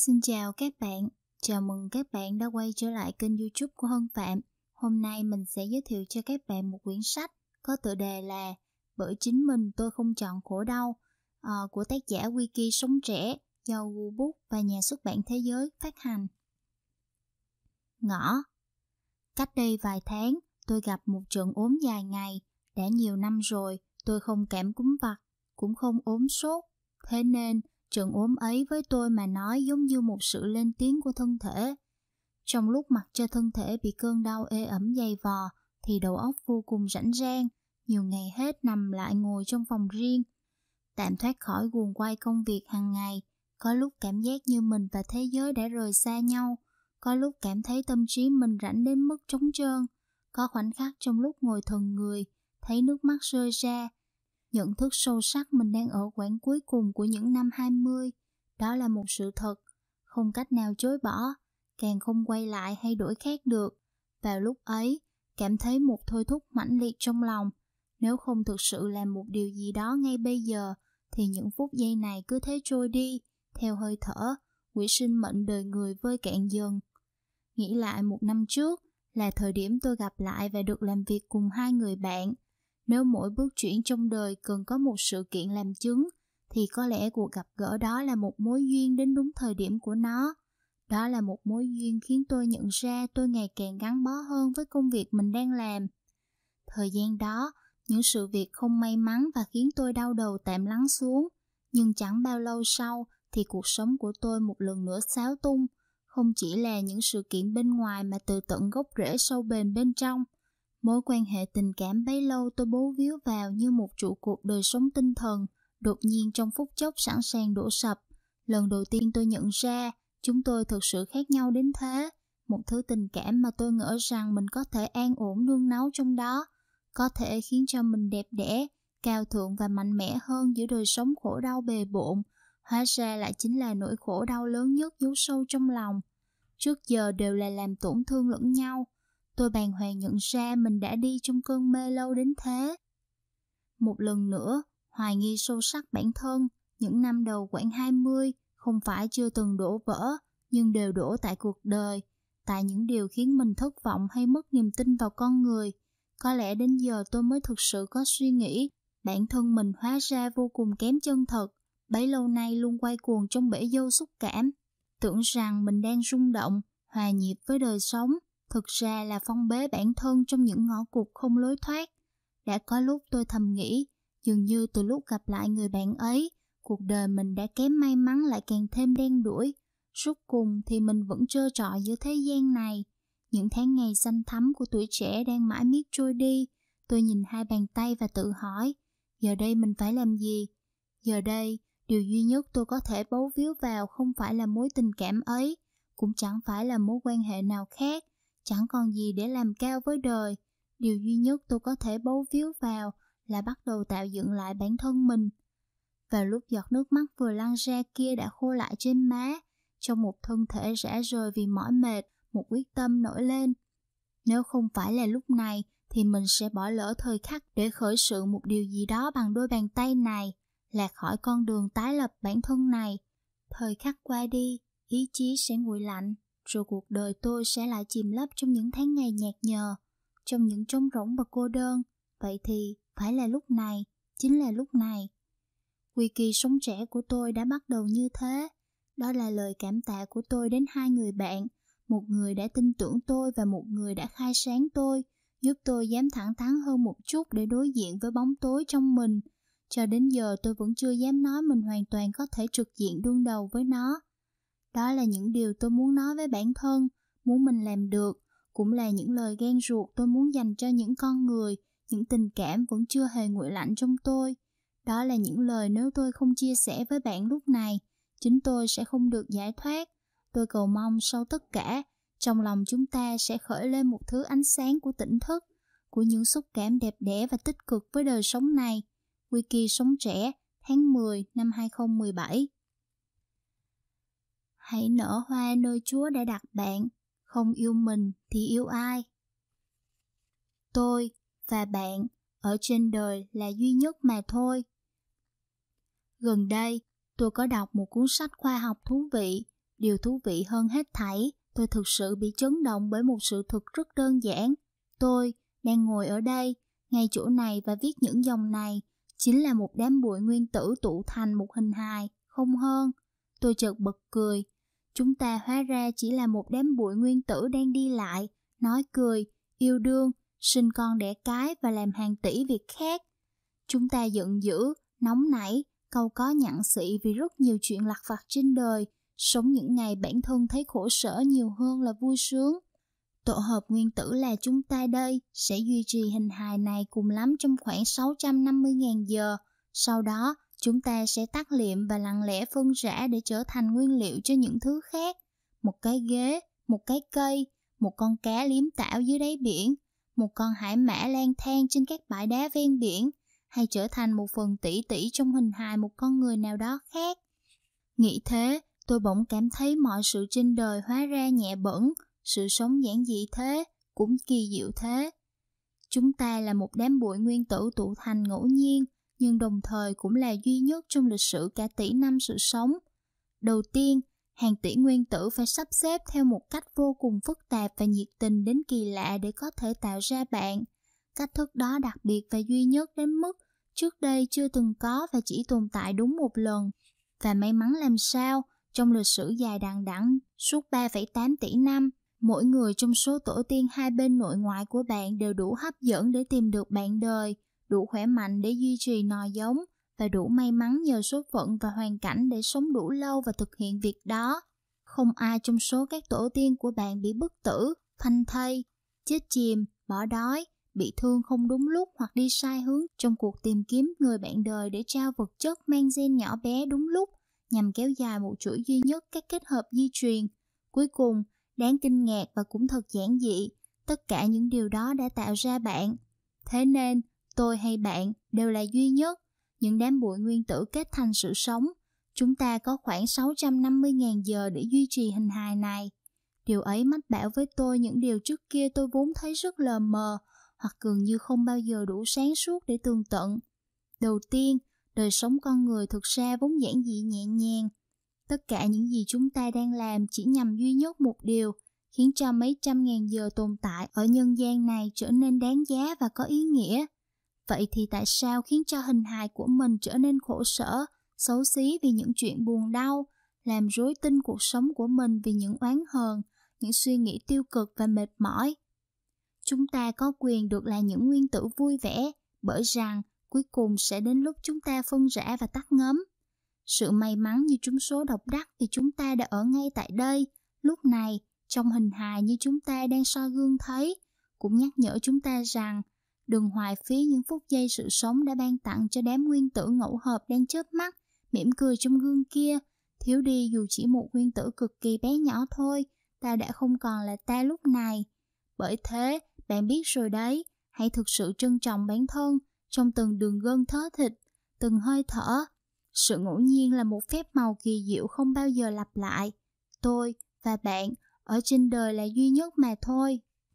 Xin chào các bạn, chào mừng các bạn đã quay trở lại kênh YouTube của Hân Phạm. Hôm nay mình sẽ giới thiệu cho các bạn một quyển sách có tựa đề là Bởi chính mình tôi không chọn khổ đau của tác giả Wiki Sống Trẻ do Wu và nhà xuất bản Thế Giới phát hành. Ngõ. Cách đây vài tháng, tôi gặp một trận ốm dài ngày. Đã nhiều năm rồi, tôi không cảm cúm vặt, cũng không ốm sốt. Thế nên, trận ốm ấy với tôi mà nói giống như một sự lên tiếng của thân thể. Trong lúc mặc cho thân thể bị cơn đau ê ẩm dày vò, thì đầu óc vô cùng rảnh rang, nhiều ngày hết nằm lại ngồi trong phòng riêng. Tạm thoát khỏi guồng quay công việc hàng ngày, có lúc cảm giác như mình và thế giới đã rời xa nhau, có lúc cảm thấy tâm trí mình rảnh đến mức trống trơn, có khoảnh khắc trong lúc ngồi thần người, thấy nước mắt rơi ra, nhận thức sâu sắc mình đang ở quãng cuối cùng của những năm 20. Đó là một sự thật, không cách nào chối bỏ, càng không quay lại hay đổi khác được. Vào lúc ấy, cảm thấy một thôi thúc mãnh liệt trong lòng. Nếu không thực sự làm một điều gì đó ngay bây giờ, thì những phút giây này cứ thế trôi đi, theo hơi thở, quỹ sinh mệnh đời người vơi cạn dần. Nghĩ lại một năm trước, là thời điểm tôi gặp lại và được làm việc cùng hai người bạn. Nếu mỗi bước chuyển trong đời cần có một sự kiện làm chứng, thì có lẽ cuộc gặp gỡ đó là một mối duyên đến đúng thời điểm của nó. Đó là một mối duyên khiến tôi nhận ra tôi ngày càng gắn bó hơn với công việc mình đang làm. Thời gian đó, những sự việc không may mắn và khiến tôi đau đầu tạm lắng xuống. Nhưng chẳng bao lâu sau thì cuộc sống của tôi một lần nữa xáo tung. Không chỉ là những sự kiện bên ngoài mà từ tận gốc rễ sâu bền bên trong. Mối quan hệ tình cảm bấy lâu tôi bấu víu vào như một trụ cột đời sống tinh thần, đột nhiên trong phút chốc sẵn sàng đổ sập. Lần đầu tiên tôi nhận ra, chúng tôi thực sự khác nhau đến thế. Một thứ tình cảm mà tôi ngỡ rằng mình có thể an ổn nương náu trong đó, có thể khiến cho mình đẹp đẽ, cao thượng và mạnh mẽ hơn giữa đời sống khổ đau bề bộn. Hóa ra lại chính là nỗi khổ đau lớn nhất giấu sâu trong lòng. Trước giờ đều là làm tổn thương lẫn nhau. Tôi bàng hoàng nhận ra mình đã đi trong cơn mê lâu đến thế. Một lần nữa, hoài nghi sâu sắc bản thân, những năm đầu khoảng 20, không phải chưa từng đổ vỡ, nhưng đều đổ tại cuộc đời, tại những điều khiến mình thất vọng hay mất niềm tin vào con người. Có lẽ đến giờ tôi mới thực sự có suy nghĩ, bản thân mình hóa ra vô cùng kém chân thật, bấy lâu nay luôn quay cuồng trong bể dâu xúc cảm. Tưởng rằng mình đang rung động, hòa nhịp với đời sống, thực ra là phong bế bản thân trong những ngõ cụt không lối thoát. Đã có lúc tôi thầm nghĩ, dường như từ lúc gặp lại người bạn ấy, cuộc đời mình đã kém may mắn lại càng thêm đen đủi. Rốt cùng thì mình vẫn trơ trọi giữa thế gian này. Những tháng ngày xanh thắm của tuổi trẻ đang mãi miết trôi đi. Tôi nhìn hai bàn tay và tự hỏi, giờ đây mình phải làm gì? Giờ đây, điều duy nhất tôi có thể bấu víu vào không phải là mối tình cảm ấy, cũng chẳng phải là mối quan hệ nào khác, chẳng còn gì để làm cao với đời. Điều duy nhất tôi có thể bấu víu vào là bắt đầu tạo dựng lại bản thân mình. Vào lúc giọt nước mắt vừa lăn ra kia đã khô lại trên má, trong một thân thể rã rời vì mỏi mệt, một quyết tâm nổi lên. Nếu không phải là lúc này, thì mình sẽ bỏ lỡ thời khắc để khởi sự một điều gì đó bằng đôi bàn tay này, lạc khỏi con đường tái lập bản thân này. Thời khắc qua đi, ý chí sẽ nguội lạnh, rồi cuộc đời tôi sẽ lại chìm lấp trong những tháng ngày nhạt nhòa, trong những trống rỗng và cô đơn. Vậy thì, phải là lúc này, chính là lúc này. Wiki Sống Trẻ của tôi đã bắt đầu như thế. Đó là lời cảm tạ của tôi đến hai người bạn, một người đã tin tưởng tôi và một người đã khai sáng tôi, giúp tôi dám thẳng thắn hơn một chút để đối diện với bóng tối trong mình. Cho đến giờ tôi vẫn chưa dám nói mình hoàn toàn có thể trực diện đương đầu với nó. Đó là những điều tôi muốn nói với bản thân, muốn mình làm được, cũng là những lời ghen ruột tôi muốn dành cho những con người, những tình cảm vẫn chưa hề nguội lạnh trong tôi. Đó là những lời nếu tôi không chia sẻ với bạn lúc này, chính tôi sẽ không được giải thoát. Tôi cầu mong sau tất cả, trong lòng chúng ta sẽ khởi lên một thứ ánh sáng của tỉnh thức, của những xúc cảm đẹp đẽ và tích cực với đời sống này. Wiki Sống Trẻ, tháng 10 năm 2017. Hãy nở hoa nơi Chúa đã đặt bạn, không yêu mình thì yêu ai? Tôi và bạn ở trên đời là duy nhất mà thôi. Gần đây, tôi có đọc một cuốn sách khoa học thú vị, Điều thú vị hơn hết thảy, tôi thực sự bị chấn động bởi một sự thật rất đơn giản. Tôi đang ngồi ở đây, ngay chỗ này và viết những dòng này, chính là một đám bụi nguyên tử tụ thành một hình hài, không hơn. Tôi chợt bật cười. Chúng ta hóa ra chỉ là một đám bụi nguyên tử đang đi lại, nói cười, yêu đương, sinh con đẻ cái và làm hàng tỷ việc khác. Chúng ta giận dữ, nóng nảy, câu có nhặng xị vì rất nhiều chuyện lặt vặt trên đời, sống những ngày bản thân thấy khổ sở nhiều hơn là vui sướng. Tổ hợp nguyên tử là chúng ta đây sẽ duy trì hình hài này cùng lắm trong khoảng 650.000 giờ. Sau đó, chúng ta sẽ tắt liệm và lặng lẽ phân rã để trở thành nguyên liệu cho những thứ khác. Một cái ghế, một cái cây, một con cá liếm tảo dưới đáy biển, một con hải mã lang thang trên các bãi đá ven biển, hay trở thành một phần tỷ tỷ trong hình hài một con người nào đó khác. Nghĩ thế, tôi bỗng cảm thấy mọi sự trên đời hóa ra nhẹ bẫng, sự sống giản dị thế, cũng kỳ diệu thế. Chúng ta là một đám bụi nguyên tử tụ thành ngẫu nhiên, nhưng đồng thời cũng là duy nhất trong lịch sử cả tỷ năm sự sống. Đầu tiên, hàng tỷ nguyên tử phải sắp xếp theo một cách vô cùng phức tạp và nhiệt tình đến kỳ lạ để có thể tạo ra bạn. Cách thức đó đặc biệt và duy nhất đến mức trước đây chưa từng có và chỉ tồn tại đúng một lần. Và may mắn làm sao, trong lịch sử dài đằng đẵng suốt 3,8 tỷ năm, mỗi người trong số tổ tiên hai bên nội ngoại của bạn đều đủ hấp dẫn để tìm được bạn đời, đủ khỏe mạnh để duy trì nòi giống, và đủ may mắn nhờ số phận và hoàn cảnh để sống đủ lâu và thực hiện việc đó. Không ai trong số các tổ tiên của bạn bị bất tử, phanh thây, chết chìm, bỏ đói, bị thương không đúng lúc hoặc đi sai hướng trong cuộc tìm kiếm người bạn đời để trao vật chất mang gen nhỏ bé đúng lúc, nhằm kéo dài một chuỗi duy nhất các kết hợp di truyền. Cuối cùng, đáng kinh ngạc và cũng thật giản dị, tất cả những điều đó đã tạo ra bạn. Thế nên, tôi hay bạn đều là duy nhất, những đám bụi nguyên tử kết thành sự sống. Chúng ta có khoảng 650.000 giờ để duy trì hình hài này. Điều ấy mách bảo với tôi những điều trước kia tôi vốn thấy rất lờ mờ, hoặc gần như không bao giờ đủ sáng suốt để tường tận. Đầu tiên, đời sống con người thực ra vốn giản dị nhẹ nhàng. Tất cả những gì chúng ta đang làm chỉ nhằm duy nhất một điều, khiến cho mấy trăm ngàn giờ tồn tại ở nhân gian này trở nên đáng giá và có ý nghĩa. Vậy thì tại sao khiến cho hình hài của mình trở nên khổ sở, xấu xí vì những chuyện buồn đau, làm rối tinh cuộc sống của mình vì những oán hờn, những suy nghĩ tiêu cực và mệt mỏi? Chúng ta có quyền được là những nguyên tử vui vẻ, bởi rằng cuối cùng sẽ đến lúc chúng ta phân rã và tắt ngấm. Sự may mắn như trúng số độc đắc vì chúng ta đã ở ngay tại đây, lúc này, trong hình hài như chúng ta đang soi gương thấy, cũng nhắc nhở chúng ta rằng đừng hoài phí những phút giây sự sống đã ban tặng cho đám nguyên tử ngẫu hợp đang chớp mắt, mỉm cười trong gương kia. Thiếu đi dù chỉ một nguyên tử cực kỳ bé nhỏ thôi, ta đã không còn là ta lúc này. Bởi thế, bạn biết rồi đấy, hãy thực sự trân trọng bản thân trong từng đường gân thớ thịt, từng hơi thở. Sự ngẫu nhiên là một phép màu kỳ diệu không bao giờ lặp lại. Tôi và bạn ở trên đời là duy nhất mà thôi.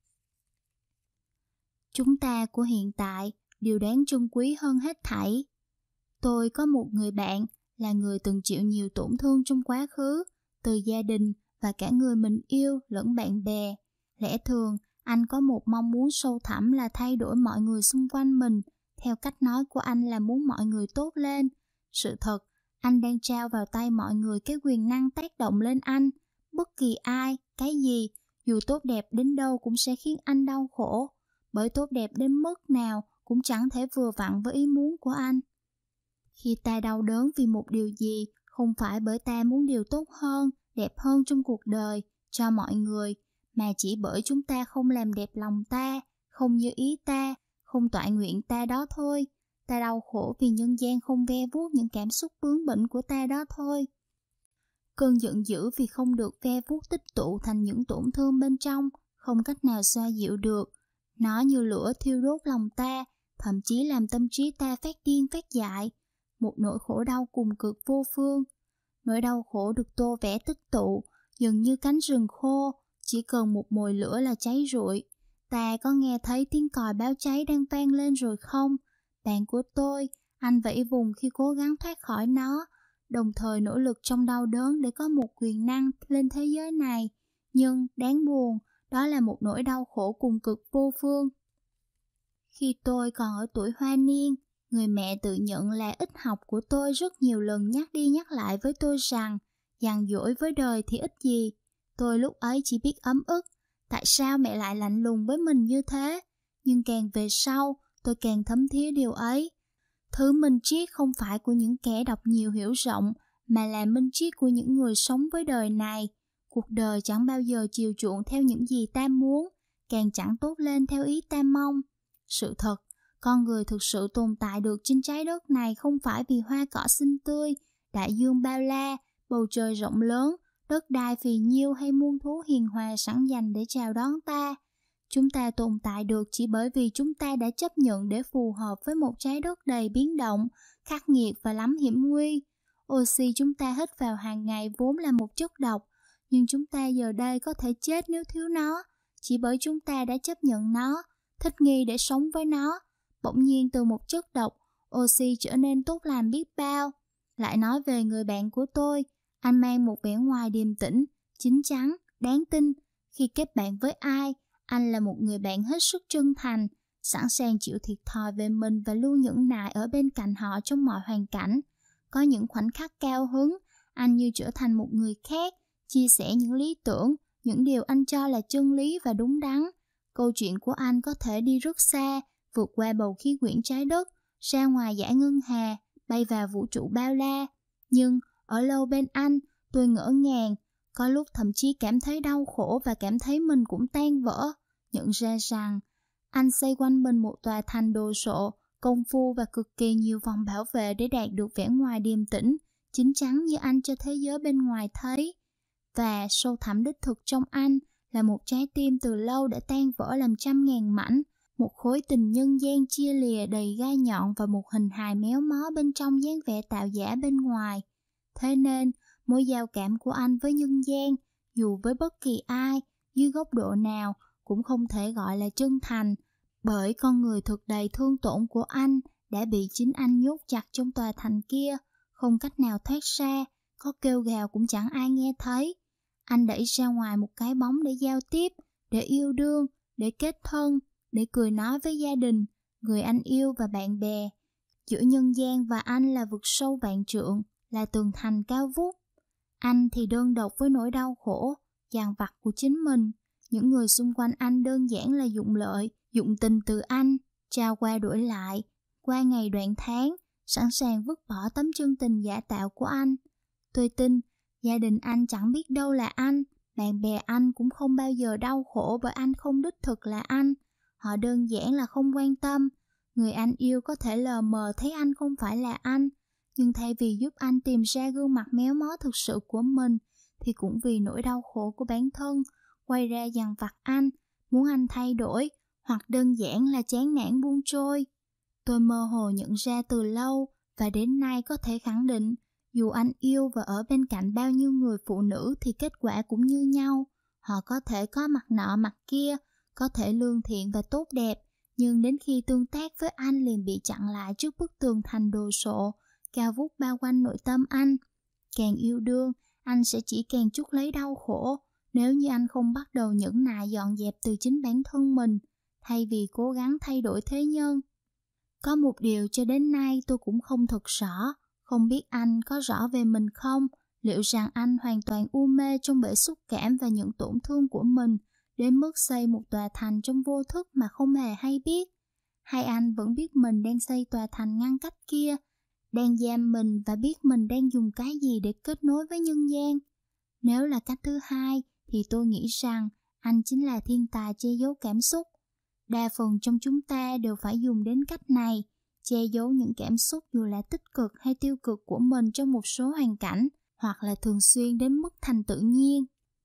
Chúng ta của hiện tại, điều đáng trân quý hơn hết thảy. Tôi có một người bạn, là người từng chịu nhiều tổn thương trong quá khứ, từ gia đình và cả người mình yêu lẫn bạn bè. Lẽ thường, anh có một mong muốn sâu thẳm là thay đổi mọi người xung quanh mình. Theo cách nói của anh là muốn mọi người tốt lên. Sự thật, anh đang trao vào tay mọi người cái quyền năng tác động lên anh. Bất kỳ ai, cái gì, dù tốt đẹp đến đâu cũng sẽ khiến anh đau khổ. Bởi tốt đẹp đến mức nào cũng chẳng thể vừa vặn với ý muốn của anh. Khi ta đau đớn vì một điều gì, không phải bởi ta muốn điều tốt hơn, đẹp hơn trong cuộc đời, cho mọi người, mà chỉ bởi chúng ta không làm đẹp lòng ta, không như ý ta, không toại nguyện ta đó thôi. Ta đau khổ vì nhân gian không ve vuốt những cảm xúc bướng bỉnh của ta đó thôi. Cơn giận dữ vì không được ve vuốt tích tụ thành những tổn thương bên trong, không cách nào xoa dịu được. Nó như lửa thiêu đốt lòng ta, thậm chí làm tâm trí ta phát điên phát dại. Một nỗi khổ đau cùng cực vô phương. Nỗi đau khổ được tô vẽ tích tụ, dường như cánh rừng khô, chỉ cần một mồi lửa là cháy rụi. Ta có nghe thấy tiếng còi báo cháy đang vang lên rồi không? Bạn của tôi, anh vẫy vùng khi cố gắng thoát khỏi nó. đồng thời nỗ lực trong đau đớn để có một quyền năng lên thế giới này. Nhưng đáng buồn, đó là một nỗi đau khổ cùng cực vô phương. Khi tôi còn ở tuổi hoa niên, người mẹ tự nhận là ít học của tôi rất nhiều lần nhắc đi nhắc lại với tôi rằng dằn dỗi với đời thì ít gì. Tôi lúc ấy chỉ biết ấm ức, tại sao mẹ lại lạnh lùng với mình như thế? Nhưng càng về sau, tôi càng thấm thía điều ấy. Thứ minh triết không phải của những kẻ đọc nhiều hiểu rộng, mà là minh triết của những người sống với đời này. Cuộc đời chẳng bao giờ chiều chuộng theo những gì ta muốn, càng chẳng tốt lên theo ý ta mong. Sự thật, con người thực sự tồn tại được trên trái đất này không phải vì hoa cỏ xinh tươi, đại dương bao la, bầu trời rộng lớn, đất đai phì nhiêu hay muôn thú hiền hòa sẵn dành để chào đón ta. Chúng ta tồn tại được chỉ bởi vì chúng ta đã chấp nhận để phù hợp với một trái đất đầy biến động, khắc nghiệt và lắm hiểm nguy. Oxy chúng ta hít vào hàng ngày vốn là một chất độc, nhưng chúng ta giờ đây có thể chết nếu thiếu nó, chỉ bởi chúng ta đã chấp nhận nó, thích nghi để sống với nó. Bỗng nhiên từ một chất độc, oxy trở nên tốt lành biết bao. Lại nói về người bạn của tôi, anh mang một vẻ ngoài điềm tĩnh, chín chắn, đáng tin. Khi kết bạn với ai, anh là một người bạn hết sức chân thành, sẵn sàng chịu thiệt thòi về mình và luôn nhẫn nại ở bên cạnh họ trong mọi hoàn cảnh. Có những khoảnh khắc cao hứng, anh như trở thành một người khác, chia sẻ những lý tưởng, những điều anh cho là chân lý và đúng đắn. Câu chuyện của anh có thể đi rất xa, vượt qua bầu khí quyển trái đất, ra ngoài dải ngân hà, bay vào vũ trụ bao la. Nhưng ở lâu bên anh, tôi ngỡ ngàng, có lúc thậm chí cảm thấy đau khổ và cảm thấy mình cũng tan vỡ. Nhận ra rằng, anh xây quanh mình một tòa thành đồ sộ, công phu và cực kỳ nhiều vòng bảo vệ để đạt được vẻ ngoài điềm tĩnh, chín chắn như anh cho thế giới bên ngoài thấy. Và sâu thẳm đích thực trong anh là một trái tim từ lâu đã tan vỡ làm trăm ngàn mảnh, một khối tình nhân gian chia lìa đầy gai nhọn và một hình hài méo mó bên trong dáng vẻ tạo giả bên ngoài. Thế nên, mối giao cảm của anh với nhân gian, dù với bất kỳ ai, dưới góc độ nào, cũng không thể gọi là chân thành, bởi con người thực đầy thương tổn của anh đã bị chính anh nhốt chặt trong tòa thành kia, không cách nào thoát ra, có kêu gào cũng chẳng ai nghe thấy. Anh đẩy ra ngoài một cái bóng để giao tiếp, để yêu đương, để kết thân, để cười nói với gia đình, người anh yêu và bạn bè. Giữa nhân gian và anh là vực sâu vạn trượng, là tường thành cao vút. Anh thì đơn độc với nỗi đau khổ, dằn vặt của chính mình. Những người xung quanh anh đơn giản là dụng lợi, dụng tình từ anh, trao qua đổi lại, qua ngày đoạn tháng, sẵn sàng vứt bỏ tấm chân tình giả tạo của anh. Tôi tin, gia đình anh chẳng biết đâu là anh, bạn bè anh cũng không bao giờ đau khổ bởi anh không đích thực là anh. Họ đơn giản là không quan tâm. Người anh yêu có thể lờ mờ thấy anh không phải là anh, nhưng thay vì giúp anh tìm ra gương mặt méo mó thực sự của mình, thì cũng vì nỗi đau khổ của bản thân, quay ra dằn vặt anh, muốn anh thay đổi, hoặc đơn giản là chán nản buông trôi. Tôi mơ hồ nhận ra từ lâu, và đến nay có thể khẳng định, dù anh yêu và ở bên cạnh bao nhiêu người phụ nữ thì kết quả cũng như nhau. Họ có thể có mặt nọ mặt kia, có thể lương thiện và tốt đẹp, nhưng đến khi tương tác với anh liền bị chặn lại trước bức tường thành đồ sộ, cao vút bao quanh nội tâm anh. Càng yêu đương, anh sẽ chỉ càng chuốc lấy đau khổ, nếu như anh không bắt đầu nhẫn nại dọn dẹp từ chính bản thân mình, thay vì cố gắng thay đổi thế nhân. Có một điều cho đến nay tôi cũng không thật rõ, không biết anh có rõ về mình không, liệu rằng anh hoàn toàn u mê trong bể xúc cảm và những tổn thương của mình, đến mức xây một tòa thành trong vô thức mà không hề hay biết, hay anh vẫn biết mình đang xây tòa thành ngăn cách kia, đang giam mình và biết mình đang dùng cái gì để kết nối với nhân gian. Nếu là cách thứ hai, thì tôi nghĩ rằng anh chính là thiên tài che giấu cảm xúc. Đa phần trong chúng ta đều phải dùng đến cách này, che giấu những cảm xúc dù là tích cực hay tiêu cực của mình trong một số hoàn cảnh, hoặc là thường xuyên đến mức thành tự nhiên.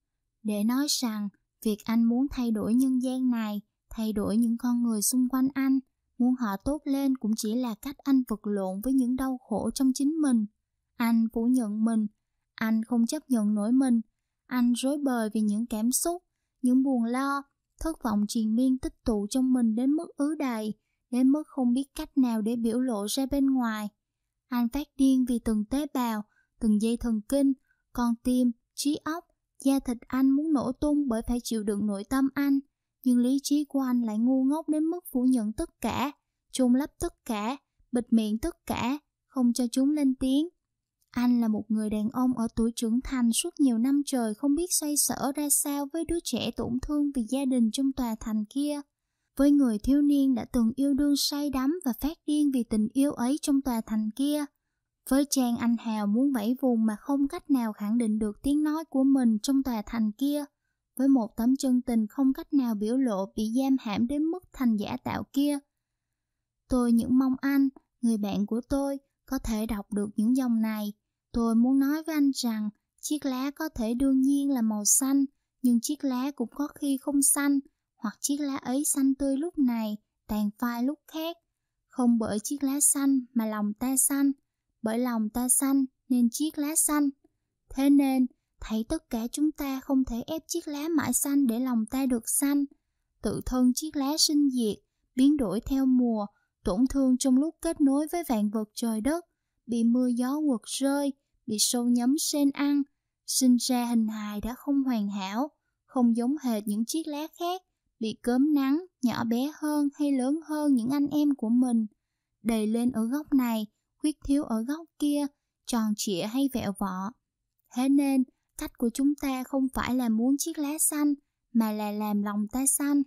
Để nói rằng, việc anh muốn thay đổi nhân gian này, thay đổi những con người xung quanh anh, muốn họ tốt lên cũng chỉ là cách anh vật lộn với những đau khổ trong chính mình. Anh phủ nhận mình, anh không chấp nhận nổi mình, anh rối bời vì những cảm xúc, những buồn lo, thất vọng triền miên tích tụ trong mình đến mức ứ đầy, đến mức không biết cách nào để biểu lộ ra bên ngoài. Anh phát điên vì từng tế bào, từng dây thần kinh, con tim, trí óc, da thịt anh muốn nổ tung bởi phải chịu đựng nội tâm anh. Nhưng lý trí của anh lại ngu ngốc đến mức phủ nhận tất cả, chôn lấp tất cả, bịt miệng tất cả, không cho chúng lên tiếng. Anh là một người đàn ông ở tuổi trưởng thành suốt nhiều năm trời không biết xoay sở ra sao với đứa trẻ tổn thương vì gia đình trong tòa thành kia. Với người thiếu niên đã từng yêu đương say đắm và phát điên vì tình yêu ấy trong tòa thành kia. Với Trang anh hào muốn vẫy vùng mà không cách nào khẳng định được tiếng nói của mình trong tòa thành kia. Với một tấm chân tình không cách nào biểu lộ bị giam hãm đến mức thành giả tạo kia. Tôi những mong anh, người bạn của tôi, có thể đọc được những dòng này. Tôi muốn nói với anh rằng chiếc lá có thể đương nhiên là màu xanh, nhưng chiếc lá cũng có khi không xanh, hoặc chiếc lá ấy xanh tươi lúc này, tàn phai lúc khác. Không bởi chiếc lá xanh mà lòng ta xanh, bởi lòng ta xanh nên chiếc lá xanh. Thế nên, thấy tất cả chúng ta không thể ép chiếc lá mãi xanh để lòng ta được xanh. Tự thân chiếc lá sinh diệt, biến đổi theo mùa, tổn thương trong lúc kết nối với vạn vật trời đất, bị mưa gió quật rơi, bị sâu nhấm sên ăn, sinh ra hình hài đã không hoàn hảo, không giống hệt những chiếc lá khác, bị cớm nắng, nhỏ bé hơn hay lớn hơn những anh em của mình, đầy lên ở góc này, khuyết thiếu ở góc kia, tròn trịa hay vẹo vọ. Thế nên, cách của chúng ta không phải là muốn chiếc lá xanh, mà là làm lòng ta xanh.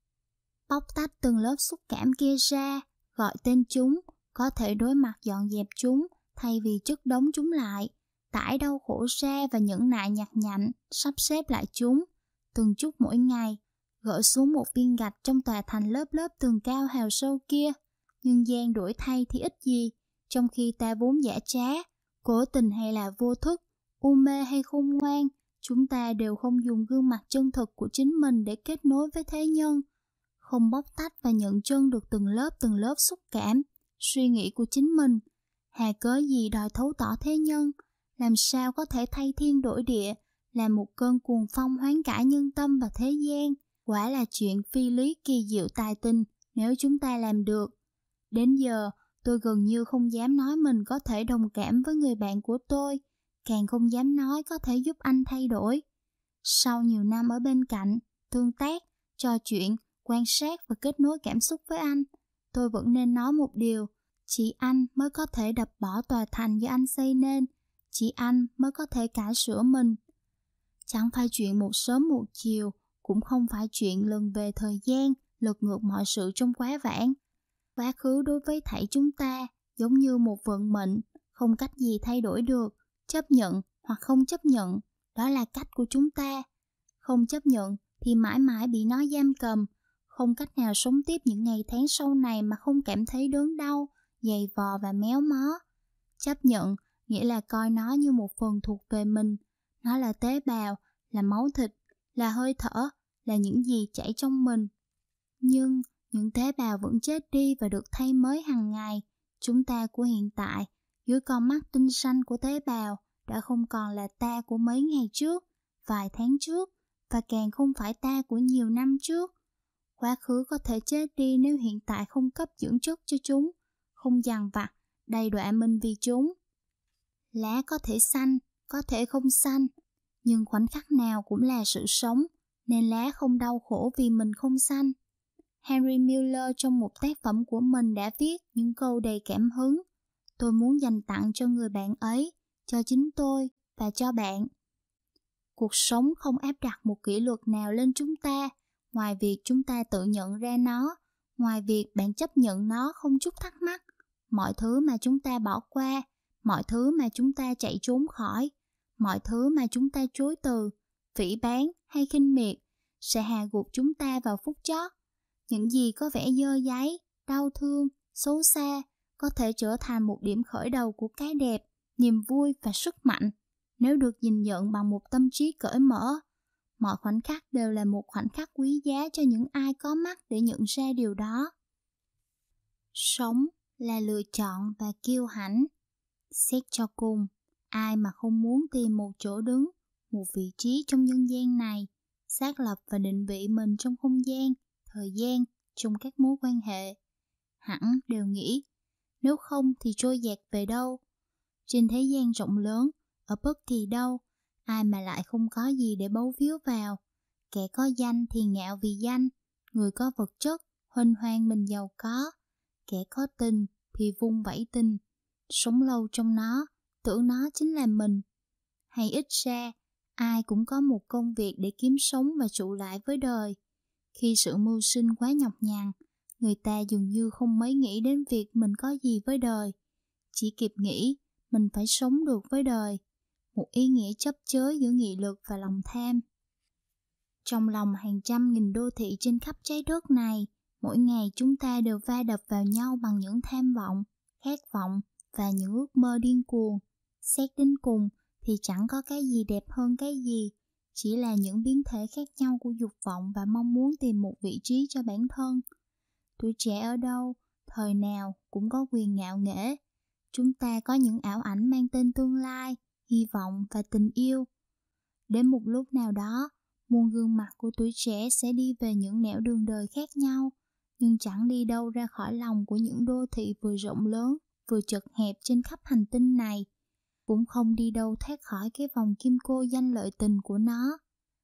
Bóc tách từng lớp xúc cảm kia ra, gọi tên chúng, có thể đối mặt dọn dẹp chúng, thay vì chất đống chúng lại, tải đau khổ ra và nhẫn nại nhặt nhạnh, sắp xếp lại chúng, từng chút mỗi ngày, gỡ xuống một viên gạch trong tòa thành lớp lớp tường cao hào sâu kia. Nhưng gian đổi thay thì ít gì, trong khi ta vốn giả trá, cố tình hay là vô thức, u mê hay khôn ngoan, chúng ta đều không dùng gương mặt chân thực của chính mình để kết nối với thế nhân, không bóc tách và nhận chân được từng lớp xúc cảm, suy nghĩ của chính mình. Hà cớ gì đòi thấu tỏ thế nhân, làm sao có thể thay thiên đổi địa, là một cơn cuồng phong hoán cải nhân tâm và thế gian. Quả là chuyện phi lý kỳ diệu tài tình nếu chúng ta làm được. Đến giờ, tôi gần như không dám nói mình có thể đồng cảm với người bạn của tôi, càng không dám nói có thể giúp anh thay đổi. Sau nhiều năm ở bên cạnh, tương tác, trò chuyện, quan sát và kết nối cảm xúc với anh, tôi vẫn nên nói một điều: chỉ anh mới có thể đập bỏ tòa thành do anh xây nên, chỉ anh mới có thể cải sửa mình. Chẳng phải chuyện một sớm một chiều, cũng không phải chuyện lần về thời gian, lật ngược mọi sự trong quá vãng. Quá khứ đối với thảy chúng ta giống như một vận mệnh, không cách gì thay đổi được, chấp nhận hoặc không chấp nhận, đó là cách của chúng ta. Không chấp nhận thì mãi mãi bị nó giam cầm, không cách nào sống tiếp những ngày tháng sau này mà không cảm thấy đớn đau, dày vò và méo mó. Chấp nhận nghĩa là coi nó như một phần thuộc về mình, nó là tế bào, là máu thịt, là hơi thở, là những gì chảy trong mình. Nhưng những tế bào vẫn chết đi và được thay mới hàng ngày. Chúng ta của hiện tại, dưới con mắt tinh xanh của tế bào, đã không còn là ta của mấy ngày trước, vài tháng trước, và càng không phải ta của nhiều năm trước. Quá khứ có thể chết đi nếu hiện tại không cấp dưỡng chất cho chúng, không dằn vặt, đầy đọa mình vì chúng. Lá có thể xanh, có thể không xanh, nhưng khoảnh khắc nào cũng là sự sống, nên lá không đau khổ vì mình không xanh. Henry Miller trong một tác phẩm của mình đã viết những câu đầy cảm hứng. Tôi muốn dành tặng cho người bạn ấy, cho chính tôi và cho bạn. Cuộc sống không áp đặt một kỷ luật nào lên chúng ta, ngoài việc chúng ta tự nhận ra nó, ngoài việc bạn chấp nhận nó không chút thắc mắc. Mọi thứ mà chúng ta bỏ qua, mọi thứ mà chúng ta chạy trốn khỏi, mọi thứ mà chúng ta chối từ, phỉ báng hay khinh miệt, sẽ hạ gục chúng ta vào phút chót. Những gì có vẻ dơ dáy, đau thương, xấu xa có thể trở thành một điểm khởi đầu của cái đẹp, niềm vui và sức mạnh, nếu được nhìn nhận bằng một tâm trí cởi mở. Mọi khoảnh khắc đều là một khoảnh khắc quý giá cho những ai có mắt để nhận ra điều đó. Sống là lựa chọn và kiêu hãnh. Xét cho cùng, ai mà không muốn tìm một chỗ đứng, một vị trí trong nhân gian này, xác lập và định vị mình trong không gian, thời gian, trong các mối quan hệ. Hẳn đều nghĩ, nếu không thì trôi dạt về đâu. Trên thế gian rộng lớn, ở bất kỳ đâu, ai mà lại không có gì để bấu víu vào. Kẻ có danh thì ngạo vì danh, người có vật chất, huênh hoang mình giàu có. Kẻ có tình thì vung vẩy tình, sống lâu trong nó, tưởng nó chính là mình. Hay ít ra, ai cũng có một công việc để kiếm sống và trụ lại với đời. Khi sự mưu sinh quá nhọc nhằn, người ta dường như không mấy nghĩ đến việc mình có gì với đời. Chỉ kịp nghĩ mình phải sống được với đời, một ý nghĩa chấp chới giữa nghị lực và lòng tham. Trong lòng hàng trăm nghìn đô thị trên khắp trái đất này, mỗi ngày chúng ta đều va đập vào nhau bằng những tham vọng, khát vọng và những ước mơ điên cuồng. Xét đến cùng thì chẳng có cái gì đẹp hơn cái gì, chỉ là những biến thể khác nhau của dục vọng và mong muốn tìm một vị trí cho bản thân. Tuổi trẻ ở đâu, thời nào cũng có quyền ngạo nghễ. Chúng ta có những ảo ảnh mang tên tương lai, hy vọng và tình yêu. Đến một lúc nào đó, muôn gương mặt của tuổi trẻ sẽ đi về những nẻo đường đời khác nhau, nhưng chẳng đi đâu ra khỏi lòng của những đô thị vừa rộng lớn, vừa chật hẹp trên khắp hành tinh này, cũng không đi đâu thoát khỏi cái vòng kim cô danh lợi tình của nó.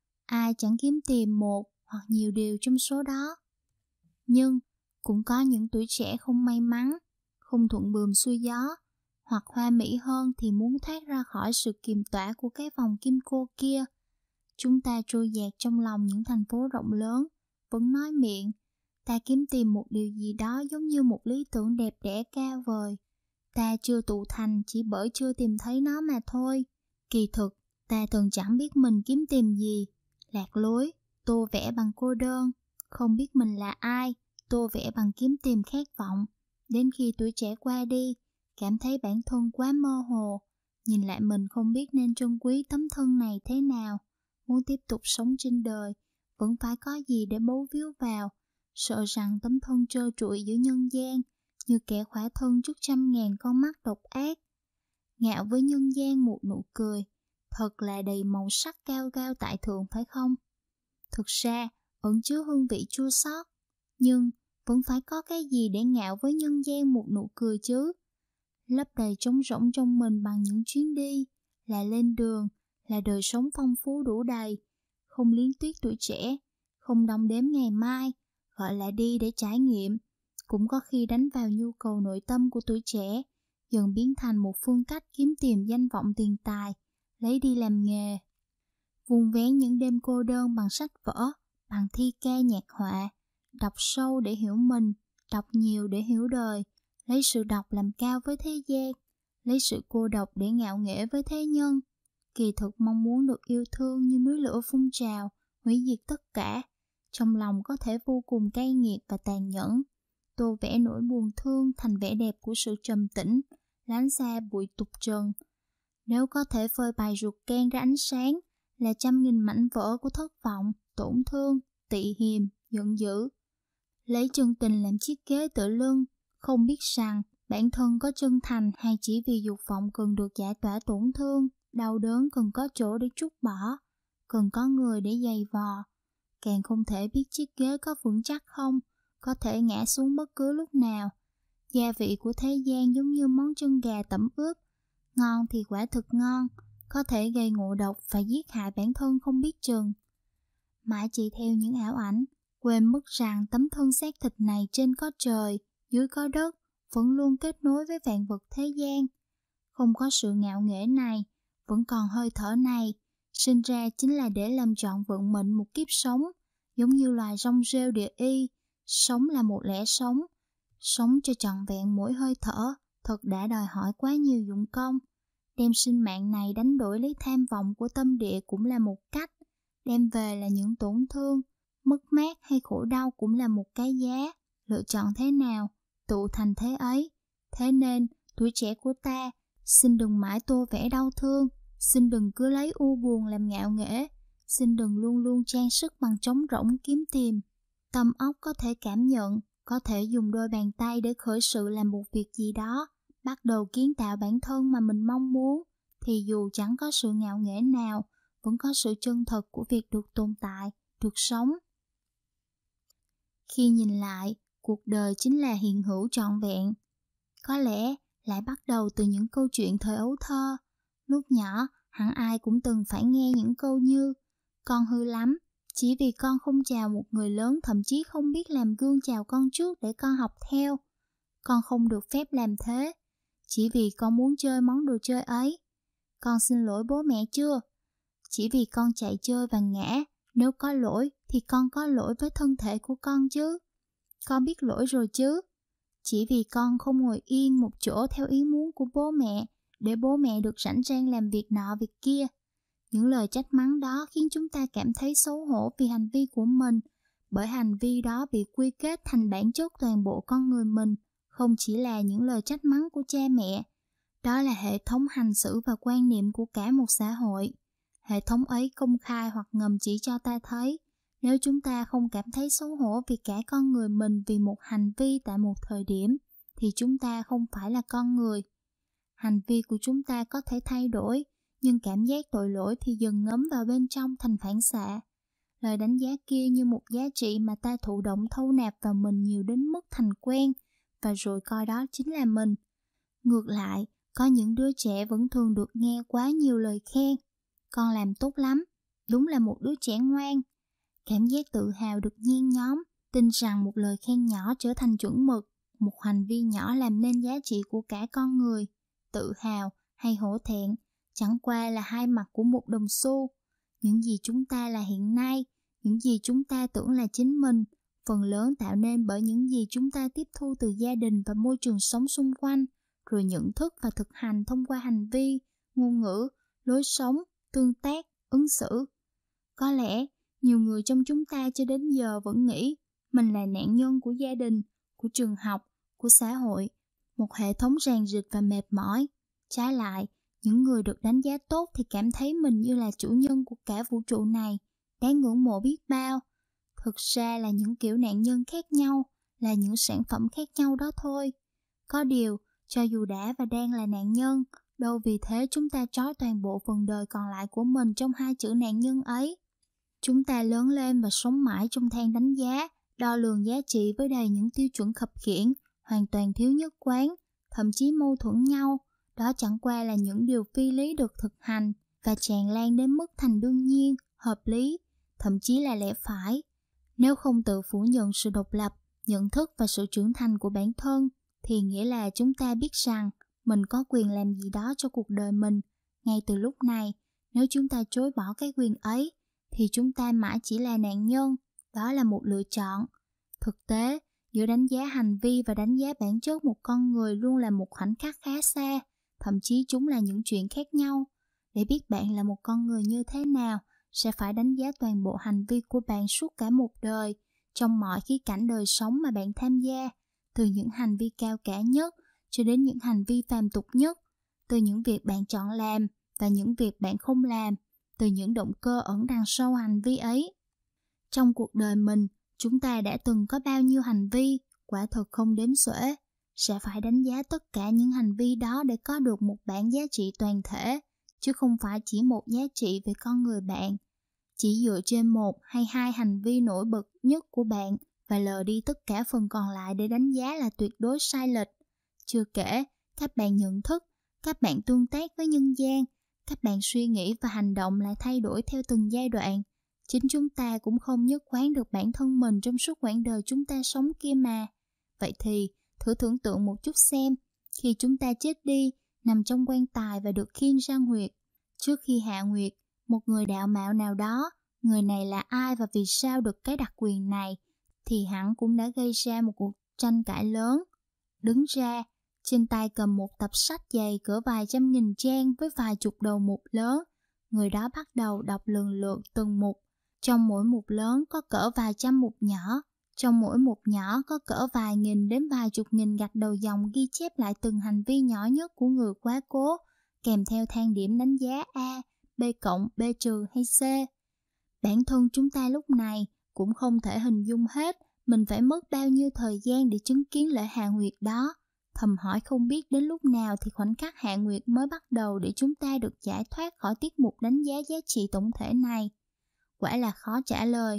Ai chẳng kiếm tìm một hoặc nhiều điều trong số đó. Nhưng cũng có những tuổi trẻ không may mắn, không thuận buồm xuôi gió, hoặc hoa mỹ hơn thì muốn thoát ra khỏi sự kiềm tỏa của cái vòng kim cô kia. Chúng ta trôi dạt trong lòng những thành phố rộng lớn, vẫn nói miệng, ta kiếm tìm một điều gì đó giống như một lý tưởng đẹp đẽ cao vời. Ta chưa tụ thành chỉ bởi chưa tìm thấy nó mà thôi. Kỳ thực, ta từng chẳng biết mình kiếm tìm gì. Lạc lối, tô vẽ bằng cô đơn, không biết mình là ai, tô vẽ bằng kiếm tìm khát vọng. Đến khi tuổi trẻ qua đi, cảm thấy bản thân quá mơ hồ, nhìn lại mình không biết nên trân quý tấm thân này thế nào. Muốn tiếp tục sống trên đời, vẫn phải có gì để bấu víu vào, sợ rằng tấm thân trơ trụi giữa nhân gian, như kẻ khỏa thân trước 100.000 con mắt độc ác. Ngạo với nhân gian một nụ cười, thật là đầy màu sắc cao cao tại thượng phải không? Thực ra, ẩn chứa hương vị chua xót, nhưng vẫn phải có cái gì để ngạo với nhân gian một nụ cười chứ. Lấp đầy trống rỗng trong mình bằng những chuyến đi, là lên đường, là đời sống phong phú đủ đầy, không liếng tiếc tuổi trẻ, không đong đếm ngày mai, gọi là đi để trải nghiệm, cũng có khi đánh vào nhu cầu nội tâm của tuổi trẻ, dần biến thành một phương cách kiếm tìm danh vọng tiền tài, lấy đi làm nghề. Vun vén những đêm cô đơn bằng sách vở, bằng thi ca nhạc họa, đọc sâu để hiểu mình, đọc nhiều để hiểu đời, lấy sự đọc làm cao với thế gian, lấy sự cô độc để ngạo nghễ với thế nhân. Kỳ thực mong muốn được yêu thương như núi lửa phun trào, hủy diệt tất cả, trong lòng có thể vô cùng cay nghiệt và tàn nhẫn. Tô vẽ nỗi buồn thương thành vẻ đẹp của sự trầm tĩnh, lánh xa bụi tục trần. Nếu có thể phơi bày ruột gan ra ánh sáng, là 100.000 mảnh vỡ của thất vọng, tổn thương, tị hiềm, giận dữ. Lấy chân tình làm chiếc ghế tựa lưng, không biết rằng bản thân có chân thành hay chỉ vì dục vọng cần được giải tỏa tổn thương, đau đớn cần có chỗ để trút bỏ, cần có người để giày vò. Càng không thể biết chiếc ghế có vững chắc không, có thể ngã xuống bất cứ lúc nào. Gia vị của thế gian giống như món chân gà tẩm ướp, ngon thì quả thực ngon, có thể gây ngộ độc và giết hại bản thân không biết chừng. Mãi chỉ theo những ảo ảnh, quên mất rằng tấm thân xác thịt này trên có trời, dưới có đất, vẫn luôn kết nối với vạn vật thế gian. Không có sự ngạo nghễ này, vẫn còn hơi thở này, sinh ra chính là để làm trọn vận mệnh một kiếp sống, giống như loài rong rêu địa y. Sống là một lẽ sống, sống cho trọn vẹn mỗi hơi thở, thật đã đòi hỏi quá nhiều dụng công. Đem sinh mạng này đánh đổi lấy tham vọng của tâm địa cũng là một cách, đem về là những tổn thương, mất mát hay khổ đau cũng là một cái giá. Lựa chọn thế nào, tụ thành thế ấy. Thế nên, tuổi trẻ của ta, xin đừng mãi tô vẽ đau thương, xin đừng cứ lấy u buồn làm ngạo nghễ, xin đừng luôn luôn trang sức bằng trống rỗng kiếm tìm. Tâm óc có thể cảm nhận, có thể dùng đôi bàn tay để khởi sự làm một việc gì đó, bắt đầu kiến tạo bản thân mà mình mong muốn, thì dù chẳng có sự ngạo nghễ nào, vẫn có sự chân thật của việc được tồn tại, được sống. Khi nhìn lại, cuộc đời chính là hiện hữu trọn vẹn. Có lẽ lại bắt đầu từ những câu chuyện thời ấu thơ, Lúc nhỏ, hẳn ai cũng từng phải nghe những câu như con hư lắm, chỉ vì con không chào một người lớn, thậm chí không biết làm gương chào con trước để con học theo. Con không được phép làm thế, chỉ vì con muốn chơi món đồ chơi ấy. Con xin lỗi bố mẹ chưa? Chỉ vì con chạy chơi và ngã, nếu có lỗi thì con có lỗi với thân thể của con chứ. Con biết lỗi rồi chứ? Chỉ vì con không ngồi yên một chỗ theo ý muốn của bố mẹ, để bố mẹ được rảnh rang làm việc nọ việc kia. Những lời trách mắng đó khiến chúng ta cảm thấy xấu hổ vì hành vi của mình, bởi hành vi đó bị quy kết thành bản chất toàn bộ con người mình, không chỉ là những lời trách mắng của cha mẹ. Đó là hệ thống hành xử và quan niệm của cả một xã hội. Hệ thống ấy công khai hoặc ngầm chỉ cho ta thấy, nếu chúng ta không cảm thấy xấu hổ vì cả con người mình vì một hành vi tại một thời điểm, thì chúng ta không phải là con người. Hành vi của chúng ta có thể thay đổi, nhưng cảm giác tội lỗi thì dần ngấm vào bên trong thành phản xạ. Lời đánh giá kia như một giá trị mà ta thụ động thâu nạp vào mình nhiều đến mức thành quen, và rồi coi đó chính là mình. Ngược lại, có những đứa trẻ vẫn thường được nghe quá nhiều lời khen. Con làm tốt lắm, đúng là một đứa trẻ ngoan. Cảm giác tự hào được nhen nhóm, tin rằng một lời khen nhỏ trở thành chuẩn mực, một hành vi nhỏ làm nên giá trị của cả con người. Tự hào hay hổ thẹn chẳng qua là hai mặt của một đồng xu. Những gì chúng ta là hiện nay, những gì chúng ta tưởng là chính mình, phần lớn tạo nên bởi những gì chúng ta tiếp thu từ gia đình và môi trường sống xung quanh, rồi nhận thức và thực hành thông qua hành vi, ngôn ngữ, lối sống, tương tác, ứng xử. Có lẽ, nhiều người trong chúng ta cho đến giờ vẫn nghĩ mình là nạn nhân của gia đình, của trường học, của xã hội, một hệ thống ràng rịch và mệt mỏi. Trái lại, những người được đánh giá tốt thì cảm thấy mình như là chủ nhân của cả vũ trụ này, đáng ngưỡng mộ biết bao. Thực ra là những kiểu nạn nhân khác nhau, là những sản phẩm khác nhau đó thôi. Có điều, cho dù đã và đang là nạn nhân, đâu vì thế chúng ta trói toàn bộ phần đời còn lại của mình trong hai chữ nạn nhân ấy. Chúng ta lớn lên và sống mãi trong thang đánh giá, đo lường giá trị với đầy những tiêu chuẩn khập khiễng, hoàn toàn thiếu nhất quán, thậm chí mâu thuẫn nhau. Đó chẳng qua là những điều phi lý được thực hành và tràn lan đến mức thành đương nhiên, hợp lý, thậm chí là lẽ phải. Nếu không tự phủ nhận sự độc lập, nhận thức và sự trưởng thành của bản thân, thì nghĩa là chúng ta biết rằng mình có quyền làm gì đó cho cuộc đời mình. Ngay từ lúc này, nếu chúng ta chối bỏ cái quyền ấy, thì chúng ta mãi chỉ là nạn nhân. Đó là một lựa chọn. Thực tế, giữa đánh giá hành vi và đánh giá bản chất một con người luôn là một khoảnh khắc khá xa, thậm chí chúng là những chuyện khác nhau. Để biết bạn là một con người như thế nào, sẽ phải đánh giá toàn bộ hành vi của bạn suốt cả một đời, trong mọi khía cạnh đời sống mà bạn tham gia, từ những hành vi cao cả nhất cho đến những hành vi phàm tục nhất, từ những việc bạn chọn làm và những việc bạn không làm, từ những động cơ ẩn đằng sau hành vi ấy. Trong cuộc đời mình, chúng ta đã từng có bao nhiêu hành vi, quả thực không đếm xuể. Sẽ phải đánh giá tất cả những hành vi đó để có được một bảng giá trị toàn thể, chứ không phải chỉ một giá trị về con người bạn. Chỉ dựa trên một hay hai hành vi nổi bật nhất của bạn và lờ đi tất cả phần còn lại để đánh giá là tuyệt đối sai lệch. Chưa kể, các bạn nhận thức, các bạn tương tác với nhân gian, các bạn suy nghĩ và hành động lại thay đổi theo từng giai đoạn. Chính chúng ta cũng không nhất quán được bản thân mình trong suốt quãng đời chúng ta sống kia mà. Vậy thì, thử tưởng tượng một chút xem, khi chúng ta chết đi, nằm trong quan tài và được khiêng ra nguyệt. Trước khi hạ nguyệt, một người đạo mạo nào đó, người này là ai và vì sao được cái đặc quyền này, thì hẳn cũng đã gây ra một cuộc tranh cãi lớn. Đứng ra, trên tay cầm một tập sách dày cỡ vài trăm nghìn trang với vài chục đầu mục lớn, người đó bắt đầu đọc lần lượt từng mục. Trong mỗi mục lớn có cỡ vài trăm mục nhỏ, trong mỗi mục nhỏ có cỡ vài nghìn đến vài chục nghìn gạch đầu dòng ghi chép lại từng hành vi nhỏ nhất của người quá cố, kèm theo thang điểm đánh giá A, B cộng, B trừ hay C. Bản thân chúng ta lúc này cũng không thể hình dung hết mình phải mất bao nhiêu thời gian để chứng kiến lễ hạ nguyệt đó. Thầm hỏi không biết đến lúc nào thì khoảnh khắc hạ nguyệt mới bắt đầu để chúng ta được giải thoát khỏi tiết mục đánh giá giá trị tổng thể này. Quả là khó trả lời.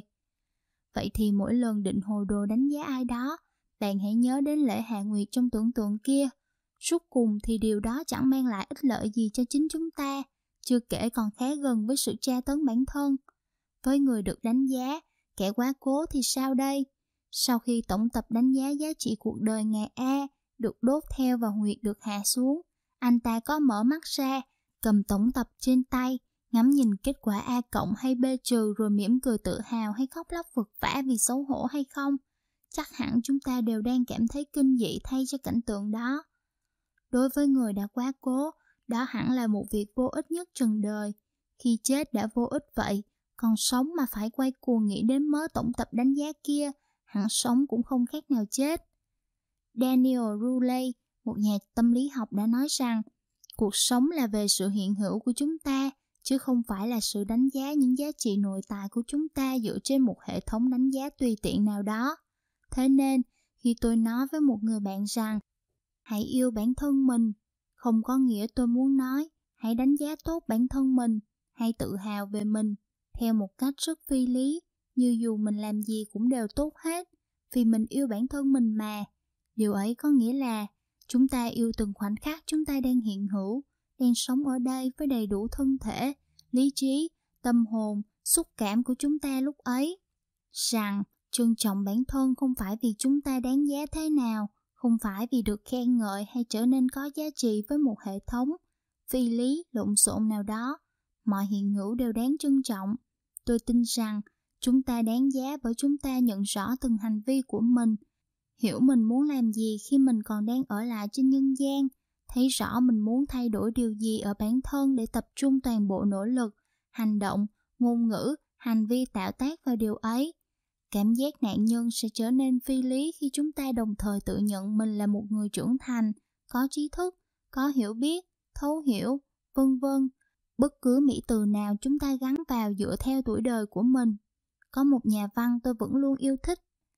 Vậy thì mỗi lần định hồi đồ đánh giá ai đó, bạn hãy nhớ đến lễ hạ nguyệt trong tưởng tượng kia, Rốt cùng thì điều đó chẳng mang lại ích lợi gì cho chính chúng ta, chưa kể còn khá gần với sự tra tấn bản thân. Với người được đánh giá, kẻ quá cố thì sao đây? Sau khi tổng tập đánh giá giá trị cuộc đời ngài A được đốt theo và huyệt được hạ xuống, anh ta có mở mắt ra, cầm tổng tập trên tay, ngắm nhìn kết quả A cộng hay B trừ rồi mỉm cười tự hào hay khóc lóc vật vã vì xấu hổ hay không? Chắc hẳn chúng ta đều đang cảm thấy kinh dị thay cho cảnh tượng đó. Đối với người đã quá cố, đó hẳn là một việc vô ích nhất trần đời. Khi chết đã vô ích vậy, còn sống mà phải quay cuồng nghĩ đến mớ tổng tập đánh giá kia, hẳn sống cũng không khác nào chết. Daniel Ruley, một nhà tâm lý học đã nói rằng, cuộc sống là về sự hiện hữu của chúng ta, chứ không phải là sự đánh giá những giá trị nội tại của chúng ta dựa trên một hệ thống đánh giá tùy tiện nào đó. Thế nên, khi tôi nói với một người bạn rằng, hãy yêu bản thân mình, không có nghĩa tôi muốn nói, hãy đánh giá tốt bản thân mình, hay tự hào về mình, theo một cách rất phi lý, như dù mình làm gì cũng đều tốt hết, vì mình yêu bản thân mình mà. Điều ấy có nghĩa là, chúng ta yêu từng khoảnh khắc chúng ta đang hiện hữu, đang sống ở đây với đầy đủ thân thể, lý trí, tâm hồn, xúc cảm của chúng ta lúc ấy. Rằng, trân trọng bản thân không phải vì chúng ta đáng giá thế nào, không phải vì được khen ngợi hay trở nên có giá trị với một hệ thống phi lý lộn xộn nào đó. Mọi hiện hữu đều đáng trân trọng. Tôi tin rằng chúng ta đáng giá bởi chúng ta nhận rõ từng hành vi của mình, hiểu mình muốn làm gì khi mình còn đang ở lại trên nhân gian, thấy rõ mình muốn thay đổi điều gì ở bản thân để tập trung toàn bộ nỗ lực, hành động, ngôn ngữ, hành vi tạo tác vào điều ấy. Cảm giác nạn nhân sẽ trở nên phi lý khi chúng ta đồng thời tự nhận mình là một người trưởng thành, có trí thức, có hiểu biết, thấu hiểu, vân vân. Bất cứ mỹ từ nào chúng ta gắn vào dựa theo tuổi đời của mình. Có một nhà văn tôi vẫn luôn yêu thích,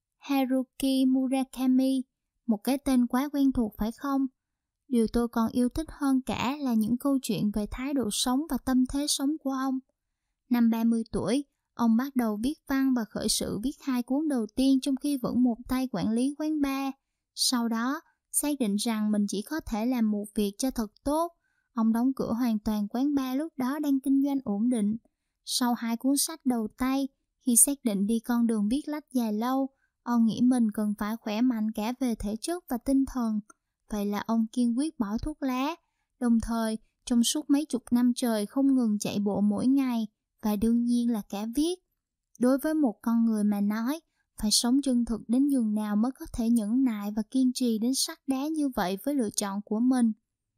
Haruki Murakami, một cái tên quá quen thuộc phải không? Điều tôi còn yêu thích hơn cả là những câu chuyện về thái độ sống và tâm thế sống của ông. Năm 30 tuổi, ông bắt đầu viết văn và khởi sự viết 2 cuốn đầu tiên trong khi vẫn một tay quản lý quán bar. Sau đó, xác định rằng mình chỉ có thể làm một việc cho thật tốt, ông đóng cửa hoàn toàn quán bar lúc đó đang kinh doanh ổn định. Sau 2 cuốn sách đầu tay, khi xác định đi con đường viết lách dài lâu, ông nghĩ mình cần phải khỏe mạnh cả về thể chất và tinh thần. Vậy là ông kiên quyết bỏ thuốc lá, đồng thời trong suốt mấy chục năm trời không ngừng chạy bộ mỗi ngày, và đương nhiên là cả viết. Đối với một con người mà nói, phải sống chân thực đến nhường nào mới có thể nhẫn nại và kiên trì đến sắt đá như vậy với lựa chọn của mình.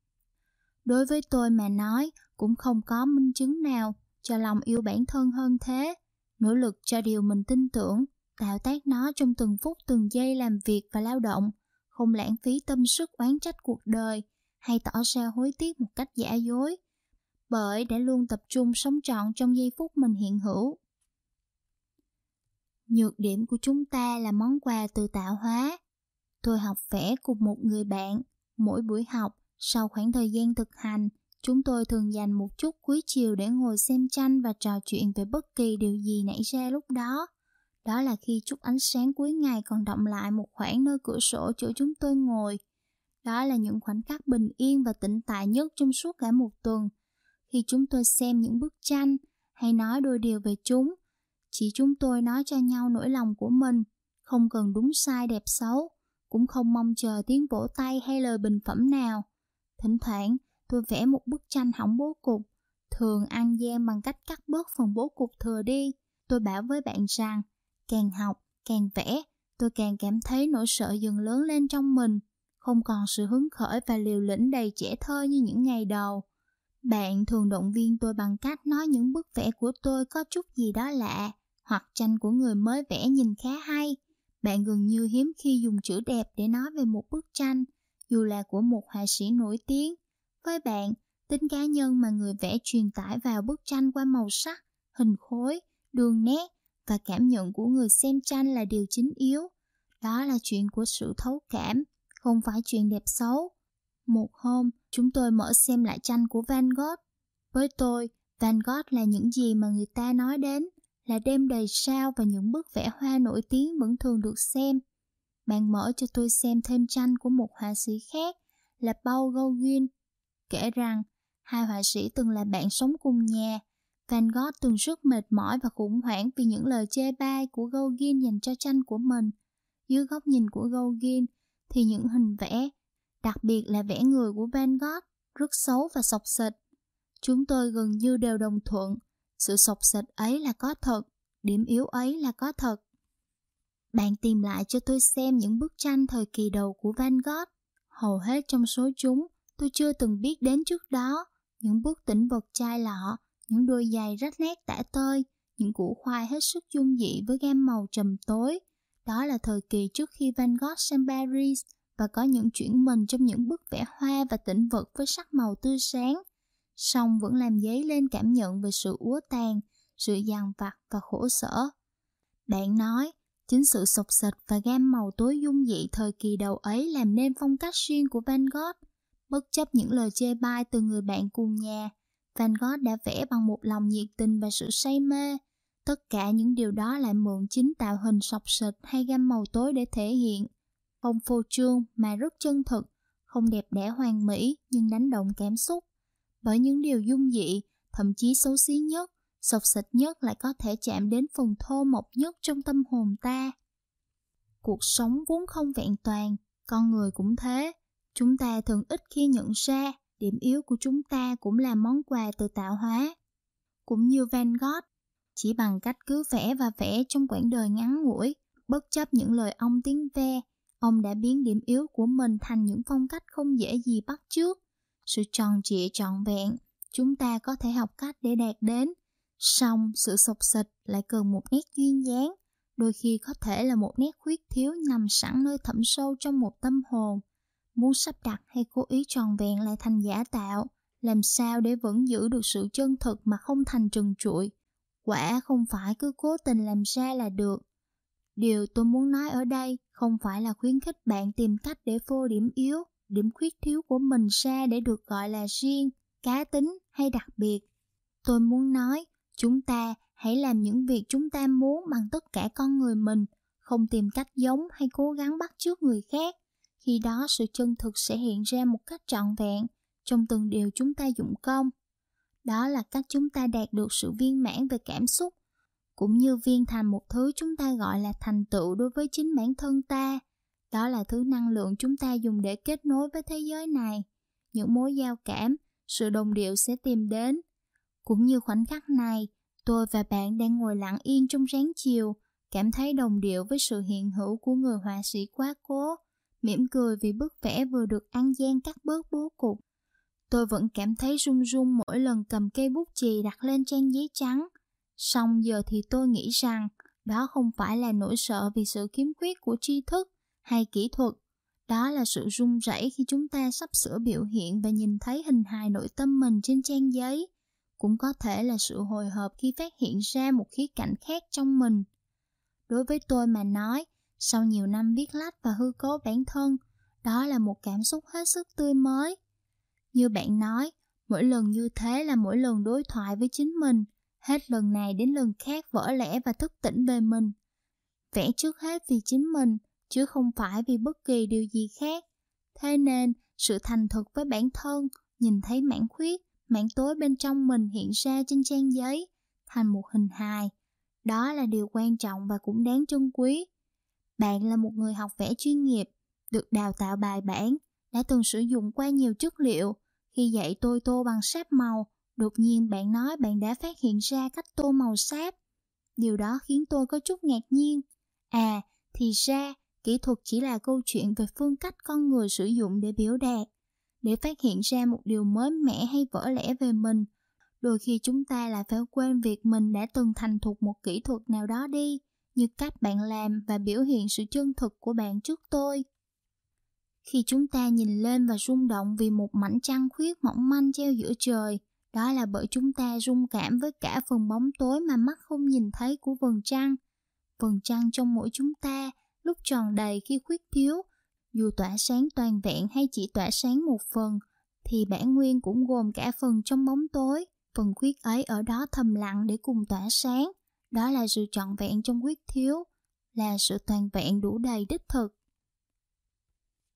Đối với tôi mà nói, cũng không có minh chứng nào cho lòng yêu bản thân hơn thế. Nỗ lực cho điều mình tin tưởng, tạo tác nó trong từng phút từng giây làm việc và lao động, không lãng phí tâm sức oán trách cuộc đời, hay tỏ ra hối tiếc một cách giả dối, bởi đã luôn tập trung sống trọn trong giây phút mình hiện hữu. Nhược điểm của chúng ta là món quà từ tạo hóa. Tôi học vẽ cùng một người bạn. Mỗi buổi học, sau khoảng thời gian thực hành, chúng tôi thường dành một chút cuối chiều để ngồi xem tranh và trò chuyện về bất kỳ điều gì nảy ra lúc đó. Đó là khi chút ánh sáng cuối ngày còn đọng lại một khoảng nơi cửa sổ chỗ chúng tôi ngồi. Đó là những khoảnh khắc bình yên và tĩnh tại nhất trong suốt cả một tuần. Khi chúng tôi xem những bức tranh hay nói đôi điều về chúng, chỉ chúng tôi nói cho nhau nỗi lòng của mình, không cần đúng sai đẹp xấu, cũng không mong chờ tiếng vỗ tay hay lời bình phẩm nào. Thỉnh thoảng, tôi vẽ một bức tranh hỏng bố cục, thường ăn gian bằng cách cắt bớt phần bố cục thừa đi. Tôi bảo với bạn rằng, càng học, càng vẽ, tôi càng cảm thấy nỗi sợ dần lớn lên trong mình, không còn sự hứng khởi và liều lĩnh đầy trẻ thơ như những ngày đầu. Bạn thường động viên tôi bằng cách nói những bức vẽ của tôi có chút gì đó lạ, hoặc tranh của người mới vẽ nhìn khá hay. Bạn gần như hiếm khi dùng chữ đẹp để nói về một bức tranh, dù là của một họa sĩ nổi tiếng. Với bạn, tính cá nhân mà người vẽ truyền tải vào bức tranh qua màu sắc, hình khối, đường nét và cảm nhận của người xem tranh là điều chính yếu. Đó là chuyện của sự thấu cảm, không phải chuyện đẹp xấu. Một hôm, chúng tôi mở xem lại tranh của Van Gogh. Với tôi, Van Gogh là những gì mà người ta nói đến, là đêm đầy sao và những bức vẽ hoa nổi tiếng vẫn thường được xem. Bạn mở cho tôi xem thêm tranh của một họa sĩ khác, là Paul Gauguin, kể rằng hai họa sĩ từng là bạn sống cùng nhà. Van Gogh từng rất mệt mỏi và khủng hoảng vì những lời chê bai của Gauguin dành cho tranh của mình. Dưới góc nhìn của Gauguin thì những hình vẽ, đặc biệt là vẽ người của Van Gogh, rất xấu và xộc xệch. Chúng tôi gần như đều đồng thuận, sự xộc xệch ấy là có thật, điểm yếu ấy là có thật. Bạn tìm lại cho tôi xem những bức tranh thời kỳ đầu của Van Gogh. Hầu hết trong số chúng tôi chưa từng biết đến trước đó. Những bức tĩnh vật chai lọ, những đôi giày rách nát tả tơi, những củ khoai hết sức dung dị với gam màu trầm tối. Đó là thời kỳ trước khi Van Gogh sang Paris và có những chuyển mình trong những bức vẽ hoa và tĩnh vật với sắc màu tươi sáng. Song vẫn làm dấy lên cảm nhận về sự úa tàn, sự dằn vặt và khổ sở. Bạn nói, chính sự xộc xệch và gam màu tối dung dị thời kỳ đầu ấy làm nên phong cách riêng của Van Gogh. Bất chấp những lời chê bai từ người bạn cùng nhà, Van Gogh đã vẽ bằng một lòng nhiệt tình và sự say mê. Tất cả những điều đó lại mượn chính tạo hình xộc xệch hay gam màu tối để thể hiện. Không phô trương mà rất chân thực, không đẹp đẽ hoàn mỹ nhưng đánh động cảm xúc. Bởi những điều dung dị, thậm chí xấu xí nhất, xộc xệch nhất lại có thể chạm đến phần thô mộc nhất trong tâm hồn ta. Cuộc sống vốn không vẹn toàn, con người cũng thế. Chúng ta thường ít khi nhận ra điểm yếu của chúng ta cũng là món quà từ tạo hóa. Cũng như Van Gogh, chỉ bằng cách cứ vẽ và vẽ trong quãng đời ngắn ngủi, bất chấp những lời ong tiếng ve, ông đã biến điểm yếu của mình thành những phong cách không dễ gì bắt chước. Sự tròn trịa trọn vẹn, chúng ta có thể học cách để đạt đến. Song sự xộc xệch lại cần một nét duyên dáng, đôi khi có thể là một nét khuyết thiếu nằm sẵn nơi thẳm sâu trong một tâm hồn. Muốn sắp đặt hay cố ý tròn vẹn lại thành giả tạo, làm sao để vẫn giữ được sự chân thực mà không thành trần trụi. Quả không phải cứ cố tình làm ra là được. Điều tôi muốn nói ở đây không phải là khuyến khích bạn tìm cách để phô điểm yếu, điểm khuyết thiếu của mình ra để được gọi là riêng, cá tính hay đặc biệt. Tôi muốn nói, chúng ta hãy làm những việc chúng ta muốn bằng tất cả con người mình, không tìm cách giống hay cố gắng bắt chước người khác. Khi đó sự chân thực sẽ hiện ra một cách trọn vẹn trong từng điều chúng ta dụng công. Đó là cách chúng ta đạt được sự viên mãn về cảm xúc, cũng như viên thành một thứ chúng ta gọi là thành tựu đối với chính bản thân ta. Đó là thứ năng lượng chúng ta dùng để kết nối với thế giới này. Những mối giao cảm, sự đồng điệu sẽ tìm đến. Cũng như khoảnh khắc này, tôi và bạn đang ngồi lặng yên trong ráng chiều, cảm thấy đồng điệu với sự hiện hữu của người họa sĩ quá cố, mỉm cười vì bức vẽ vừa được ăn gian cắt bớt bố cục. Tôi vẫn cảm thấy run run mỗi lần cầm cây bút chì đặt lên trang giấy trắng. Song giờ thì tôi nghĩ rằng đó không phải là nỗi sợ vì sự khiếm khuyết của tri thức hay kỹ thuật. Đó là sự run rẩy khi chúng ta sắp sửa biểu hiện và nhìn thấy hình hài nội tâm mình trên trang giấy. Cũng có thể là sự hồi hộp khi phát hiện ra một khía cạnh khác trong mình. Đối với tôi mà nói, sau nhiều năm viết lách và hư cấu bản thân, đó là một cảm xúc hết sức tươi mới. Như bạn nói, mỗi lần như thế là mỗi lần đối thoại với chính mình, hết lần này đến lần khác vỡ lẽ và thức tỉnh về mình. Vẽ trước hết vì chính mình, chứ không phải vì bất kỳ điều gì khác. Thế nên, sự thành thực với bản thân, nhìn thấy mảng khuyết, mảng tối bên trong mình hiện ra trên trang giấy, thành một hình hài. Đó là điều quan trọng và cũng đáng trân quý. Bạn là một người học vẽ chuyên nghiệp, được đào tạo bài bản, đã từng sử dụng qua nhiều chất liệu. Khi dạy tôi tô bằng sáp màu, đột nhiên bạn nói bạn đã phát hiện ra cách tô màu sáp. Điều đó khiến tôi có chút ngạc nhiên. À, thì ra, kỹ thuật chỉ là câu chuyện về phương cách con người sử dụng để biểu đạt. Để phát hiện ra một điều mới mẻ hay vỡ lẽ về mình, đôi khi chúng ta lại phải quên việc mình đã từng thành thục một kỹ thuật nào đó đi, như cách bạn làm và biểu hiện sự chân thực của bạn trước tôi. Khi chúng ta nhìn lên và rung động vì một mảnh trăng khuyết mỏng manh treo giữa trời, đó là bởi chúng ta rung cảm với cả phần bóng tối mà mắt không nhìn thấy của vầng trăng. Vầng trăng trong mỗi chúng ta, lúc tròn đầy khi khuyết thiếu, dù tỏa sáng toàn vẹn hay chỉ tỏa sáng một phần, thì bản nguyên cũng gồm cả phần trong bóng tối. Phần khuyết ấy ở đó thầm lặng để cùng tỏa sáng. Đó là sự trọn vẹn trong khuyết thiếu, là sự toàn vẹn đủ đầy đích thực.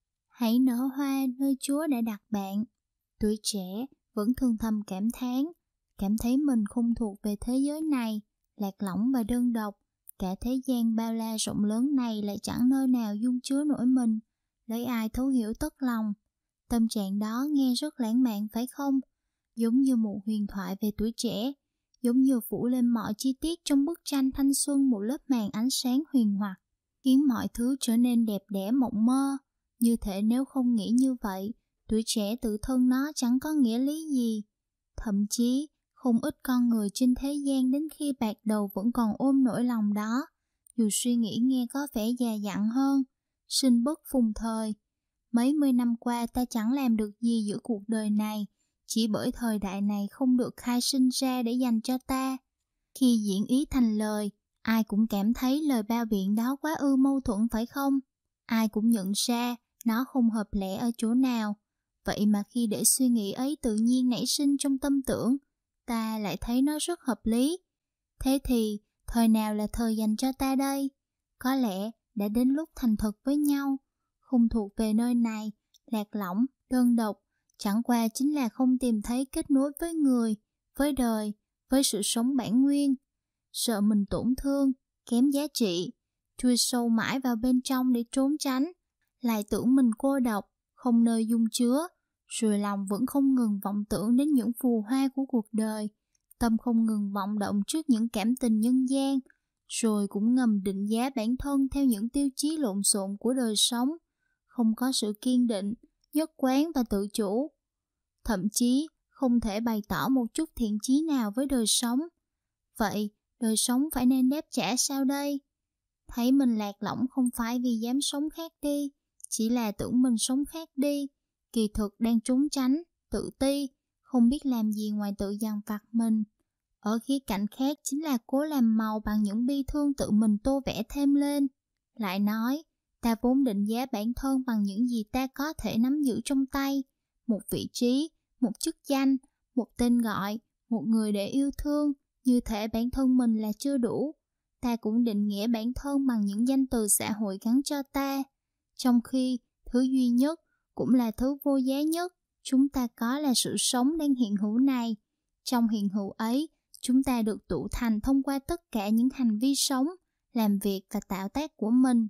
Hãy nở hoa nơi Chúa đã đặt bạn. Tuổi trẻ vẫn thường thầm cảm thán, cảm thấy mình không thuộc về thế giới này, lạc lõng và đơn độc. Cả thế gian bao la rộng lớn này lại chẳng nơi nào dung chứa nổi mình, lấy ai thấu hiểu tất lòng. Tâm trạng đó nghe rất lãng mạn phải không? Giống như một huyền thoại về tuổi trẻ, giống như phủ lên mọi chi tiết trong bức tranh thanh xuân một lớp màn ánh sáng huyền hoặc, khiến mọi thứ trở nên đẹp đẽ mộng mơ. Như thể nếu không nghĩ như vậy, tuổi trẻ tự thân nó chẳng có nghĩa lý gì. Thậm chí, không ít con người trên thế gian đến khi bạc đầu vẫn còn ôm nỗi lòng đó, dù suy nghĩ nghe có vẻ già dặn hơn, sinh bất phùng thời. Mấy mươi năm qua ta chẳng làm được gì giữa cuộc đời này, chỉ bởi thời đại này không được khai sinh ra để dành cho ta. Khi diễn ý thành lời, ai cũng cảm thấy lời bao biện đó quá ư mâu thuẫn phải không? Ai cũng nhận ra nó không hợp lẽ ở chỗ nào. Vậy mà khi để suy nghĩ ấy tự nhiên nảy sinh trong tâm tưởng, ta lại thấy nó rất hợp lý. Thế thì, thời nào là thời dành cho ta đây? Có lẽ đã đến lúc thành thật với nhau, không thuộc về nơi này, lạc lõng, đơn độc, chẳng qua chính là không tìm thấy kết nối với người, với đời, với sự sống bản nguyên. Sợ mình tổn thương, kém giá trị, chui sâu mãi vào bên trong để trốn tránh, lại tưởng mình cô độc, không nơi dung chứa, rồi lòng vẫn không ngừng vọng tưởng đến những phù hoa của cuộc đời, tâm không ngừng vọng động trước những cảm tình nhân gian, rồi cũng ngầm định giá bản thân theo những tiêu chí lộn xộn của đời sống, không có sự kiên định, nhất quán và tự chủ. Thậm chí không thể bày tỏ một chút thiện chí nào với đời sống. Vậy, đời sống phải nên đáp trả sao đây? Thấy mình lạc lõng không phải vì dám sống khác đi, chỉ là tưởng mình sống khác đi, kỳ thực đang trốn tránh, tự ti, không biết làm gì ngoài tự dằn vặt mình. Ở khía cạnh khác chính là cố làm màu bằng những bi thương tự mình tô vẽ thêm lên. Lại nói, ta vốn định giá bản thân bằng những gì ta có thể nắm giữ trong tay, một vị trí, một chức danh, một tên gọi, một người để yêu thương, như thể bản thân mình là chưa đủ. Ta cũng định nghĩa bản thân bằng những danh từ xã hội gắn cho ta, trong khi thứ duy nhất, cũng là thứ vô giá nhất, chúng ta có là sự sống đang hiện hữu này. Trong hiện hữu ấy, chúng ta được tụ thành thông qua tất cả những hành vi sống, làm việc và tạo tác của mình.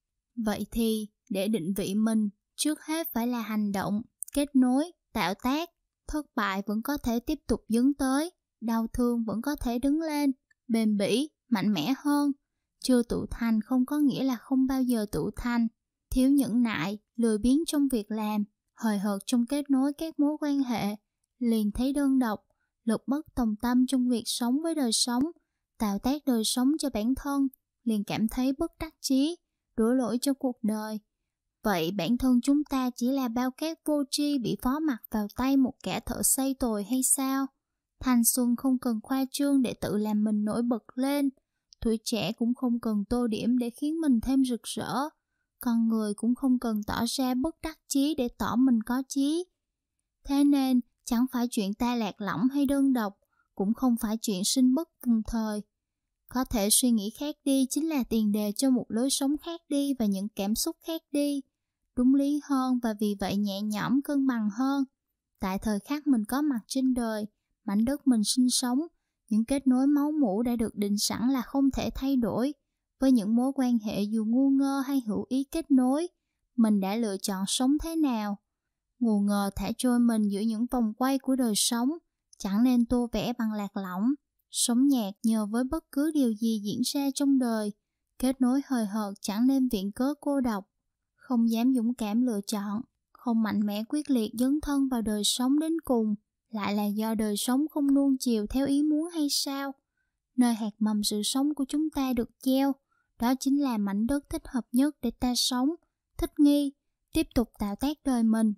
Vậy thì, để định vị mình, trước hết phải là hành động, kết nối, tạo tác. Thất bại vẫn có thể tiếp tục dấn tới, đau thương vẫn có thể đứng lên, bền bỉ, mạnh mẽ hơn. Chưa tụ thành không có nghĩa là không bao giờ tụ thành. Thiếu nhẫn nại, lười biếng trong việc làm, hời hợt trong kết nối các mối quan hệ, liền thấy đơn độc, lực bất tòng tâm trong việc sống với đời sống, tạo tác đời sống cho bản thân, liền cảm thấy bất đắc chí, đổ lỗi cho cuộc đời. Vậy bản thân chúng ta chỉ là bao cát vô tri bị phó mặc vào tay một kẻ thợ xây tồi hay sao? Thanh xuân không cần khoa trương để tự làm mình nổi bật lên, tuổi trẻ cũng không cần tô điểm để khiến mình thêm rực rỡ, con người cũng không cần tỏ ra bất đắc chí để tỏ mình có chí. Thế nên, chẳng phải chuyện ta lạc lõng hay đơn độc, cũng không phải chuyện sinh bất phùng thời. Có thể suy nghĩ khác đi chính là tiền đề cho một lối sống khác đi và những cảm xúc khác đi. Đúng lý hơn và vì vậy nhẹ nhõm cân bằng hơn. Tại thời khắc mình có mặt trên đời, mảnh đất mình sinh sống, những kết nối máu mủ đã được định sẵn là không thể thay đổi. Với những mối quan hệ dù ngu ngơ hay hữu ý kết nối, mình đã lựa chọn sống thế nào. Ngu ngờ thả trôi mình giữa những vòng quay của đời sống, chẳng nên tô vẽ bằng lạc lõng. Sống nhạt nhờ với bất cứ điều gì diễn ra trong đời, kết nối hời hợt chẳng nên viện cớ cô độc. Không dám dũng cảm lựa chọn, không mạnh mẽ quyết liệt dấn thân vào đời sống đến cùng, lại là do đời sống không nuông chiều theo ý muốn hay sao? Nơi hạt mầm sự sống của chúng ta được gieo, đó chính là mảnh đất thích hợp nhất để ta sống, thích nghi, tiếp tục tạo tác đời mình.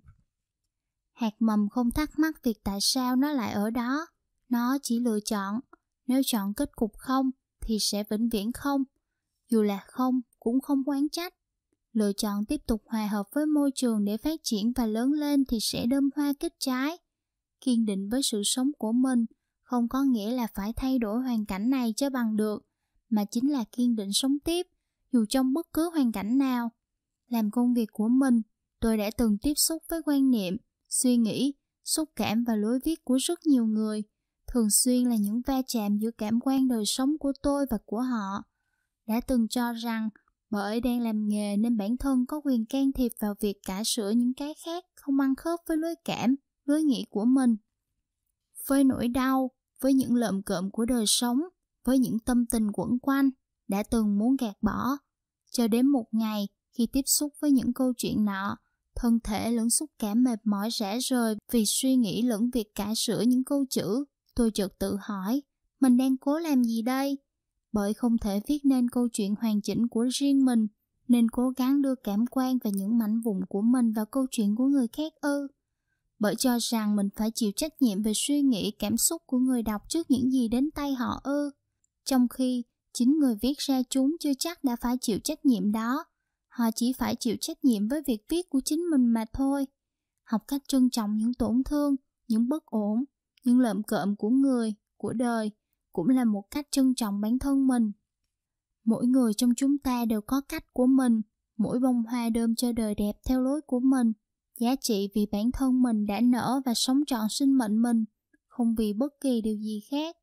Hạt mầm không thắc mắc việc tại sao nó lại ở đó, nó chỉ lựa chọn. Nếu chọn kết cục không, thì sẽ vĩnh viễn không. Dù là không, cũng không oán trách. Lựa chọn tiếp tục hòa hợp với môi trường để phát triển và lớn lên thì sẽ đơm hoa kết trái. Kiên định với sự sống của mình không có nghĩa là phải thay đổi hoàn cảnh này cho bằng được, mà chính là kiên định sống tiếp, dù trong bất cứ hoàn cảnh nào. Làm công việc của mình, tôi đã từng tiếp xúc với quan niệm, suy nghĩ, xúc cảm và lối viết của rất nhiều người, thường xuyên là những va chạm giữa cảm quan đời sống của tôi và của họ. Đã từng cho rằng bởi đang làm nghề nên bản thân có quyền can thiệp vào việc cải sửa những cái khác không ăn khớp với lối cảm, lối nghĩ của mình. Với nỗi đau, với những lợm cợm của đời sống, với những tâm tình quẩn quanh, đã từng muốn gạt bỏ. Cho đến một ngày, khi tiếp xúc với những câu chuyện nọ, thân thể lẫn xúc cảm mệt mỏi rã rời vì suy nghĩ lẫn việc cải sửa những câu chữ, tôi chợt tự hỏi, mình đang cố làm gì đây? Bởi không thể viết nên câu chuyện hoàn chỉnh của riêng mình, nên cố gắng đưa cảm quan và những mảnh vụn của mình vào câu chuyện của người khác ư? Bởi cho rằng mình phải chịu trách nhiệm về suy nghĩ cảm xúc của người đọc trước những gì đến tay họ ư? Trong khi chính người viết ra chúng chưa chắc đã phải chịu trách nhiệm đó. Họ chỉ phải chịu trách nhiệm với việc viết của chính mình mà thôi. Học cách trân trọng những tổn thương, những bất ổn, những lợm cợm của người, của đời, cũng là một cách trân trọng bản thân mình. Mỗi người trong chúng ta đều có cách của mình, mỗi bông hoa đơm cho đời đẹp theo lối của mình, giá trị vì bản thân mình đã nở và sống trọn sinh mệnh mình, không vì bất kỳ điều gì khác.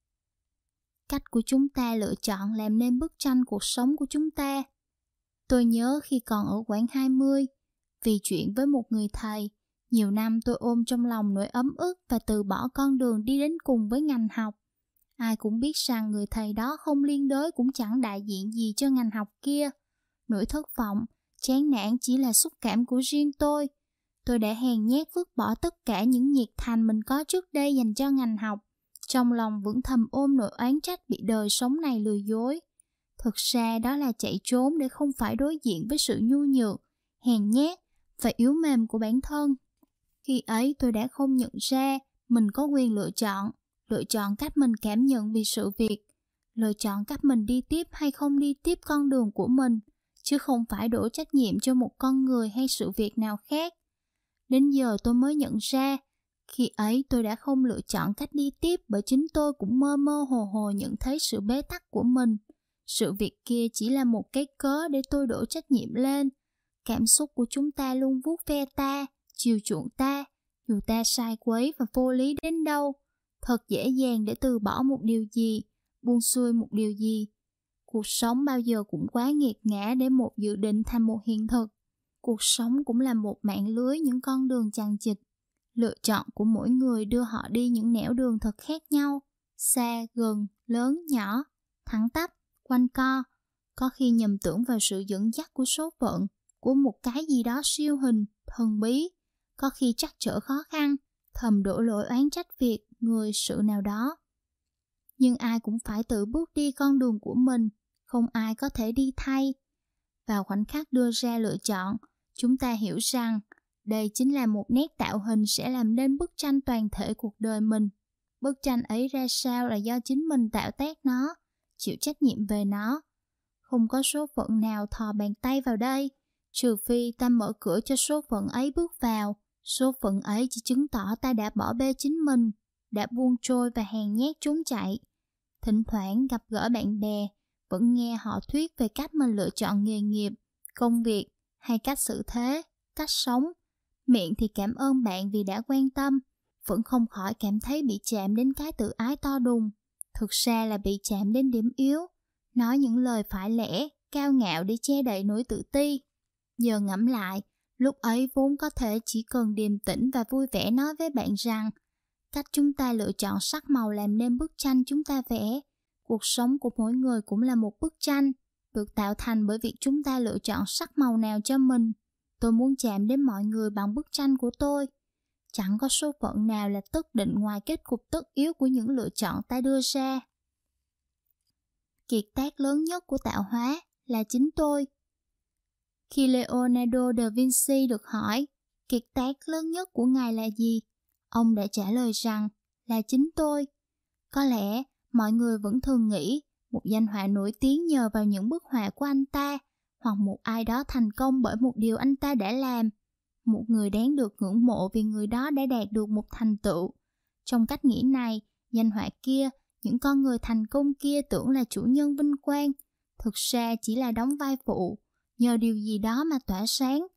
Cách của chúng ta lựa chọn làm nên bức tranh cuộc sống của chúng ta. Tôi nhớ khi còn ở khoảng 20, vì chuyện với một người thầy, nhiều năm tôi ôm trong lòng nỗi ấm ức và từ bỏ con đường đi đến cùng với ngành học. Ai cũng biết rằng người thầy đó không liên đới cũng chẳng đại diện gì cho ngành học kia. Nỗi thất vọng, chán nản chỉ là xúc cảm của riêng tôi. Tôi đã hèn nhát vứt bỏ tất cả những nhiệt thành mình có trước đây dành cho ngành học. Trong lòng vẫn thầm ôm nỗi oán trách bị đời sống này lừa dối. Thực ra đó là chạy trốn để không phải đối diện với sự nhu nhược, hèn nhát và yếu mềm của bản thân. Khi ấy tôi đã không nhận ra mình có quyền lựa chọn cách mình cảm nhận về sự việc, lựa chọn cách mình đi tiếp hay không đi tiếp con đường của mình, chứ không phải đổ trách nhiệm cho một con người hay sự việc nào khác. Đến giờ tôi mới nhận ra, khi ấy tôi đã không lựa chọn cách đi tiếp bởi chính tôi cũng mơ mơ hồ hồ nhận thấy sự bế tắc của mình. Sự việc kia chỉ là một cái cớ để tôi đổ trách nhiệm lên. Cảm xúc của chúng ta luôn vuốt ve ta, chiều chuộng ta, dù ta sai quấy và vô lý đến đâu. Thật dễ dàng để từ bỏ một điều gì, buông xuôi một điều gì. Cuộc sống bao giờ cũng quá nghiệt ngã để một dự định thành một hiện thực. Cuộc sống cũng là một mạng lưới những con đường chằng chịt. Lựa chọn của mỗi người đưa họ đi những nẻo đường thật khác nhau, xa, gần, lớn, nhỏ, thẳng tắp, quanh co. Có khi nhầm tưởng vào sự dẫn dắt của số phận, của một cái gì đó siêu hình, thần bí. Có khi trắc trở khó khăn, thầm đổ lỗi oán trách việc, người, sự nào đó. Nhưng ai cũng phải tự bước đi con đường của mình, không ai có thể đi thay. Vào khoảnh khắc đưa ra lựa chọn, chúng ta hiểu rằng đây chính là một nét tạo hình sẽ làm nên bức tranh toàn thể cuộc đời mình. Bức tranh ấy ra sao là do chính mình tạo tác nó, chịu trách nhiệm về nó. Không có số phận nào thò bàn tay vào đây, trừ phi ta mở cửa cho số phận ấy bước vào. Số phận ấy chỉ chứng tỏ ta đã bỏ bê chính mình, đã buông trôi và hèn nhát trốn chạy. Thỉnh thoảng gặp gỡ bạn bè, vẫn nghe họ thuyết về cách mình lựa chọn nghề nghiệp, công việc hay cách xử thế, cách sống. Miệng thì cảm ơn bạn vì đã quan tâm, vẫn không khỏi cảm thấy bị chạm đến cái tự ái to đùng. Thực ra là bị chạm đến điểm yếu, nói những lời phải lẽ, cao ngạo để che đậy nỗi tự ti. Giờ ngẫm lại, lúc ấy vốn có thể chỉ cần điềm tĩnh và vui vẻ nói với bạn rằng cách chúng ta lựa chọn sắc màu làm nên bức tranh chúng ta vẽ. Cuộc sống của mỗi người cũng là một bức tranh, được tạo thành bởi việc chúng ta lựa chọn sắc màu nào cho mình. Tôi muốn chạm đến mọi người bằng bức tranh của tôi. Chẳng có số phận nào là tất định ngoài kết cục tất yếu của những lựa chọn ta đưa ra. Kiệt tác lớn nhất của tạo hóa là chính tôi. Khi Leonardo da Vinci được hỏi kiệt tác lớn nhất của ngài là gì, ông đã trả lời rằng là chính tôi. Có lẽ mọi người vẫn thường nghĩ một danh họa nổi tiếng nhờ vào những bức họa của anh ta, hoặc một ai đó thành công bởi một điều anh ta đã làm. Một người đáng được ngưỡng mộ vì người đó đã đạt được một thành tựu. Trong cách nghĩ này, danh họa kia, những con người thành công kia tưởng là chủ nhân vinh quang, thực ra chỉ là đóng vai phụ, nhờ điều gì đó mà tỏa sáng.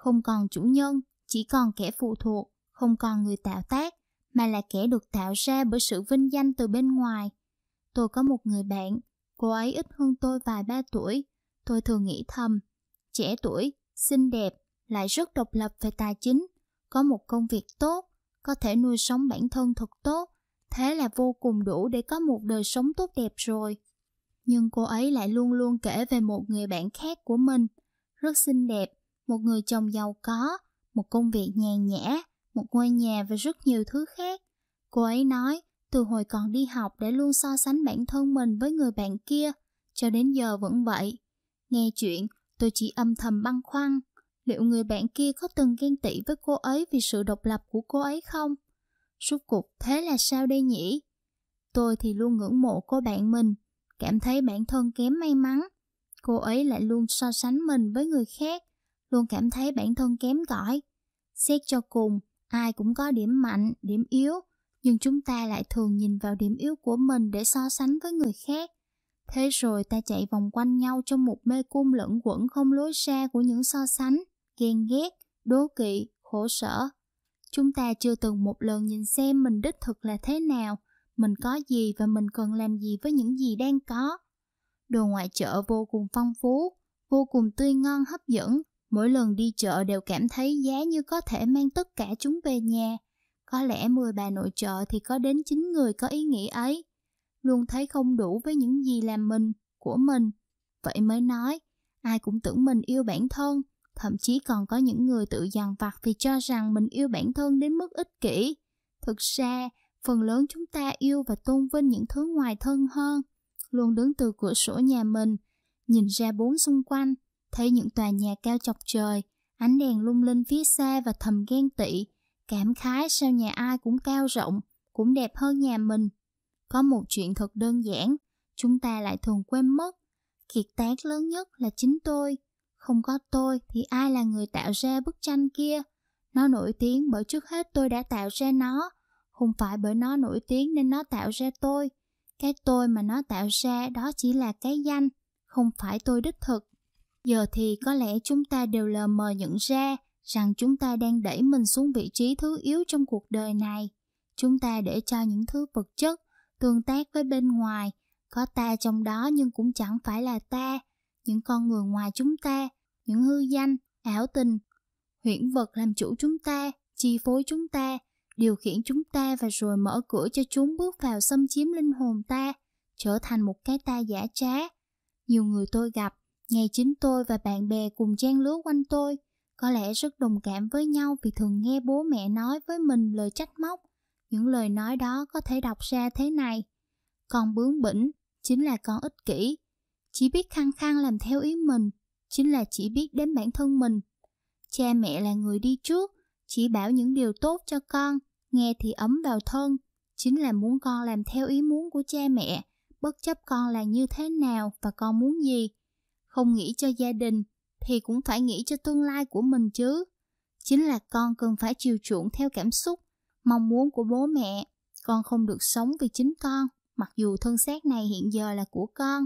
không còn chủ nhân, chỉ còn kẻ phụ thuộc, không còn người tạo tác, mà là kẻ được tạo ra bởi sự vinh danh từ bên ngoài. Tôi có một người bạn, cô ấy ít hơn tôi vài ba tuổi. Tôi thường nghĩ thầm, trẻ tuổi, xinh đẹp, lại rất độc lập về tài chính, có một công việc tốt, có thể nuôi sống bản thân thật tốt, thế là vô cùng đủ để có một đời sống tốt đẹp rồi. Nhưng cô ấy lại luôn luôn kể về một người bạn khác của mình, rất xinh đẹp, một người chồng giàu có, một công việc nhàn nhã, một ngôi nhà và rất nhiều thứ khác. Cô ấy nói, từ hồi còn đi học đã luôn so sánh bản thân mình với người bạn kia, cho đến giờ vẫn vậy. Nghe chuyện, tôi chỉ âm thầm băn khoăn, liệu người bạn kia có từng ghen tị với cô ấy vì sự độc lập của cô ấy không? Rốt cuộc thế là sao đây nhỉ? Tôi thì luôn ngưỡng mộ cô bạn mình, cảm thấy bản thân kém may mắn. Cô ấy lại luôn so sánh mình với người khác, luôn cảm thấy bản thân kém cỏi. Xét cho cùng, ai cũng có điểm mạnh, điểm yếu, nhưng chúng ta lại thường nhìn vào điểm yếu của mình để so sánh với người khác. Thế rồi ta chạy vòng quanh nhau trong một mê cung lẫn quẩn không lối ra của những so sánh, ghen ghét, đố kỵ, khổ sở. Chúng ta chưa từng một lần nhìn xem mình đích thực là thế nào, mình có gì và mình cần làm gì với những gì đang có. Đồ ngoại chợ vô cùng phong phú, vô cùng tươi ngon hấp dẫn. Mỗi lần đi chợ đều cảm thấy giá như có thể mang tất cả chúng về nhà. Có lẽ 10 bà nội trợ thì có đến 9 người có ý nghĩ ấy. Luôn thấy không đủ với những gì làm mình, của mình. Vậy mới nói, ai cũng tưởng mình yêu bản thân. Thậm chí còn có những người tự dằn vặt vì cho rằng mình yêu bản thân đến mức ích kỷ. Thực ra, phần lớn chúng ta yêu và tôn vinh những thứ ngoài thân hơn. Luôn đứng từ cửa sổ nhà mình, nhìn ra bốn xung quanh, thấy những tòa nhà cao chọc trời, ánh đèn lung linh phía xa và thầm ghen tị, cảm khái sao nhà ai cũng cao rộng, cũng đẹp hơn nhà mình. Có một chuyện thật đơn giản, chúng ta lại thường quên mất. Kiệt tác lớn nhất là chính tôi. Không có tôi thì ai là người tạo ra bức tranh kia? Nó nổi tiếng bởi trước hết tôi đã tạo ra nó. Không phải bởi nó nổi tiếng nên nó tạo ra tôi. Cái tôi mà nó tạo ra đó chỉ là cái danh, không phải tôi đích thực. Giờ thì có lẽ chúng ta đều lờ mờ nhận ra rằng chúng ta đang đẩy mình xuống vị trí thứ yếu trong cuộc đời này. Chúng ta để cho những thứ vật chất tương tác với bên ngoài, có ta trong đó nhưng cũng chẳng phải là ta. Những con người ngoài chúng ta, những hư danh, ảo tình, huyễn vật làm chủ chúng ta, chi phối chúng ta, điều khiển chúng ta và rồi mở cửa cho chúng bước vào xâm chiếm linh hồn ta, trở thành một cái ta giả trá. Nhiều người tôi gặp, ngay chính tôi và bạn bè cùng trang lứa quanh tôi, có lẽ rất đồng cảm với nhau vì thường nghe bố mẹ nói với mình lời trách móc. Những lời nói đó có thể đọc ra thế này: con bướng bỉnh, chính là con ích kỷ. Chỉ biết khăng khăng làm theo ý mình, chính là chỉ biết đến bản thân mình. Cha mẹ là người đi trước, chỉ bảo những điều tốt cho con, nghe thì ấm vào thân, chính là muốn con làm theo ý muốn của cha mẹ, bất chấp con là như thế nào và con muốn gì. Không nghĩ cho gia đình, thì cũng phải nghĩ cho tương lai của mình chứ. Chính là con cần phải chiều chuộng theo cảm xúc, mong muốn của bố mẹ. Con không được sống vì chính con, mặc dù thân xác này hiện giờ là của con.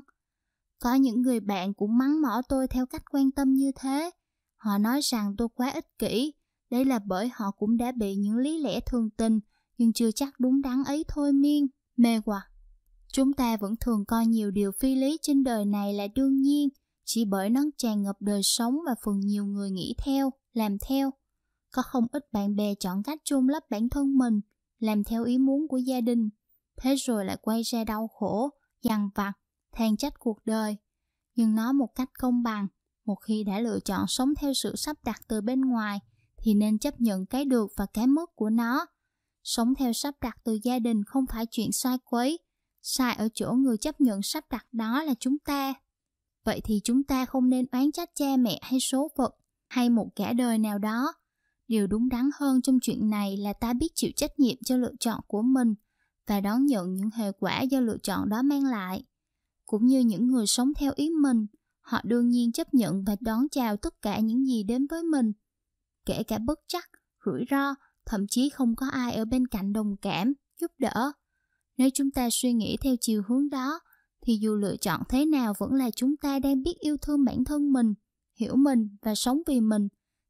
Có những người bạn cũng mắng mỏ tôi theo cách quan tâm như thế. Họ nói rằng tôi quá ích kỷ. Đấy là bởi họ cũng đã bị những lý lẽ thường tình, nhưng chưa chắc đúng đắn ấy thôi miên, mê hoặc. Chúng ta vẫn thường coi nhiều điều phi lý trên đời này là đương nhiên, chỉ bởi nó tràn ngập đời sống và phần nhiều người nghĩ theo, làm theo. Có không ít bạn bè chọn cách chôn lấp bản thân mình, làm theo ý muốn của gia đình, thế rồi lại quay ra đau khổ, dằn vặt, than trách cuộc đời. Nhưng nói một cách công bằng, một khi đã lựa chọn sống theo sự sắp đặt từ bên ngoài, thì nên chấp nhận cái được và cái mất của nó. Sống theo sắp đặt từ gia đình không phải chuyện sai quấy, sai ở chỗ người chấp nhận sắp đặt đó là chúng ta. Vậy thì chúng ta không nên oán trách cha mẹ hay số phận, hay một cả đời nào đó. Điều đúng đắn hơn trong chuyện này là ta biết chịu trách nhiệm cho lựa chọn của mình và đón nhận những hệ quả do lựa chọn đó mang lại. Cũng như những người sống theo ý mình, họ đương nhiên chấp nhận và đón chào tất cả những gì đến với mình, kể cả bất trắc, rủi ro, thậm chí không có ai ở bên cạnh đồng cảm, giúp đỡ. Nếu chúng ta suy nghĩ theo chiều hướng đó, thì dù lựa chọn thế nào vẫn là chúng ta đang biết yêu thương bản thân mình, hiểu mình và sống vì mình.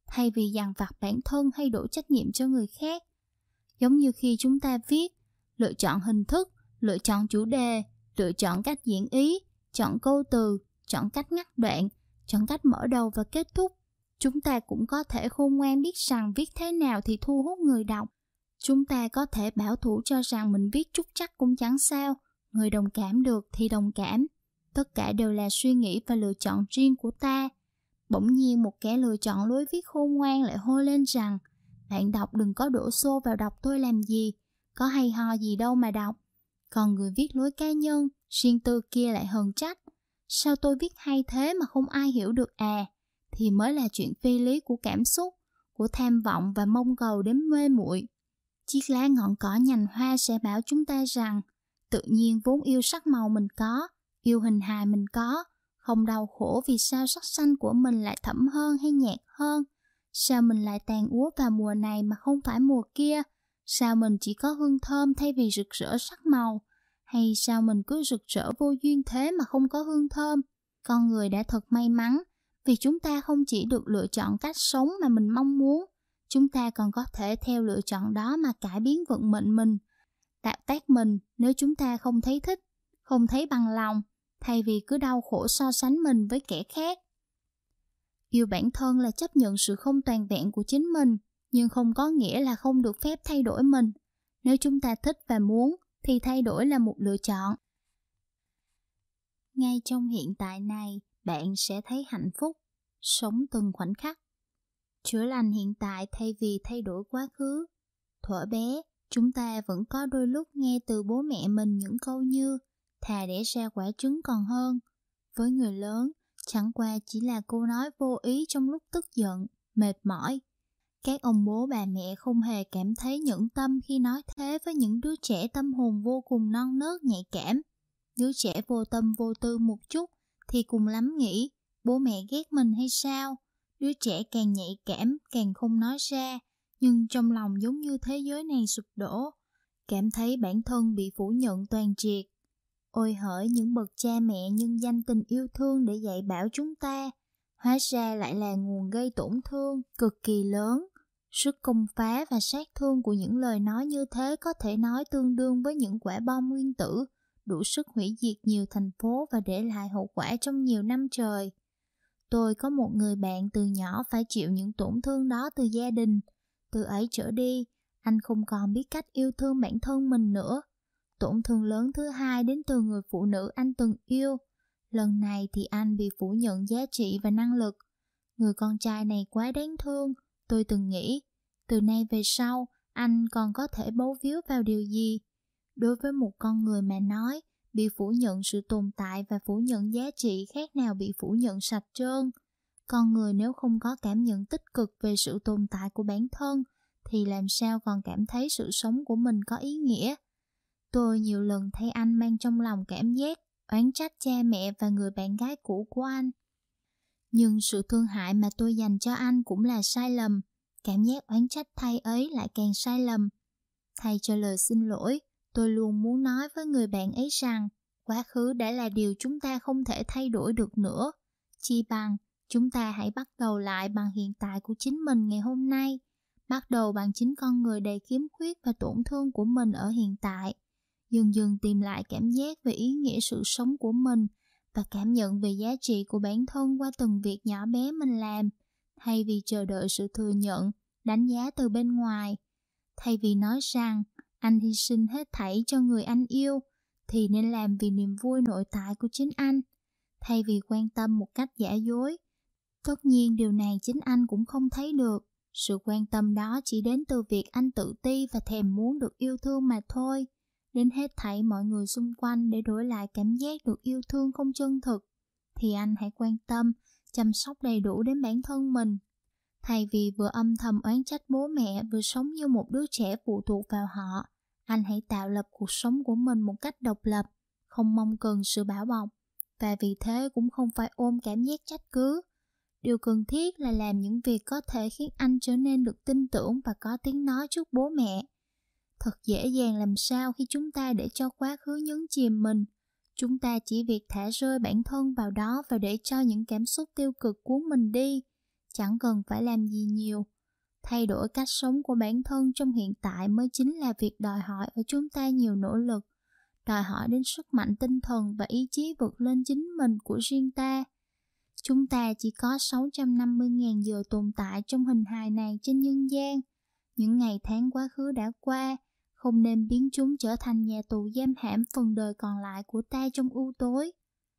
thay vì dằn vặt bản thân hay đổ trách nhiệm cho người khác. Giống như khi chúng ta viết, lựa chọn hình thức, lựa chọn chủ đề, lựa chọn cách diễn ý, chọn câu từ, chọn cách ngắt đoạn, chọn cách mở đầu và kết thúc. Chúng ta cũng có thể khôn ngoan biết rằng viết thế nào thì thu hút người đọc. Chúng ta có thể bảo thủ cho rằng mình viết trúc trắc cũng chẳng sao, người đồng cảm được thì đồng cảm. Tất cả đều là suy nghĩ và lựa chọn riêng của ta. Bỗng nhiên một kẻ lựa chọn lối viết khôn ngoan lại hô lên rằng, bạn đọc đừng có đổ xô vào đọc tôi làm gì, có hay ho gì đâu mà đọc. Còn người viết lối cá nhân, riêng tư kia lại hờn trách, sao tôi viết hay thế mà không ai hiểu được à, thì mới là chuyện phi lý của cảm xúc, của tham vọng và mong cầu đến mê muội. Chiếc lá ngọn cỏ nhành hoa sẽ bảo chúng ta rằng, tự nhiên vốn yêu sắc màu mình có, yêu hình hài mình có, không đau khổ vì sao sắc xanh của mình lại thẫm hơn hay nhạt hơn, sao mình lại tàn úa vào mùa này mà không phải mùa kia, sao mình chỉ có hương thơm thay vì rực rỡ sắc màu, hay sao mình cứ rực rỡ vô duyên thế mà không có hương thơm. Con người đã thật may mắn, vì chúng ta không chỉ được lựa chọn cách sống mà mình mong muốn, chúng ta còn có thể theo lựa chọn đó mà cải biến vận mệnh mình, tạo tác mình nếu chúng ta không thấy thích, không thấy bằng lòng, thay vì cứ đau khổ so sánh mình với kẻ khác. Yêu bản thân là chấp nhận sự không toàn vẹn của chính mình, nhưng không có nghĩa là không được phép thay đổi mình. Nếu chúng ta thích và muốn, thì thay đổi là một lựa chọn. Ngay trong hiện tại này, bạn sẽ thấy hạnh phúc, sống từng khoảnh khắc. Chữa lành hiện tại thay vì thay đổi quá khứ. Thuở bé, chúng ta vẫn có đôi lúc nghe từ bố mẹ mình những câu như thà đẻ ra quả trứng còn hơn. Với người lớn, chẳng qua chỉ là câu nói vô ý trong lúc tức giận, mệt mỏi. Các ông bố bà mẹ không hề cảm thấy nhẫn tâm khi nói thế với những đứa trẻ tâm hồn vô cùng non nớt nhạy cảm. Đứa trẻ vô tâm vô tư một chút thì cùng lắm nghĩ bố mẹ ghét mình hay sao. Đứa trẻ càng nhạy cảm càng không nói ra, nhưng trong lòng giống như thế giới này sụp đổ, cảm thấy bản thân bị phủ nhận toàn triệt. Ôi hỡi những bậc cha mẹ nhân danh tình yêu thương để dạy bảo chúng ta, hóa ra lại là nguồn gây tổn thương cực kỳ lớn. Sức công phá và sát thương của những lời nói như thế có thể nói tương đương với những quả bom nguyên tử, đủ sức hủy diệt nhiều thành phố và để lại hậu quả trong nhiều năm trời. Tôi có một người bạn từ nhỏ phải chịu những tổn thương đó từ gia đình. Từ ấy trở đi, anh không còn biết cách yêu thương bản thân mình nữa. Tổn thương lớn thứ hai đến từ người phụ nữ anh từng yêu. Lần này thì anh bị phủ nhận giá trị và năng lực. Người con trai này quá đáng thương. Tôi từng nghĩ, từ nay về sau, anh còn có thể bấu víu vào điều gì? Đối với một con người mà nói, bị phủ nhận sự tồn tại và phủ nhận giá trị khác nào bị phủ nhận sạch trơn. Con người nếu không có cảm nhận tích cực về sự tồn tại của bản thân, thì làm sao còn cảm thấy sự sống của mình có ý nghĩa? Tôi nhiều lần thấy anh mang trong lòng cảm giác oán trách cha mẹ và người bạn gái cũ của anh. Nhưng sự thương hại mà tôi dành cho anh cũng là sai lầm. Cảm giác oán trách thay ấy lại càng sai lầm. Thay cho lời xin lỗi, tôi luôn muốn nói với người bạn ấy rằng quá khứ đã là điều chúng ta không thể thay đổi được nữa. Chi bằng chúng ta hãy bắt đầu lại bằng hiện tại của chính mình ngày hôm nay. Bắt đầu bằng chính con người đầy khiếm khuyết và tổn thương của mình ở hiện tại. Dần dần tìm lại cảm giác về ý nghĩa sự sống của mình và cảm nhận về giá trị của bản thân qua từng việc nhỏ bé mình làm, thay vì chờ đợi sự thừa nhận, đánh giá từ bên ngoài. Thay vì nói rằng anh hy sinh hết thảy cho người anh yêu, thì nên làm vì niềm vui nội tại của chính anh, thay vì quan tâm một cách giả dối. Tất nhiên điều này chính anh cũng không thấy được. Sự quan tâm đó chỉ đến từ việc anh tự ti và thèm muốn được yêu thương mà thôi. Đến hết thảy mọi người xung quanh để đổi lại cảm giác được yêu thương không chân thực, thì anh hãy quan tâm, chăm sóc đầy đủ đến bản thân mình. Thay vì vừa âm thầm oán trách bố mẹ, vừa sống như một đứa trẻ phụ thuộc vào họ, anh hãy tạo lập cuộc sống của mình một cách độc lập, không mong cần sự bảo bọc, và vì thế cũng không phải ôm cảm giác trách cứ. Điều cần thiết là làm những việc có thể khiến anh trở nên được tin tưởng và có tiếng nói trước bố mẹ. Thật dễ dàng làm sao khi chúng ta để cho quá khứ nhấn chìm mình. Chúng ta chỉ việc thả rơi bản thân vào đó và để cho những cảm xúc tiêu cực cuốn mình đi. chẳng cần phải làm gì nhiều. Thay đổi cách sống của bản thân trong hiện tại mới chính là việc đòi hỏi ở chúng ta nhiều nỗ lực, đòi hỏi đến sức mạnh tinh thần và ý chí vượt lên chính mình của riêng ta. Chúng ta chỉ có 650.000 giờ tồn tại trong hình hài này trên nhân gian. Những ngày tháng quá khứ đã qua, không nên biến chúng trở thành nhà tù giam hãm phần đời còn lại của ta trong u tối.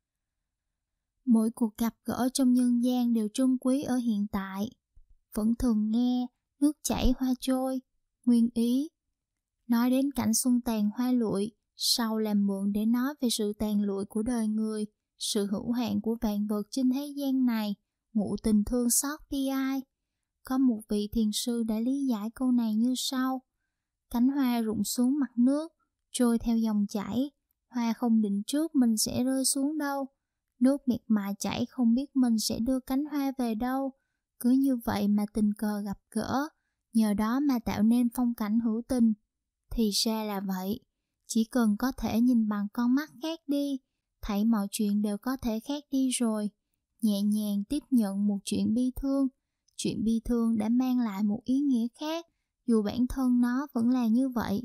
Mỗi cuộc gặp gỡ trong nhân gian đều trân quý ở hiện tại. Vẫn thường nghe nước chảy hoa trôi, nguyên ý. Nói đến cảnh xuân tàn hoa lụi, sau làm mượn để nói về sự tàn lụi của đời người, sự hữu hạn của vạn vật trên thế gian này, ngụ tình thương xót bi ai. Có một vị thiền sư đã lý giải câu này như sau: cánh hoa rụng xuống mặt nước, trôi theo dòng chảy, hoa không định trước mình sẽ rơi xuống đâu. Nước miệt mài chảy không biết mình sẽ đưa cánh hoa về đâu. Cứ như vậy mà tình cờ gặp gỡ, nhờ đó mà tạo nên phong cảnh hữu tình. Thì ra là vậy, chỉ cần có thể nhìn bằng con mắt khác đi, thảy mọi chuyện đều có thể khác đi rồi. Nhẹ nhàng tiếp nhận một chuyện bi thương, chuyện bi thương đã mang lại một ý nghĩa khác, dù bản thân nó vẫn là như vậy.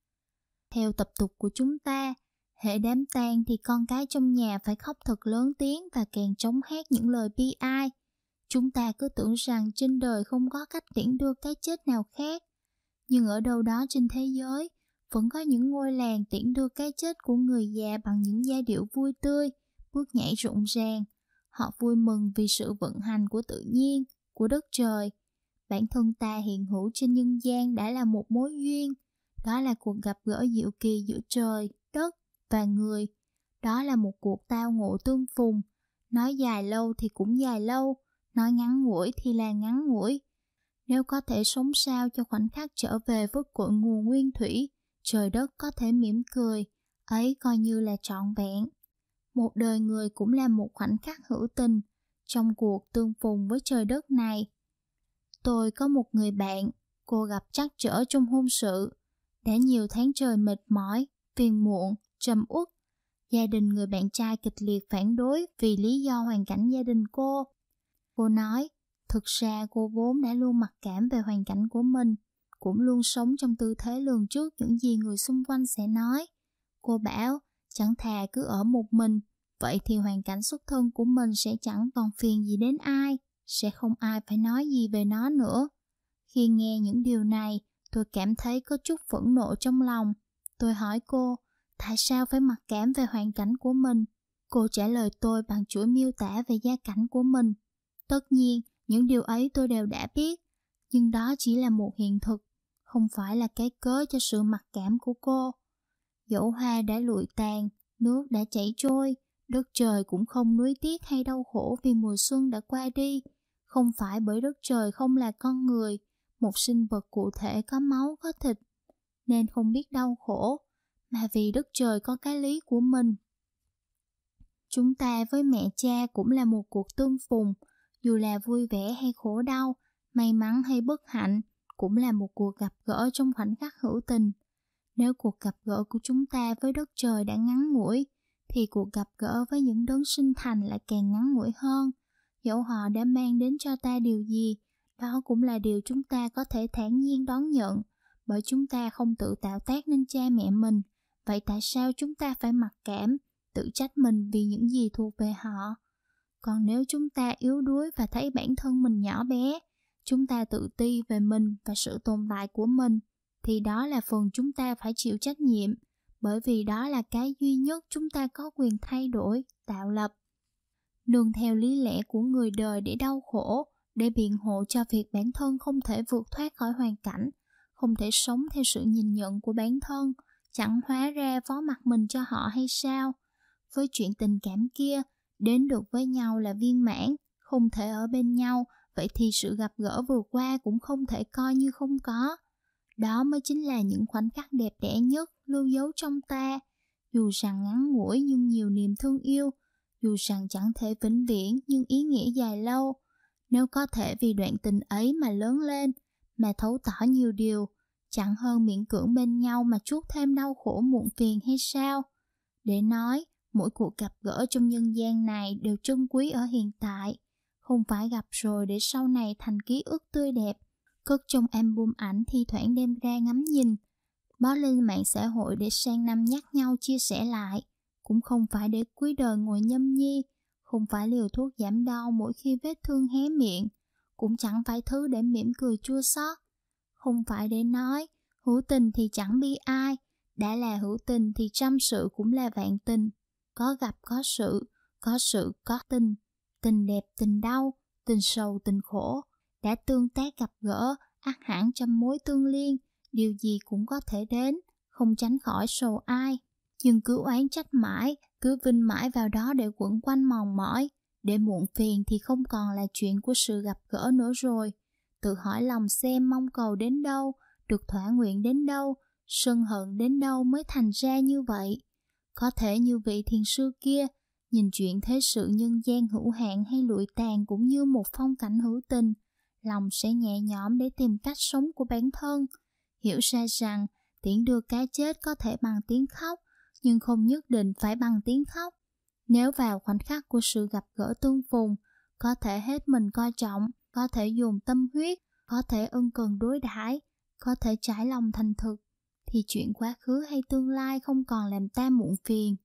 Theo tập tục của chúng ta, hễ đám tang thì con cái trong nhà phải khóc thật lớn tiếng và càng trống hát những lời bi ai. Chúng ta cứ tưởng rằng trên đời không có cách tiễn đưa cái chết nào khác. Nhưng ở đâu đó trên thế giới, vẫn có những ngôi làng tiễn đưa cái chết của người già bằng những giai điệu vui tươi, bước nhảy rộn ràng. Họ vui mừng vì sự vận hành của tự nhiên, của đất trời. Bản thân ta hiện hữu trên nhân gian đã là một mối duyên. Đó là cuộc gặp gỡ diệu kỳ giữa trời, đất và người. Đó là một cuộc tao ngộ tương phùng. Nói dài lâu thì cũng dài lâu, nói ngắn ngủi thì là ngắn ngủi. Nếu có thể sống sao cho khoảnh khắc trở về với cội nguồn nguyên thủy, trời đất có thể mỉm cười, ấy coi như là trọn vẹn. Một đời người cũng là một khoảnh khắc hữu tình trong cuộc tương phùng với trời đất này. Tôi có một người bạn, cô gặp trắc trở trong hôn sự. Đã nhiều tháng trời mệt mỏi, phiền muộn, trầm uất. Gia đình người bạn trai kịch liệt phản đối vì lý do hoàn cảnh gia đình cô. Cô nói, thực ra cô vốn đã luôn mặc cảm về hoàn cảnh của mình, cũng luôn sống trong tư thế lường trước những gì người xung quanh sẽ nói. Cô bảo, chẳng thà cứ ở một mình, vậy thì hoàn cảnh xuất thân của mình sẽ chẳng còn phiền gì đến ai, sẽ không ai phải nói gì về nó nữa. Khi nghe những điều này, tôi cảm thấy có chút phẫn nộ trong lòng. Tôi hỏi cô, tại sao phải mặc cảm về hoàn cảnh của mình? Cô trả lời tôi bằng chuỗi miêu tả về gia cảnh của mình. Tất nhiên, những điều ấy tôi đều đã biết, nhưng đó chỉ là một hiện thực, không phải là cái cớ cho sự mặc cảm của cô. Dẫu hoa đã lụi tàn, nước đã chảy trôi, đất trời cũng không nuối tiếc hay đau khổ vì mùa xuân đã qua đi. Không phải bởi đất trời không là con người, một sinh vật cụ thể có máu có thịt, nên không biết đau khổ, mà vì đất trời có cái lý của mình. Chúng ta với mẹ cha cũng là một cuộc tương phùng, dù là vui vẻ hay khổ đau, may mắn hay bất hạnh, cũng là một cuộc gặp gỡ trong khoảnh khắc hữu tình. Nếu cuộc gặp gỡ của chúng ta với đất trời đã ngắn ngủi, thì cuộc gặp gỡ với những đấng sinh thành lại càng ngắn ngủi hơn. Dẫu họ đã mang đến cho ta điều gì, đó cũng là điều chúng ta có thể thản nhiên đón nhận, bởi chúng ta không tự tạo tác nên cha mẹ mình. Vậy tại sao chúng ta phải mặc cảm, tự trách mình vì những gì thuộc về họ? Còn nếu chúng ta yếu đuối và thấy bản thân mình nhỏ bé, chúng ta tự ti về mình và sự tồn tại của mình, thì đó là phần chúng ta phải chịu trách nhiệm, bởi vì đó là cái duy nhất chúng ta có quyền thay đổi, tạo lập. Nương theo lý lẽ của người đời để đau khổ, để biện hộ cho việc bản thân không thể vượt thoát khỏi hoàn cảnh, không thể sống theo sự nhìn nhận của bản thân, chẳng hóa ra phó mặc mình cho họ hay sao? Với chuyện tình cảm kia, đến được với nhau là viên mãn, không thể ở bên nhau, vậy thì sự gặp gỡ vừa qua cũng không thể coi như không có. Đó mới chính là những khoảnh khắc đẹp đẽ nhất lưu dấu trong ta, dù rằng ngắn ngủi nhưng nhiều niềm thương yêu, dù rằng chẳng thể vĩnh viễn nhưng ý nghĩa dài lâu. Nếu có thể vì đoạn tình ấy mà lớn lên, mà thấu tỏ nhiều điều, chẳng hơn miễn cưỡng bên nhau mà chuốc thêm đau khổ muộn phiền hay sao? Để nói, mỗi cuộc gặp gỡ trong nhân gian này đều trân quý ở hiện tại, không phải gặp rồi để sau này thành ký ức tươi đẹp, cất trong album ảnh thi thoảng đem ra ngắm nhìn, post lên mạng xã hội để sang năm nhắc nhau chia sẻ lại, cũng không phải để cuối đời ngồi nhâm nhi, không phải liều thuốc giảm đau mỗi khi vết thương hé miệng, cũng chẳng phải thứ để mỉm cười chua xót, không phải để nói hữu tình thì chẳng bi ai, đã là hữu tình thì trăm sự cũng là vạn tình, có gặp có sự có tình, tình đẹp tình đau, tình sầu tình khổ, đã tương tác gặp gỡ, ắt hẳn trăm mối tương liên, điều gì cũng có thể đến, không tránh khỏi sầu ai. Nhưng cứ oán trách mãi, cứ vinh mãi vào đó để quẩn quanh mòn mỏi, để muộn phiền thì không còn là chuyện của sự gặp gỡ nữa rồi. Tự hỏi lòng xem mong cầu đến đâu, được thỏa nguyện đến đâu, sân hận đến đâu mới thành ra như vậy. Có thể như vị thiền sư kia, nhìn chuyện thế sự nhân gian hữu hạn hay lụi tàn cũng như một phong cảnh hữu tình, lòng sẽ nhẹ nhõm để tìm cách sống của bản thân. Hiểu ra rằng tiễn đưa cái chết có thể bằng tiếng khóc, nhưng không nhất định phải bằng tiếng khóc. Nếu vào khoảnh khắc của sự gặp gỡ tương phùng, có thể hết mình coi trọng, có thể dùng tâm huyết, có thể ân cần đối đãi, có thể trải lòng thành thực, thì chuyện quá khứ hay tương lai không còn làm ta muộn phiền.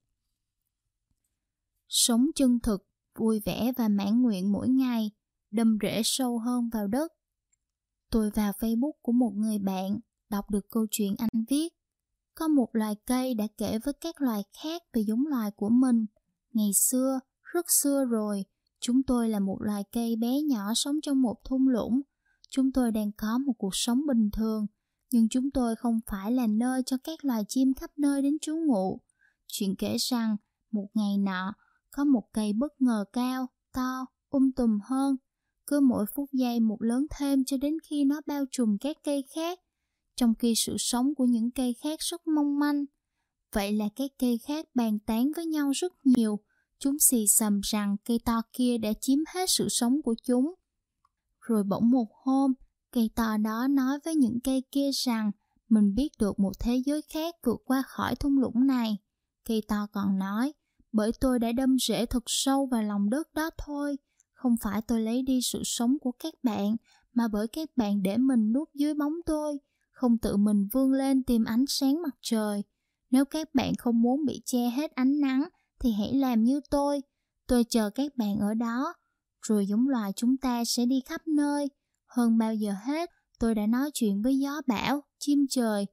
Sống chân thực, vui vẻ và mãn nguyện mỗi ngày, đâm rễ sâu hơn vào đất. Tôi vào Facebook của một người bạn, đọc được câu chuyện anh viết. Có một loài cây đã kể với các loài khác về giống loài của mình. Ngày xưa, rất xưa rồi, chúng tôi là một loài cây bé nhỏ sống trong một thung lũng. Chúng tôi đang có một cuộc sống bình thường, nhưng chúng tôi không phải là nơi cho các loài chim khắp nơi đến trú ngụ. Chuyện kể rằng, một ngày nọ, có một cây bất ngờ cao, to, tùm hơn. Cứ mỗi phút giây một lớn thêm cho đến khi nó bao trùm các cây khác, trong khi sự sống của những cây khác rất mong manh. Vậy là các cây khác bàn tán với nhau rất nhiều. Chúng xì xầm rằng cây to kia đã chiếm hết sự sống của chúng. Rồi bỗng một hôm, cây to đó nói với những cây kia rằng mình biết được một thế giới khác vượt qua khỏi thung lũng này. Cây to còn nói, bởi tôi đã đâm rễ thật sâu vào lòng đất đó thôi. Không phải tôi lấy đi sự sống của các bạn, mà bởi các bạn để mình nuốt dưới bóng tôi, không tự mình vươn lên tìm ánh sáng mặt trời. Nếu các bạn không muốn bị che hết ánh nắng, thì hãy làm như tôi chờ các bạn ở đó, rồi giống loài chúng ta sẽ đi khắp nơi. Hơn bao giờ hết, tôi đã nói chuyện với gió bão, chim trời,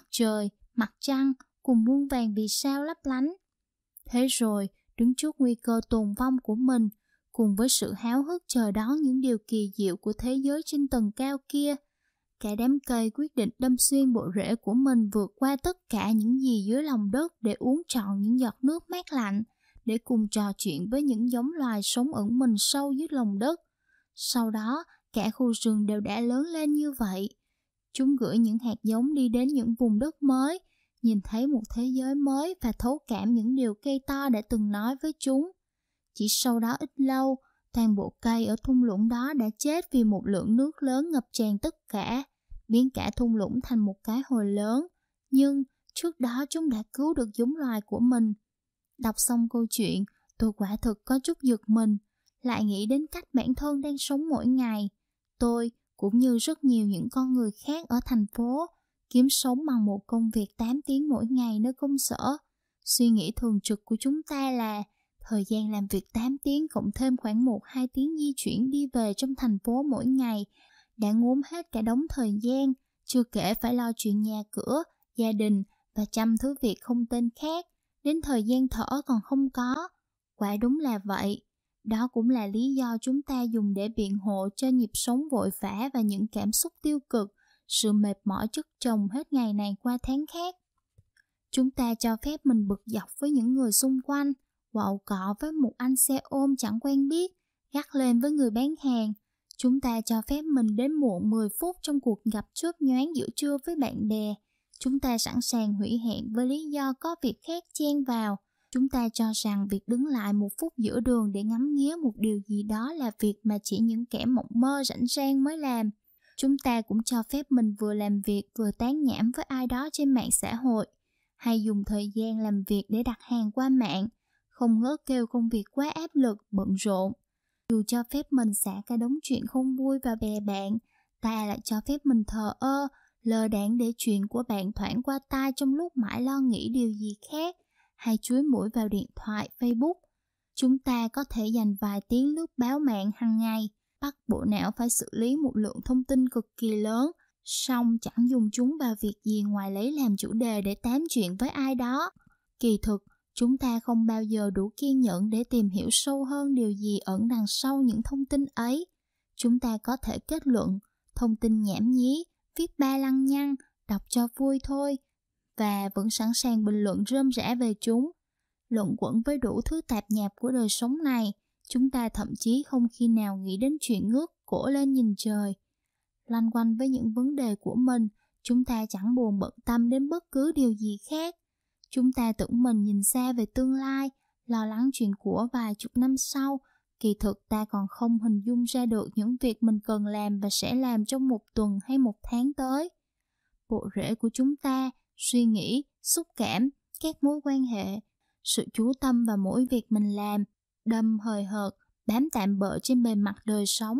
mặt trăng, cùng muôn vàn vì sao lấp lánh. Thế rồi, đứng trước nguy cơ tồn vong của mình, cùng với sự háo hức chờ đón những điều kỳ diệu của thế giới trên tầng cao kia, cả đám cây quyết định đâm xuyên bộ rễ của mình vượt qua tất cả những gì dưới lòng đất để uống trọn những giọt nước mát lạnh, để cùng trò chuyện với những giống loài sống ẩn mình sâu dưới lòng đất. Sau đó, cả khu rừng đều đã lớn lên như vậy. Chúng gửi những hạt giống đi đến những vùng đất mới, nhìn thấy một thế giới mới và thấu cảm những điều cây to đã từng nói với chúng. Chỉ sau đó ít lâu, toàn bộ cây ở thung lũng đó đã chết vì một lượng nước lớn ngập tràn tất cả, biến cả thung lũng thành một cái hồ lớn. Nhưng trước đó chúng đã cứu được giống loài của mình. Đọc xong câu chuyện, tôi quả thực có chút giật mình, lại nghĩ đến cách bản thân đang sống mỗi ngày. Tôi, cũng như rất nhiều những con người khác ở thành phố, kiếm sống bằng một công việc 8 tiếng mỗi ngày nơi công sở. Suy nghĩ thường trực của chúng ta là thời gian làm việc 8 tiếng cộng thêm khoảng 1-2 tiếng di chuyển đi về trong thành phố mỗi ngày đã ngốn hết cả đống thời gian, chưa kể phải lo chuyện nhà cửa, gia đình và trăm thứ việc không tên khác, đến thời gian thở còn không có. Quả đúng là vậy. Đó cũng là lý do chúng ta dùng để biện hộ cho nhịp sống vội vã và những cảm xúc tiêu cực, sự mệt mỏi chất chồng hết ngày này qua tháng khác. Chúng ta cho phép mình bực dọc với những người xung quanh, quạo cọ với một anh xe ôm chẳng quen biết, gắt lên với người bán hàng. Chúng ta cho phép mình đến muộn 10 phút trong cuộc gặp chớp nhoáng giữa trưa với bạn bè. Chúng ta sẵn sàng hủy hẹn với lý do có việc khác chen vào. Chúng ta cho rằng việc đứng lại một phút giữa đường để ngắm nghía một điều gì đó là việc mà chỉ những kẻ mộng mơ rảnh rang mới làm. Chúng ta cũng cho phép mình vừa làm việc vừa tán nhảm với ai đó trên mạng xã hội, hay dùng thời gian làm việc để đặt hàng qua mạng, không ngớt kêu công việc quá áp lực, bận rộn. Dù cho phép mình xả cả đống chuyện không vui vào bè bạn, ta lại cho phép mình thờ ơ, lơ đãng để chuyện của bạn thoảng qua tai trong lúc mãi lo nghĩ điều gì khác, hay chúi mũi vào điện thoại Facebook. Chúng ta có thể dành vài tiếng lướt báo mạng hàng ngày, bắt bộ não phải xử lý một lượng thông tin cực kỳ lớn, song chẳng dùng chúng vào việc gì ngoài lấy làm chủ đề để tám chuyện với ai đó. Kỳ thực, chúng ta không bao giờ đủ kiên nhẫn để tìm hiểu sâu hơn điều gì ẩn đằng sau những thông tin ấy. Chúng ta có thể kết luận, thông tin nhảm nhí, viết ba lăng nhăng, đọc cho vui thôi, và vẫn sẵn sàng bình luận rơm rã về chúng. Luận quẩn với đủ thứ tạp nhạp của đời sống này, chúng ta thậm chí không khi nào nghĩ đến chuyện ngước cổ lên nhìn trời. Loanh quanh với những vấn đề của mình, chúng ta chẳng buồn bận tâm đến bất cứ điều gì khác. Chúng ta tưởng mình nhìn xa về tương lai, lo lắng chuyện của vài chục năm sau. Kỳ thực ta còn không hình dung ra được những việc mình cần làm và sẽ làm trong một tuần hay một tháng tới. Bộ rễ của chúng ta, suy nghĩ, xúc cảm, các mối quan hệ, sự chú tâm vào mỗi việc mình làm, đâm hời hợt, bám tạm bợ trên bề mặt đời sống.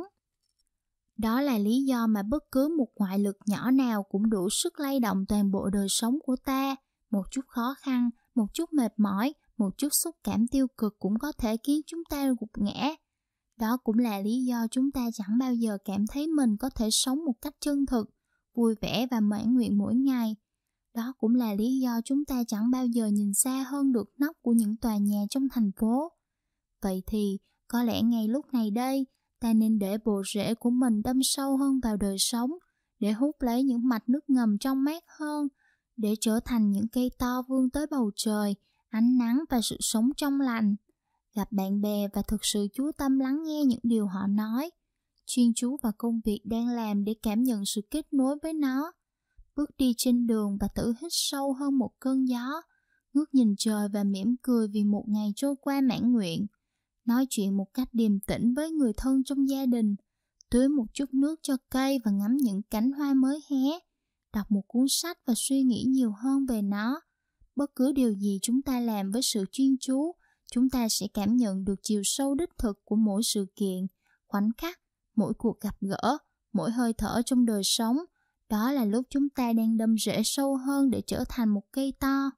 Đó là lý do mà bất cứ một ngoại lực nhỏ nào cũng đủ sức lay động toàn bộ đời sống của ta. Một chút khó khăn, một chút mệt mỏi, một chút xúc cảm tiêu cực cũng có thể khiến chúng ta gục ngã. Đó cũng là lý do chúng ta chẳng bao giờ cảm thấy mình có thể sống một cách chân thực, vui vẻ và mãn nguyện mỗi ngày. Đó cũng là lý do chúng ta chẳng bao giờ nhìn xa hơn được nóc của những tòa nhà trong thành phố. Vậy thì, có lẽ ngay lúc này đây, ta nên để bộ rễ của mình đâm sâu hơn vào đời sống, để hút lấy những mạch nước ngầm trong mát hơn, để trở thành những cây to vươn tới bầu trời, ánh nắng và sự sống trong lành. Gặp bạn bè và thực sự chú tâm lắng nghe những điều họ nói, chuyên chú vào công việc đang làm để cảm nhận sự kết nối với nó. Bước đi trên đường và tự hít sâu hơn một cơn gió, ngước nhìn trời và mỉm cười vì một ngày trôi qua mãn nguyện. Nói chuyện một cách điềm tĩnh với người thân trong gia đình, tưới một chút nước cho cây và ngắm những cánh hoa mới hé, đọc một cuốn sách và suy nghĩ nhiều hơn về nó. Bất cứ điều gì chúng ta làm với sự chuyên chú, chúng ta sẽ cảm nhận được chiều sâu đích thực của mỗi sự kiện, khoảnh khắc, mỗi cuộc gặp gỡ, mỗi hơi thở trong đời sống. Đó là lúc chúng ta đang đâm rễ sâu hơn để trở thành một cây to.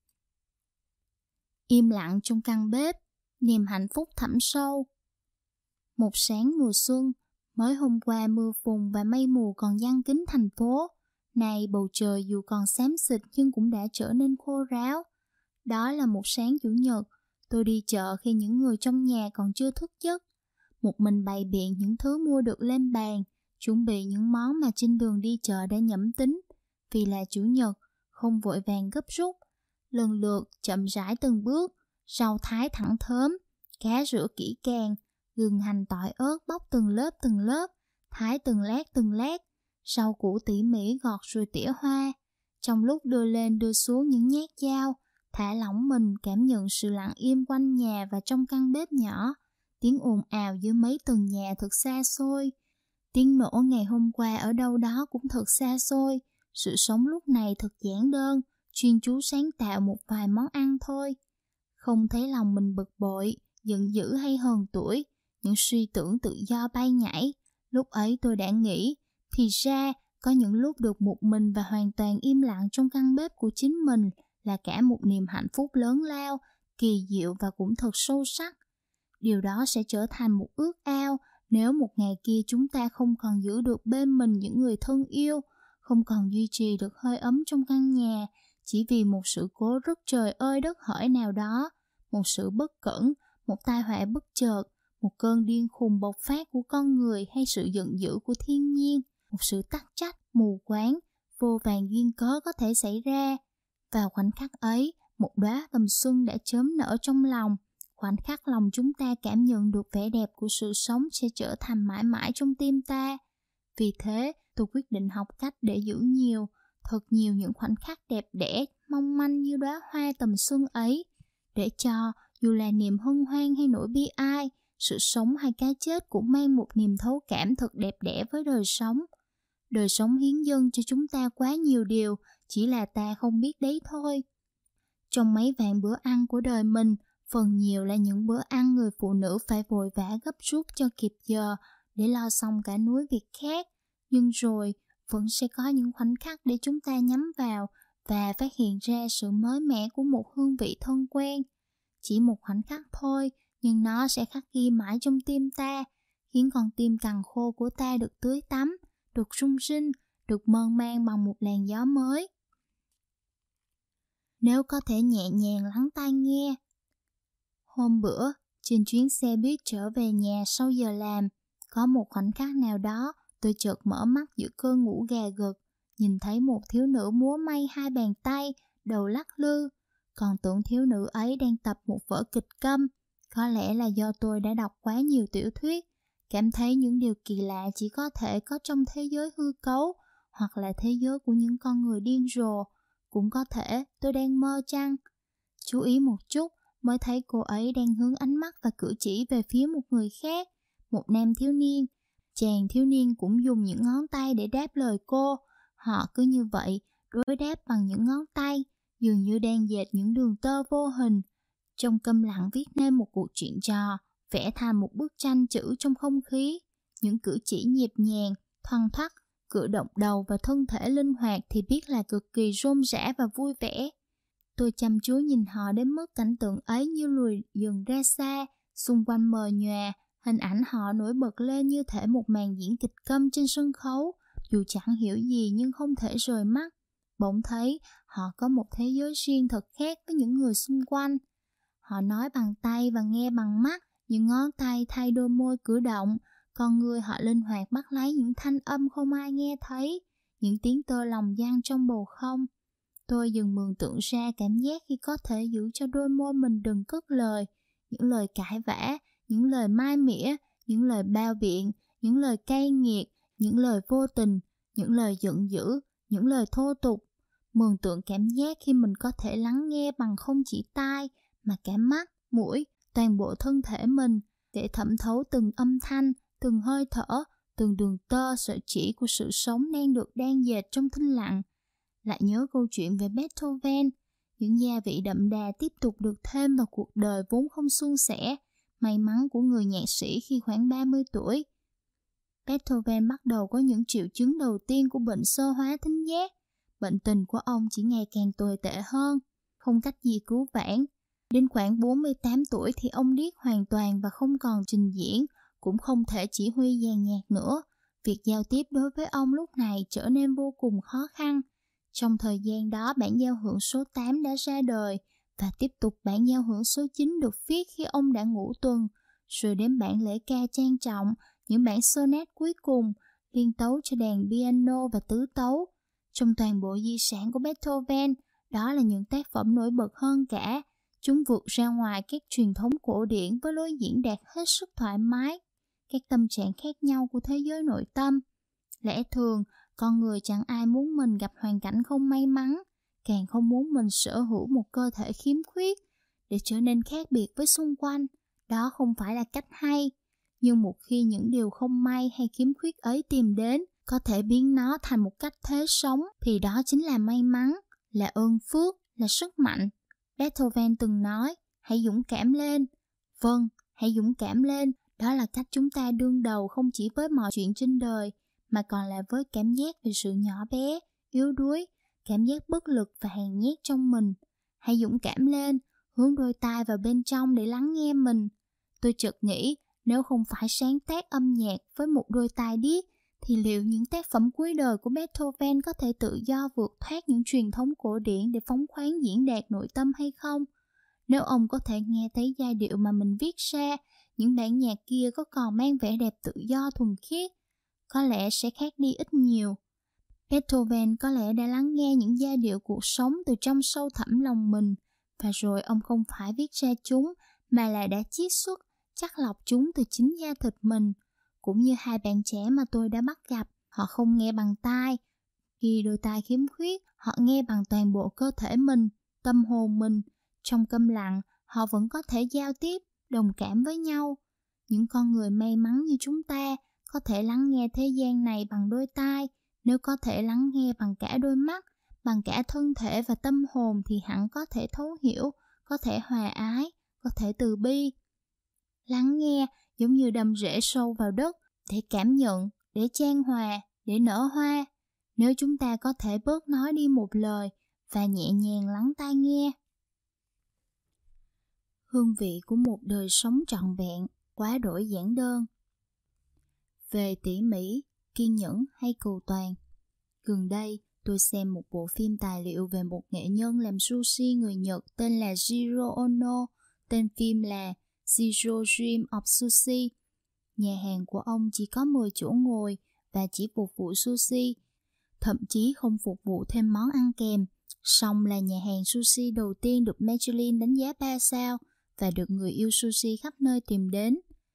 Im lặng trong căn bếp, niềm hạnh phúc thẳm sâu. Một sáng mùa xuân, mới hôm qua mưa phùn và mây mù còn giăng kín thành phố. Nay bầu trời dù còn xám xịt nhưng cũng đã trở nên khô ráo. Đó là một sáng chủ nhật, tôi đi chợ khi những người trong nhà còn chưa thức giấc. Một mình bày biện những thứ mua được lên bàn, chuẩn bị những món mà trên đường đi chợ đã nhẩm tính. Vì là chủ nhật, không vội vàng gấp rút, lần lượt chậm rãi từng bước, rau thái thẳng thớm, cá rửa kỹ càng, gừng hành tỏi ớt bóc từng lớp, thái từng lát, rau củ tỉ mỉ gọt rồi tỉa hoa. Trong lúc đưa lên đưa xuống những nhát dao, thả lỏng mình cảm nhận sự lặng im quanh nhà và trong căn bếp nhỏ. Tiếng ồn ào dưới mấy tầng nhà thật xa xôi. Tiếng nổ ngày hôm qua ở đâu đó cũng thật xa xôi. Sự sống lúc này thật giản đơn, chuyên chú sáng tạo một vài món ăn thôi. Không thấy lòng mình bực bội, giận dữ hay hờn tủi, những suy tưởng tự do bay nhảy. Lúc ấy tôi đã nghĩ, thì ra có những lúc được một mình và hoàn toàn im lặng trong căn bếp của chính mình là cả một niềm hạnh phúc lớn lao, kỳ diệu và cũng thật sâu sắc. Điều đó sẽ trở thành một ước ao nếu một ngày kia chúng ta không còn giữ được bên mình những người thân yêu, không còn duy trì được hơi ấm trong căn nhà, chỉ vì một sự cố rất trời ơi đất hỡi nào đó, một sự bất cẩn, một tai họa bất chợt, một cơn điên khùng bộc phát của con người hay sự giận dữ của thiên nhiên, một sự tắc trách, mù quáng, vô vàn duyên cớ có thể xảy ra. Vào khoảnh khắc ấy, một đóa tầm xuân đã chớm nở trong lòng. Khoảnh khắc lòng chúng ta cảm nhận được vẻ đẹp của sự sống sẽ trở thành mãi mãi trong tim ta. Vì thế, tôi quyết định học cách để giữ nhiều, thật nhiều những khoảnh khắc đẹp đẽ, mong manh như đóa hoa tầm xuân ấy, để cho, dù là niềm hân hoan hay nỗi bi ai, sự sống hay cái chết cũng mang một niềm thấu cảm thật đẹp đẽ với đời sống. Đời sống hiến dâng cho chúng ta quá nhiều điều, chỉ là ta không biết đấy thôi. Trong mấy vạn bữa ăn của đời mình, Phần nhiều là những bữa ăn người phụ nữ phải vội vã gấp rút cho kịp giờ để lo xong cả núi việc khác. Nhưng rồi, vẫn sẽ có những khoảnh khắc để chúng ta nhắm vào và phát hiện ra sự mới mẻ của một hương vị thân quen. Chỉ một khoảnh khắc thôi, nhưng nó sẽ khắc ghi mãi trong tim ta, khiến con tim cằn khô của ta được tưới tắm, được rung rinh, được mơn man bằng một làn gió mới. Nếu có thể nhẹ nhàng lắng tai nghe. Hôm bữa, trên chuyến xe buýt trở về nhà sau giờ làm, có một khoảnh khắc nào đó tôi chợt mở mắt giữa cơn ngủ gà gật, nhìn thấy một thiếu nữ múa may hai bàn tay, đầu lắc lư, còn tưởng thiếu nữ ấy đang tập một vở kịch câm. Có lẽ là do tôi đã đọc quá nhiều tiểu thuyết, cảm thấy những điều kỳ lạ chỉ có thể có trong thế giới hư cấu, hoặc là thế giới của những con người điên rồ. Cũng có thể tôi đang mơ chăng? Chú ý một chút, mới thấy cô ấy đang hướng ánh mắt và cử chỉ về phía một người khác, một nam thiếu niên. Chàng thiếu niên cũng dùng những ngón tay để đáp lời cô. Họ cứ như vậy, đối đáp bằng những ngón tay, dường như đang dệt những đường tơ vô hình. Trong câm lặng viết nên một cuộc chuyện trò, vẽ thành một bức tranh chữ trong không khí. Những cử chỉ nhịp nhàng, thoăn thoắt, cử động đầu và thân thể linh hoạt thì biết là cực kỳ rôm rã và vui vẻ. Tôi chăm chú nhìn họ đến mức cảnh tượng ấy như lùi dần ra xa, xung quanh mờ nhòe, hình ảnh họ nổi bật lên như thể một màn diễn kịch câm trên sân khấu, dù chẳng hiểu gì nhưng không thể rời mắt. Bỗng thấy họ có một thế giới riêng thật khác với những người xung quanh. Họ nói bằng tay và nghe bằng mắt, những ngón tay thay đôi môi cử động, con người họ linh hoạt bắt lấy những thanh âm không ai nghe thấy, những tiếng tơ lòng vang trong bầu không. Tôi dần mường tượng ra cảm giác khi có thể giữ cho đôi môi mình đừng cất lời, những lời cãi vã, những lời mai mỉa, những lời bao biện, những lời cay nghiệt, những lời vô tình, những lời giận dữ, những lời thô tục. Mường tượng cảm giác khi mình có thể lắng nghe bằng không chỉ tai, mà cả mắt, mũi, toàn bộ thân thể mình, để thẩm thấu từng âm thanh, từng hơi thở, từng đường tơ sợi chỉ của sự sống đang dệt trong thinh lặng. Lại nhớ câu chuyện về Beethoven, những gia vị đậm đà tiếp tục được thêm vào cuộc đời vốn không suôn sẻ, may mắn của người nhạc sĩ khi khoảng 30 tuổi. Beethoven bắt đầu có những triệu chứng đầu tiên của bệnh xơ hóa thính giác. Bệnh tình của ông chỉ ngày càng tồi tệ hơn, không cách gì cứu vãn. Đến khoảng 48 tuổi thì ông điếc hoàn toàn và không còn trình diễn, cũng không thể chỉ huy dàn nhạc nữa. Việc giao tiếp đối với ông lúc này trở nên vô cùng khó khăn. Trong thời gian đó, bản giao hưởng số 8 đã ra đời, và tiếp tục bản giao hưởng số 9 được viết khi ông đã ngủ tuần, rồi đến bản lễ ca trang trọng, những bản sonnet cuối cùng, liên tấu cho đàn piano và tứ tấu. Trong toàn bộ di sản của Beethoven, đó là những tác phẩm nổi bật hơn cả. Chúng vượt ra ngoài các truyền thống cổ điển với lối diễn đạt hết sức thoải mái, các tâm trạng khác nhau của thế giới nội tâm. Lẽ thường, con người chẳng ai muốn mình gặp hoàn cảnh không may mắn, càng không muốn mình sở hữu một cơ thể khiếm khuyết để trở nên khác biệt với xung quanh. Đó không phải là cách hay. Nhưng một khi những điều không may hay khiếm khuyết ấy tìm đến, có thể biến nó thành một cách thế sống, thì đó chính là may mắn, là ơn phước, là sức mạnh. Beethoven từng nói, hãy dũng cảm lên. Vâng, hãy dũng cảm lên, đó là cách chúng ta đương đầu không chỉ với mọi chuyện trên đời, mà còn là với cảm giác về sự nhỏ bé, yếu đuối, cảm giác bất lực và hèn nhát trong mình. Hãy dũng cảm lên, hướng đôi tai vào bên trong để lắng nghe mình. Tôi chợt nghĩ, nếu không phải sáng tác âm nhạc với một đôi tai điếc, thì liệu những tác phẩm cuối đời của Beethoven có thể tự do vượt thoát những truyền thống cổ điển để phóng khoáng diễn đạt nội tâm hay không? Nếu ông có thể nghe thấy giai điệu mà mình viết ra, những bản nhạc kia có còn mang vẻ đẹp tự do thuần khiết, có lẽ sẽ khác đi ít nhiều. Beethoven có lẽ đã lắng nghe những giai điệu cuộc sống từ trong sâu thẳm lòng mình, và rồi ông không phải viết ra chúng, mà là đã chiết xuất, chắt lọc chúng từ chính da thịt mình. Cũng như hai bạn trẻ mà tôi đã bắt gặp, họ không nghe bằng tai. Khi đôi tai khiếm khuyết, họ nghe bằng toàn bộ cơ thể mình, tâm hồn mình. Trong câm lặng, họ vẫn có thể giao tiếp, đồng cảm với nhau. Những con người may mắn như chúng ta có thể lắng nghe thế gian này bằng đôi tai. Nếu có thể lắng nghe bằng cả đôi mắt, bằng cả thân thể và tâm hồn thì hẳn có thể thấu hiểu, có thể hòa ái, có thể từ bi. Lắng nghe giống như đâm rễ sâu vào đất để cảm nhận, để chan hòa, để nở hoa. Nếu chúng ta có thể bớt nói đi một lời và nhẹ nhàng lắng tai nghe. Hương vị của một đời sống trọn vẹn, quá đổi giản đơn. Về tỉ mỉ, kiên nhẫn hay cầu toàn. Gần đây, tôi xem một bộ phim tài liệu về một nghệ nhân làm sushi người Nhật tên là Jiro Ono. Tên phim là Zero Dream of Sushi. Nhà hàng của ông chỉ có 10 chỗ ngồi và chỉ phục vụ sushi, thậm chí không phục vụ thêm món ăn kèm. Song là nhà hàng sushi đầu tiên được Michelin đánh giá 3 sao và được người yêu sushi khắp nơi tìm đến.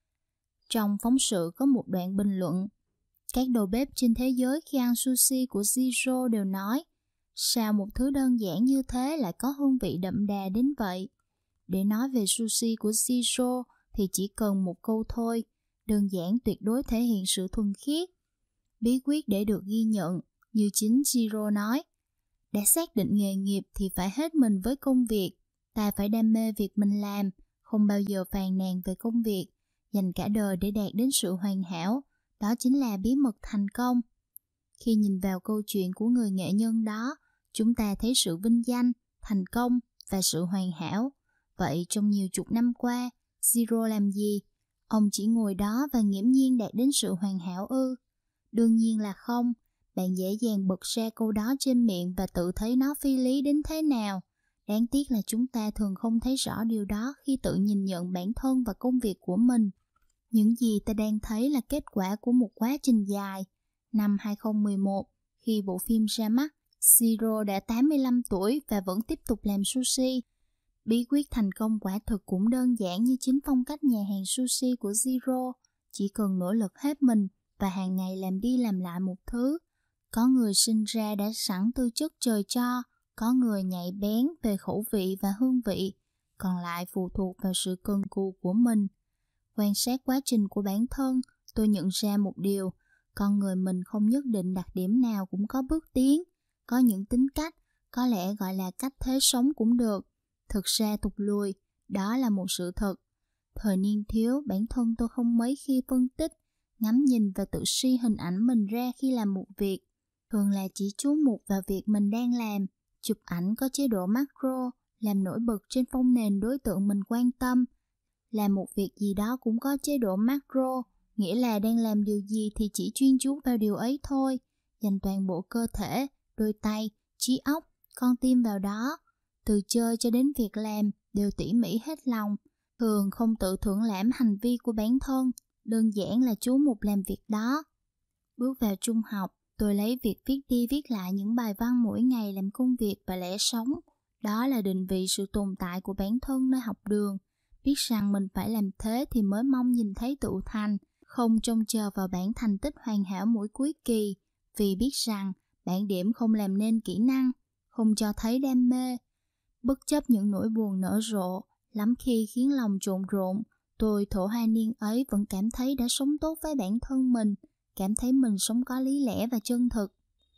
Trong phóng sự có một đoạn bình luận. Các đầu bếp trên thế giới khi ăn sushi của Jiro đều nói, sao một thứ đơn giản như thế lại có hương vị đậm đà đến vậy? Để nói về sushi của Jiro thì chỉ cần một câu thôi, đơn giản tuyệt đối thể hiện sự thuần khiết. Bí quyết để được ghi nhận, như chính Jiro nói, đã xác định nghề nghiệp thì phải hết mình với công việc, ta phải đam mê việc mình làm, không bao giờ phàn nàn về công việc, dành cả đời để đạt đến sự hoàn hảo. Đó chính là bí mật thành công. Khi nhìn vào câu chuyện của người nghệ nhân đó, chúng ta thấy sự vinh danh, thành công và sự hoàn hảo. Vậy trong nhiều chục năm qua, Jiro làm gì? Ông chỉ ngồi đó và nghiễm nhiên đạt đến sự hoàn hảo ư? Đương nhiên là không. Bạn dễ dàng bật ra câu đó trên miệng và tự thấy nó phi lý đến thế nào. Đáng tiếc là chúng ta thường không thấy rõ điều đó khi tự nhìn nhận bản thân và công việc của mình. Những gì ta đang thấy là kết quả của một quá trình dài. Năm 2011, khi bộ phim ra mắt, Jiro đã 85 tuổi và vẫn tiếp tục làm sushi. Bí quyết thành công quả thực cũng đơn giản như chính phong cách nhà hàng sushi của Jiro. Chỉ cần nỗ lực hết mình và hàng ngày làm đi làm lại một thứ. Có người sinh ra đã sẵn tư chất trời cho, có người nhạy bén về khẩu vị và hương vị, còn lại phụ thuộc vào sự cần cù của mình. Quan sát quá trình của bản thân, tôi nhận ra một điều, con người mình không nhất định đặc điểm nào cũng có bước tiến, có những tính cách, có lẽ gọi là cách thế sống cũng được. Thực ra tụt lùi, đó là một sự thật. Thời niên thiếu, bản thân tôi không mấy khi phân tích, ngắm nhìn và tự suy hình ảnh mình ra khi làm một việc. Thường là chỉ chú mục vào việc mình đang làm, chụp ảnh có chế độ macro, làm nổi bật trên phông nền đối tượng mình quan tâm. Làm một việc gì đó cũng có chế độ macro, nghĩa là đang làm điều gì thì chỉ chuyên chú vào điều ấy thôi, dành toàn bộ cơ thể, đôi tay, trí óc, con tim vào đó. Từ chơi cho đến việc làm đều tỉ mỉ hết lòng, thường không tự thưởng lãm hành vi của bản thân, đơn giản là chú mục làm việc đó. Bước vào trung học, tôi lấy việc viết đi viết lại những bài văn mỗi ngày làm công việc và lẽ sống. Đó là định vị sự tồn tại của bản thân nơi học đường. Biết rằng mình phải làm thế thì mới mong nhìn thấy tựu thành, không trông chờ vào bản thành tích hoàn hảo mỗi cuối kỳ, vì biết rằng bản điểm không làm nên kỹ năng, không cho thấy đam mê. Bất chấp những nỗi buồn nở rộ, lắm khi khiến lòng trộn rộn, tôi thổ hai niên ấy vẫn cảm thấy đã sống tốt với bản thân mình, cảm thấy mình sống có lý lẽ và chân thực.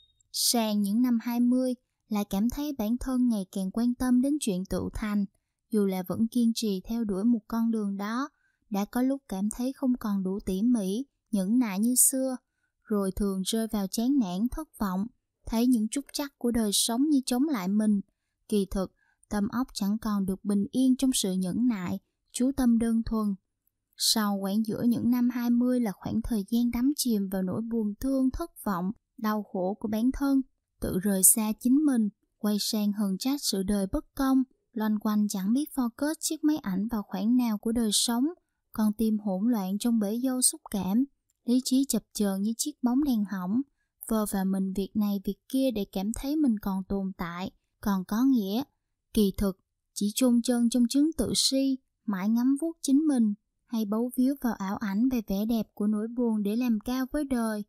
Sang những năm 20, lại cảm thấy bản thân ngày càng quan tâm đến chuyện tựu thành, dù là vẫn kiên trì theo đuổi một con đường đó, đã có lúc cảm thấy không còn đủ tỉ mỉ, nhẫn nại như xưa, rồi thường rơi vào chán nản, thất vọng, thấy những trúc trắc của đời sống như chống lại mình. Kỳ thực, tâm óc chẳng còn được bình yên trong sự nhẫn nại, chú tâm đơn thuần. Sau quãng giữa những năm 20 là khoảng thời gian đắm chìm vào nỗi buồn thương, thất vọng, đau khổ của bản thân, tự rời xa chính mình, quay sang hờn trách sự đời bất công, loanh quanh chẳng biết focus chiếc máy ảnh vào khoảng nào của đời sống, con tim hỗn loạn trong bể dâu xúc cảm, lý trí chập chờn như chiếc bóng đèn hỏng, vơ vào mình việc này việc kia để cảm thấy mình còn tồn tại, còn có nghĩa. Kỳ thực, chỉ chôn chân trong chứng tự si, mãi ngắm vuốt chính mình, hay bấu víu vào ảo ảnh về vẻ đẹp của nỗi buồn để làm cao với đời.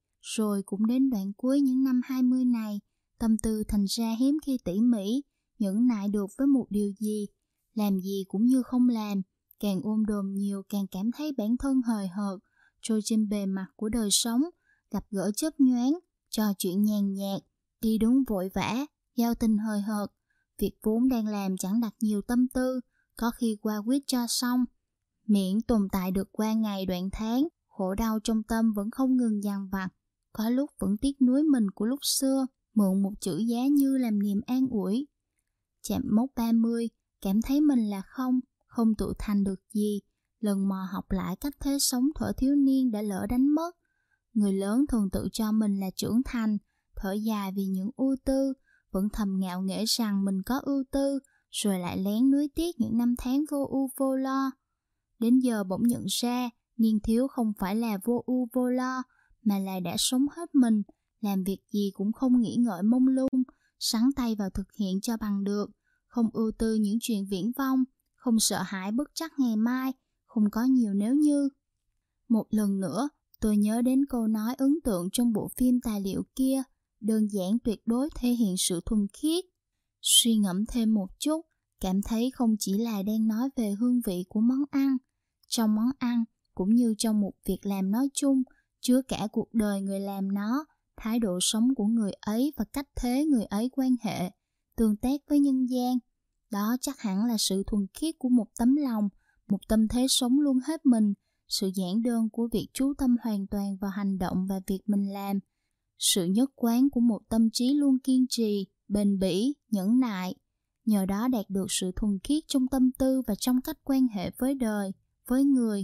Rồi cũng đến đoạn cuối những năm 20 này, tâm tư thành ra hiếm khi tỉ mỉ, nhẫn nại được với một điều gì, làm gì cũng như không làm, càng ôm đồm nhiều càng cảm thấy bản thân hời hợt, trôi trên bề mặt của đời sống, gặp gỡ chớp nhoáng, trò chuyện nhàn nhạt, đi đứng vội vã, giao tình hời hợt, việc vốn đang làm chẳng đặt nhiều tâm tư, có khi qua quýt cho xong. Miễn tồn tại được qua ngày đoạn tháng, khổ đau trong tâm vẫn không ngừng dằn vặt. Có lúc vẫn tiếc nuối mình của lúc xưa, mượn một chữ giá như làm niềm an ủi. Chạm mốc 30, cảm thấy mình là không tự thành được gì. Lần mò học lại cách thế sống thuở thiếu niên đã lỡ đánh mất. Người lớn thường tự cho mình là trưởng thành, thở dài vì những ưu tư, vẫn thầm ngạo nghễ rằng mình có ưu tư, rồi lại lén nuối tiếc những năm tháng vô ưu vô lo. Đến giờ bỗng nhận ra, niên thiếu không phải là vô ưu vô lo, mà là đã sống hết mình, làm việc gì cũng không nghĩ ngợi mông lung, sắn tay vào thực hiện cho bằng được, không ưu tư những chuyện viển vông, không sợ hãi bất trắc ngày mai, không có nhiều nếu như. Một lần nữa, tôi nhớ đến câu nói ấn tượng trong bộ phim tài liệu kia, đơn giản tuyệt đối thể hiện sự thuần khiết. Suy ngẫm thêm một chút, cảm thấy không chỉ là đang nói về hương vị của món ăn. Trong món ăn, cũng như trong một việc làm nói chung, chứa cả cuộc đời người làm nó, thái độ sống của người ấy và cách thế người ấy quan hệ, tương tác với nhân gian. Đó chắc hẳn là sự thuần khiết của một tấm lòng, một tâm thế sống luôn hết mình, sự giản đơn của việc chú tâm hoàn toàn vào hành động và việc mình làm, sự nhất quán của một tâm trí luôn kiên trì, bền bỉ, nhẫn nại. Nhờ đó đạt được sự thuần khiết trong tâm tư và trong cách quan hệ với đời, với người.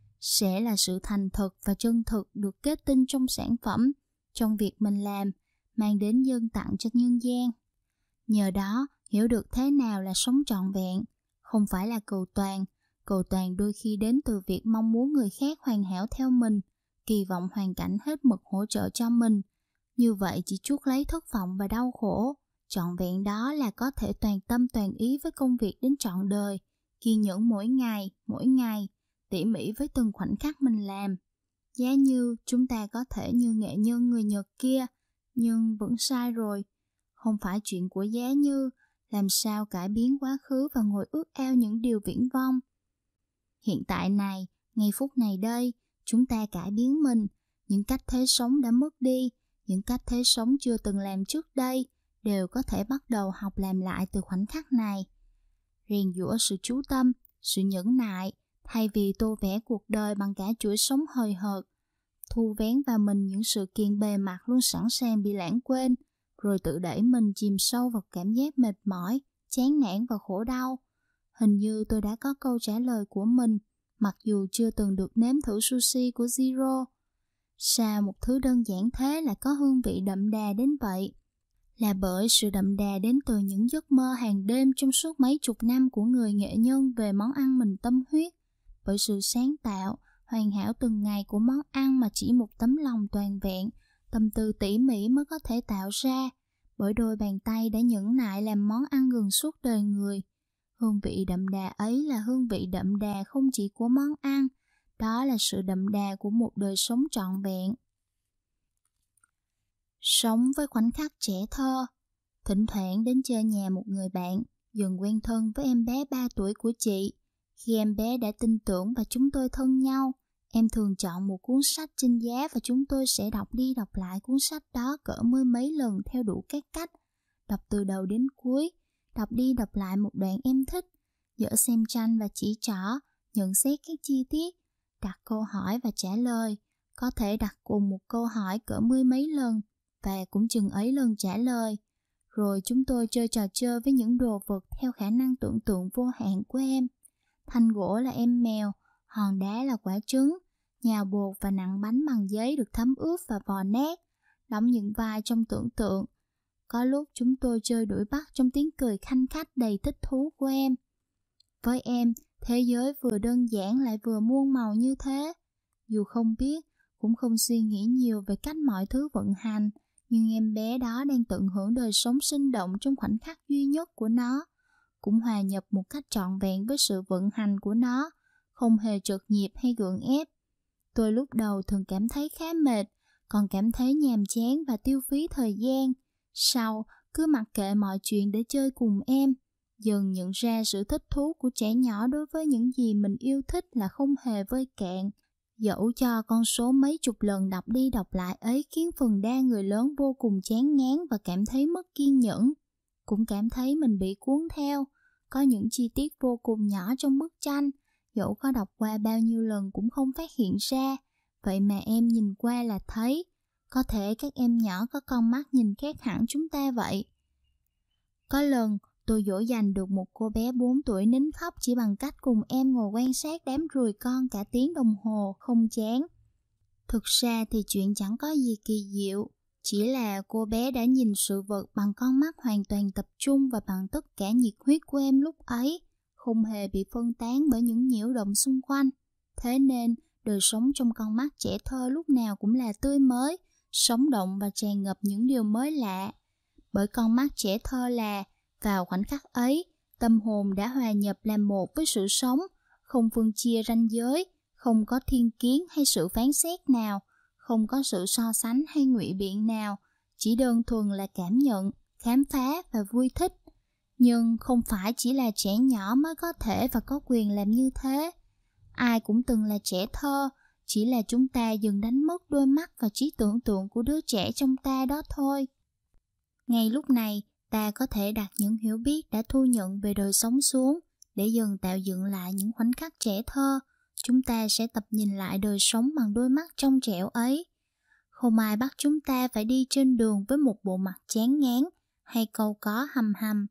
Sẽ là sự thành thật và chân thực được kết tinh trong sản phẩm, trong việc mình làm, mang đến dâng tặng cho nhân gian. Nhờ đó, hiểu được thế nào là sống trọn vẹn, không phải là cầu toàn đôi khi đến từ việc mong muốn người khác hoàn hảo theo mình, kỳ vọng hoàn cảnh hết mực hỗ trợ cho mình. Như vậy chỉ chuốc lấy thất vọng và đau khổ. Trọn vẹn đó là có thể toàn tâm toàn ý với công việc đến trọn đời, kiên nhẫn mỗi ngày, tỉ mỉ với từng khoảnh khắc mình làm. Giá như chúng ta có thể như nghệ nhân người Nhật kia, nhưng vẫn sai rồi. Không phải chuyện của giá như, làm sao cải biến quá khứ và ngồi ước ao những điều viển vông. Hiện tại này, ngay phút này đây, chúng ta cải biến mình, những cách thế sống đã mất đi, những cách thế sống chưa từng làm trước đây, đều có thể bắt đầu học làm lại từ khoảnh khắc này. Rèn giũa sự chú tâm, sự nhẫn nại, thay vì tô vẽ cuộc đời bằng cả chuỗi sống hời hợt, thu vén vào mình những sự kiện bề mặt luôn sẵn sàng bị lãng quên, rồi tự đẩy mình chìm sâu vào cảm giác mệt mỏi, chán nản và khổ đau. Hình như tôi đã có câu trả lời của mình, mặc dù chưa từng được nếm thử sushi của Zero. Sao một thứ đơn giản thế lại có hương vị đậm đà đến vậy? Là bởi sự đậm đà đến từ những giấc mơ hàng đêm trong suốt mấy chục năm của người nghệ nhân về món ăn mình tâm huyết, bởi sự sáng tạo, hoàn hảo từng ngày của món ăn mà chỉ một tấm lòng toàn vẹn, tâm tư tỉ mỉ mới có thể tạo ra, bởi đôi bàn tay đã nhẫn nại làm món ăn gần suốt đời người. Hương vị đậm đà ấy là hương vị đậm đà không chỉ của món ăn, đó là sự đậm đà của một đời sống trọn vẹn. Sống với khoảnh khắc trẻ thơ. Thỉnh thoảng đến chơi nhà một người bạn, dần quen thân với em bé 3 tuổi của chị. Khi em bé đã tin tưởng và chúng tôi thân nhau, em thường chọn một cuốn sách trên giá và chúng tôi sẽ đọc đi đọc lại cuốn sách đó cỡ mươi mấy lần theo đủ các cách. Đọc từ đầu đến cuối, đọc đi đọc lại một đoạn em thích, dở xem tranh và chỉ trỏ, nhận xét các chi tiết, đặt câu hỏi và trả lời. Có thể đặt cùng một câu hỏi cỡ mươi mấy lần và cũng chừng ấy lần trả lời. Rồi chúng tôi chơi trò chơi với những đồ vật theo khả năng tưởng tượng vô hạn của em. Thanh gỗ là em mèo, hòn đá là quả trứng, nhào bột và nặn bánh bằng giấy được thấm ướt và vò nát, đóng những vai trong tưởng tượng. Có lúc chúng tôi chơi đuổi bắt trong tiếng cười khanh khách đầy thích thú của em. Với em, thế giới vừa đơn giản lại vừa muôn màu như thế. Dù không biết, cũng không suy nghĩ nhiều về cách mọi thứ vận hành, nhưng em bé đó đang tận hưởng đời sống sinh động trong khoảnh khắc duy nhất của nó, cũng hòa nhập một cách trọn vẹn với sự vận hành của nó, không hề trật nhịp hay gượng ép. Tôi lúc đầu thường cảm thấy khá mệt, còn cảm thấy nhàm chán và tiêu phí thời gian. Sau, cứ mặc kệ mọi chuyện để chơi cùng em, dần nhận ra sự thích thú của trẻ nhỏ đối với những gì mình yêu thích là không hề vơi cạn. Dẫu cho con số mấy chục lần đọc đi đọc lại ấy khiến phần đa người lớn vô cùng chán ngán và cảm thấy mất kiên nhẫn, cũng cảm thấy mình bị cuốn theo, có những chi tiết vô cùng nhỏ trong bức tranh, dẫu có đọc qua bao nhiêu lần cũng không phát hiện ra. Vậy mà em nhìn qua là thấy. Có thể các em nhỏ có con mắt nhìn khác hẳn chúng ta vậy. Có lần, tôi dỗ dành được một cô bé 4 tuổi nín khóc chỉ bằng cách cùng em ngồi quan sát đám ruồi con cả tiếng đồng hồ, không chán. Thực ra thì chuyện chẳng có gì kỳ diệu, chỉ là cô bé đã nhìn sự vật bằng con mắt hoàn toàn tập trung và bằng tất cả nhiệt huyết của em lúc ấy, không hề bị phân tán bởi những nhiễu động xung quanh. Thế nên, đời sống trong con mắt trẻ thơ lúc nào cũng là tươi mới, sống động và tràn ngập những điều mới lạ. Bởi con mắt trẻ thơ là, vào khoảnh khắc ấy, tâm hồn đã hòa nhập làm một với sự sống, không phân chia ranh giới, không có thiên kiến hay sự phán xét nào, không có sự so sánh hay ngụy biện nào, chỉ đơn thuần là cảm nhận, khám phá và vui thích. Nhưng không phải chỉ là trẻ nhỏ mới có thể và có quyền làm như thế. Ai cũng từng là trẻ thơ, chỉ là chúng ta dần đánh mất đôi mắt và trí tưởng tượng của đứa trẻ trong ta đó thôi. Ngay lúc này, ta có thể đặt những hiểu biết đã thu nhận về đời sống xuống, để dần tạo dựng lại những khoảnh khắc trẻ thơ. Chúng ta sẽ tập nhìn lại đời sống bằng đôi mắt trong trẻo ấy. Không ai bắt chúng ta phải đi trên đường với một bộ mặt chán ngán hay câu có hầm hầm.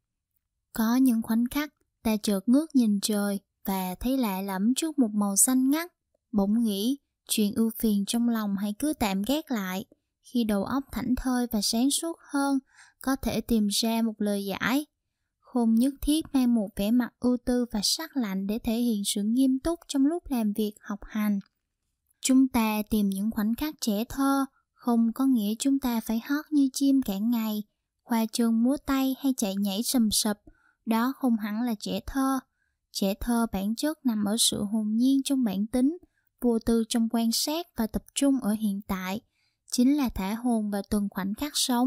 Có những khoảnh khắc ta chợt ngước nhìn trời và thấy lạ lẫm trước một màu xanh ngắt, bỗng nghĩ chuyện ưu phiền trong lòng hãy cứ tạm gác lại. Khi đầu óc thảnh thơi và sáng suốt hơn, có thể tìm ra một lời giải. Không nhất thiết mang một vẻ mặt ưu tư và sắc lạnh để thể hiện sự nghiêm túc trong lúc làm việc học hành. Chúng ta tìm những khoảnh khắc trẻ thơ, không có nghĩa chúng ta phải hót như chim cả ngày, khoa trương múa tay hay chạy nhảy sầm sập. Đó không hẳn là trẻ thơ. Trẻ thơ bản chất nằm ở sự hồn nhiên trong bản tính, vô tư trong quan sát và tập trung ở hiện tại, chính là thả hồn vào từng khoảnh khắc sống.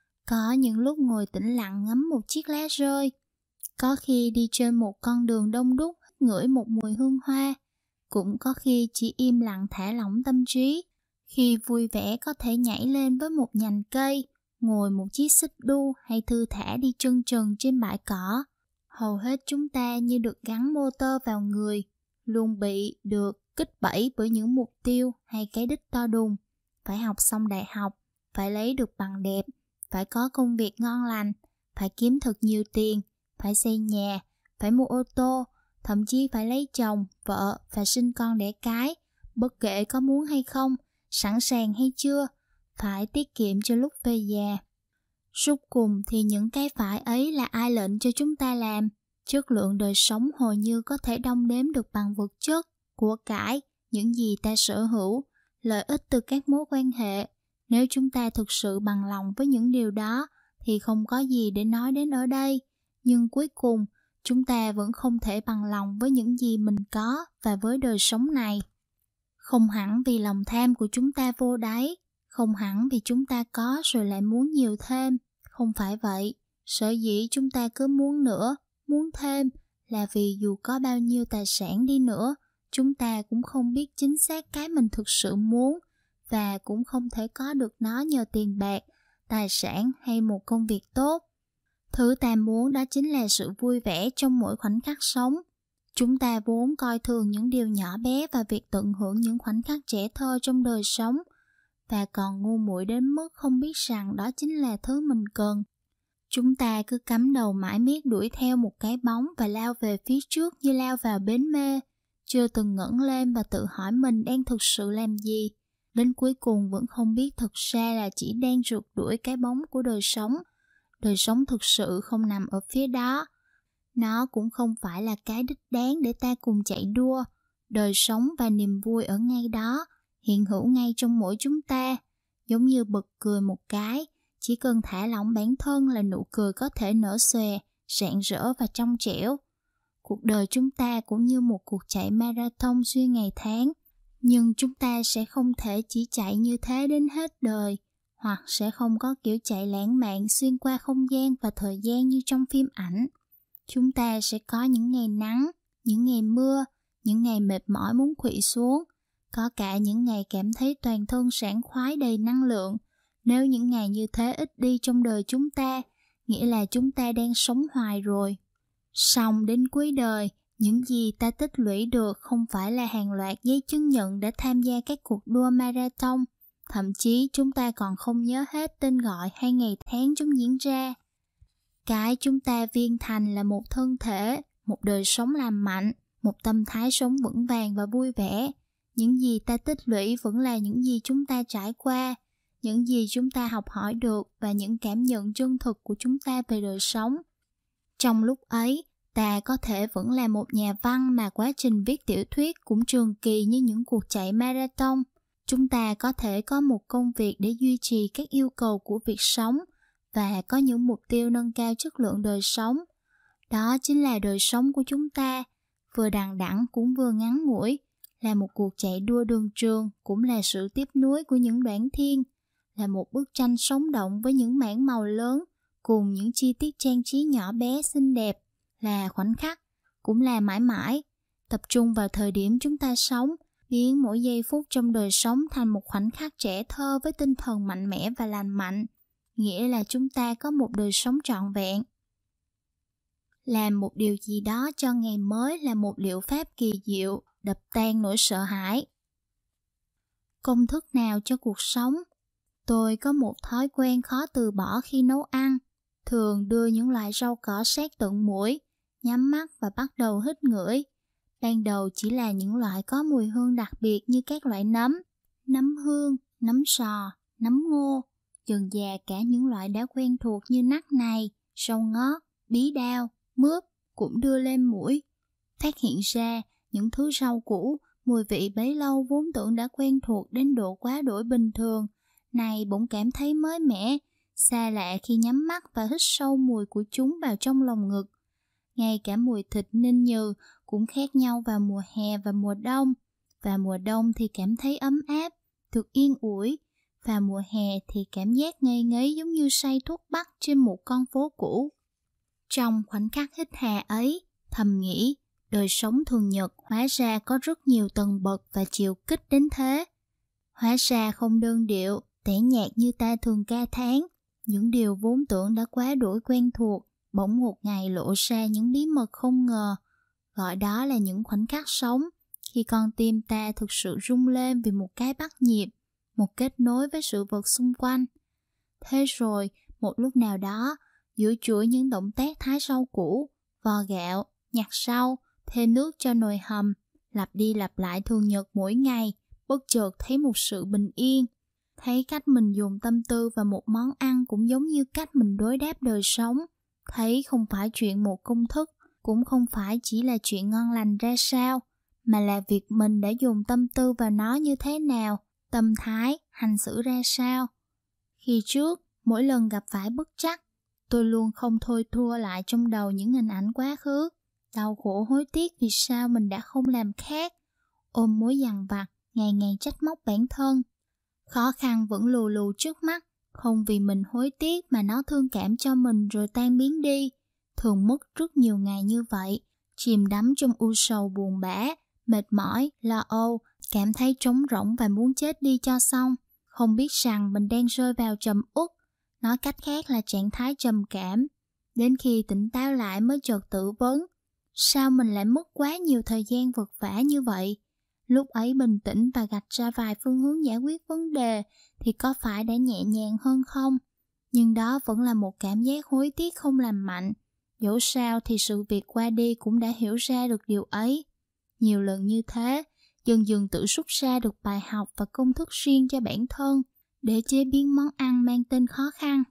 Có những lúc ngồi tĩnh lặng ngắm một chiếc lá rơi, có khi đi trên một con đường đông đúc ngửi một mùi hương hoa, cũng có khi chỉ im lặng thả lỏng tâm trí. Khi vui vẻ có thể nhảy lên với một nhành cây, ngồi một chiếc xích đu hay thư thả đi chân trần trên bãi cỏ. Hầu hết chúng ta như được gắn motor vào người, luôn được kích bẫy bởi những mục tiêu hay cái đích to đùng. Phải học xong đại học, phải lấy được bằng đẹp, phải có công việc ngon lành, phải kiếm thật nhiều tiền, phải xây nhà, phải mua ô tô, thậm chí phải lấy chồng, vợ và sinh con đẻ cái, bất kể có muốn hay không, sẵn sàng hay chưa, phải tiết kiệm cho lúc về già. Rốt cùng thì những cái phải ấy là ai lệnh cho chúng ta làm? Chất lượng đời sống hầu như có thể đong đếm được bằng vật chất, của cải, những gì ta sở hữu, lợi ích từ các mối quan hệ. Nếu chúng ta thực sự bằng lòng với những điều đó thì không có gì để nói đến ở đây. Nhưng cuối cùng, chúng ta vẫn không thể bằng lòng với những gì mình có và với đời sống này. Không hẳn vì lòng tham của chúng ta vô đáy, không hẳn vì chúng ta có rồi lại muốn nhiều thêm. Không phải vậy. Sở dĩ chúng ta cứ muốn nữa, muốn thêm là vì dù có bao nhiêu tài sản đi nữa, chúng ta cũng không biết chính xác cái mình thực sự muốn và cũng không thể có được nó nhờ tiền bạc, tài sản hay một công việc tốt. Thứ ta muốn đó chính là sự vui vẻ trong mỗi khoảnh khắc sống. Chúng ta vốn coi thường những điều nhỏ bé và việc tận hưởng những khoảnh khắc trẻ thơ trong đời sống, và còn ngu muội đến mức không biết rằng đó chính là thứ mình cần. Chúng ta cứ cắm đầu mãi miết đuổi theo một cái bóng và lao về phía trước như lao vào bến mê, chưa từng ngẩng lên và tự hỏi mình đang thực sự làm gì. Đến cuối cùng vẫn không biết thực ra là chỉ đang rượt đuổi cái bóng của đời sống. Đời sống thực sự không nằm ở phía đó. Nó cũng không phải là cái đích đáng để ta cùng chạy đua. Đời sống và niềm vui ở ngay đó, hiện hữu ngay trong mỗi chúng ta. Giống như bật cười một cái, chỉ cần thả lỏng bản thân là nụ cười có thể nở xòe, rạng rỡ và trong trẻo. Cuộc đời chúng ta cũng như một cuộc chạy marathon xuyên ngày tháng. Nhưng chúng ta sẽ không thể chỉ chạy như thế đến hết đời, hoặc sẽ không có kiểu chạy lãng mạn xuyên qua không gian và thời gian như trong phim ảnh. Chúng ta sẽ có những ngày nắng, những ngày mưa, những ngày mệt mỏi muốn khuỵu xuống, có cả những ngày cảm thấy toàn thân sảng khoái đầy năng lượng. Nếu những ngày như thế ít đi trong đời chúng ta, nghĩa là chúng ta đang sống hoài rồi. Song đến cuối đời, những gì ta tích lũy được không phải là hàng loạt giấy chứng nhận để tham gia các cuộc đua marathon. Thậm chí chúng ta còn không nhớ hết tên gọi hay ngày tháng chúng diễn ra. Cái chúng ta viên thành là một thân thể, một đời sống lành mạnh, một tâm thái sống vững vàng và vui vẻ. Những gì ta tích lũy vẫn là những gì chúng ta trải qua, những gì chúng ta học hỏi được và những cảm nhận chân thực của chúng ta về đời sống. Trong lúc ấy, ta có thể vẫn là một nhà văn mà quá trình viết tiểu thuyết cũng trường kỳ như những cuộc chạy marathon. Chúng ta có thể có một công việc để duy trì các yêu cầu của việc sống và có những mục tiêu nâng cao chất lượng đời sống. Đó chính là đời sống của chúng ta, vừa đằng đẵng cũng vừa ngắn ngủi, là một cuộc chạy đua đường trường, cũng là sự tiếp nối của những đoạn thiên, là một bức tranh sống động với những mảng màu lớn, cùng những chi tiết trang trí nhỏ bé xinh đẹp, là khoảnh khắc, cũng là mãi mãi. Tập trung vào thời điểm chúng ta sống, biến mỗi giây phút trong đời sống thành một khoảnh khắc trẻ thơ với tinh thần mạnh mẽ và lành mạnh, nghĩa là chúng ta có một đời sống trọn vẹn. Làm một điều gì đó cho ngày mới là một liệu pháp kỳ diệu, đập tan nỗi sợ hãi. Công thức nào cho cuộc sống? Tôi có một thói quen khó từ bỏ khi nấu ăn, thường đưa những loại rau cỏ sát tận mũi, nhắm mắt và bắt đầu hít ngửi. Ban đầu chỉ là những loại có mùi hương đặc biệt như các loại nấm hương, nấm sò, nấm ngô. Dần dà cả những loại đã quen thuộc như nắc này, rau ngót, bí đao, mướp cũng đưa lên mũi. Phát hiện ra những thứ rau củ, mùi vị bấy lâu vốn tưởng đã quen thuộc đến độ quá đổi bình thường, này bỗng cảm thấy mới mẻ, xa lạ khi nhắm mắt và hít sâu mùi của chúng vào trong lồng ngực. Ngay cả mùi thịt ninh nhừ cũng khác nhau vào mùa hè và mùa đông. Và mùa đông thì cảm thấy ấm áp, được yên ủi. Và mùa hè thì cảm giác ngây ngấy giống như say thuốc bắc trên một con phố cũ. Trong khoảnh khắc hít hà ấy, thầm nghĩ, đời sống thường nhật hóa ra có rất nhiều tầng bậc và chiều kích đến thế. Hóa ra không đơn điệu, tẻ nhạt như ta thường ca thán. Những điều vốn tưởng đã quá đổi quen thuộc, bỗng một ngày lộ ra những bí mật không ngờ. Gọi đó là những khoảnh khắc sống, khi con tim ta thực sự rung lên vì một cái bắt nhịp, một kết nối với sự vật xung quanh. Thế rồi, một lúc nào đó, giữa chuỗi những động tác thái rau củ, vò gạo, nhặt rau, thêm nước cho nồi hầm, lặp đi lặp lại thường nhật mỗi ngày, bất chợt thấy một sự bình yên. Thấy cách mình dùng tâm tư vào một món ăn cũng giống như cách mình đối đáp đời sống. Thấy không phải chuyện một công thức, cũng không phải chỉ là chuyện ngon lành ra sao, mà là việc mình đã dùng tâm tư vào nó như thế nào, tâm thái, hành xử ra sao. Khi trước, mỗi lần gặp phải bất trắc, tôi luôn không thôi thua lại trong đầu những hình ảnh quá khứ, đau khổ hối tiếc vì sao mình đã không làm khác, ôm mối dằn vặt, ngày ngày trách móc bản thân. Khó khăn vẫn lù lù trước mắt, không vì mình hối tiếc mà nó thương cảm cho mình rồi tan biến đi. Thường mất rất nhiều ngày như vậy, chìm đắm trong u sầu buồn bã, mệt mỏi, lo âu, cảm thấy trống rỗng và muốn chết đi cho xong. Không biết rằng mình đang rơi vào trầm uất, nói cách khác là trạng thái trầm cảm. Đến khi tỉnh táo lại mới chợt tự vấn, sao mình lại mất quá nhiều thời gian vật vã như vậy? Lúc ấy bình tĩnh và gạch ra vài phương hướng giải quyết vấn đề thì có phải đã nhẹ nhàng hơn không? Nhưng đó vẫn là một cảm giác hối tiếc không làm mạnh. Dẫu sao thì sự việc qua đi cũng đã hiểu ra được điều ấy. Nhiều lần như thế, dần dần tự rút ra được bài học và công thức riêng cho bản thân để chế biến món ăn mang tên khó khăn.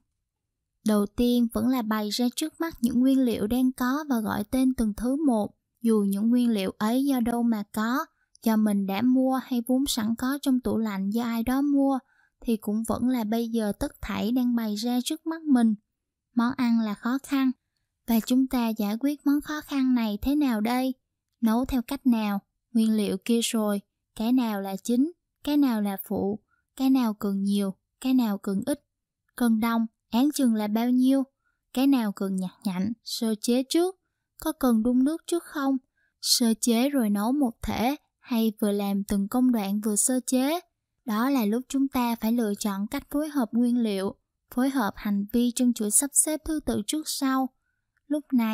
Đầu tiên vẫn là bày ra trước mắt những nguyên liệu đang có và gọi tên từng thứ một, dù những nguyên liệu ấy do đâu mà có, do mình đã mua hay vốn sẵn có trong tủ lạnh do ai đó mua, thì cũng vẫn là bây giờ tất thảy đang bày ra trước mắt mình. Món ăn là khó khăn, và chúng ta giải quyết món khó khăn này thế nào đây? Nấu theo cách nào? Nguyên liệu kia rồi, cái nào là chính, cái nào là phụ, cái nào cần nhiều, cái nào cần ít. Cân đong, án chừng là bao nhiêu? Cái nào cần nhặt nhạnh, sơ chế trước? Có cần đun nước trước không? Sơ chế rồi nấu một thể, hay vừa làm từng công đoạn vừa sơ chế? Đó là lúc chúng ta phải lựa chọn cách phối hợp nguyên liệu, phối hợp hành vi trong chuỗi sắp xếp thứ tự trước sau. Lúc này,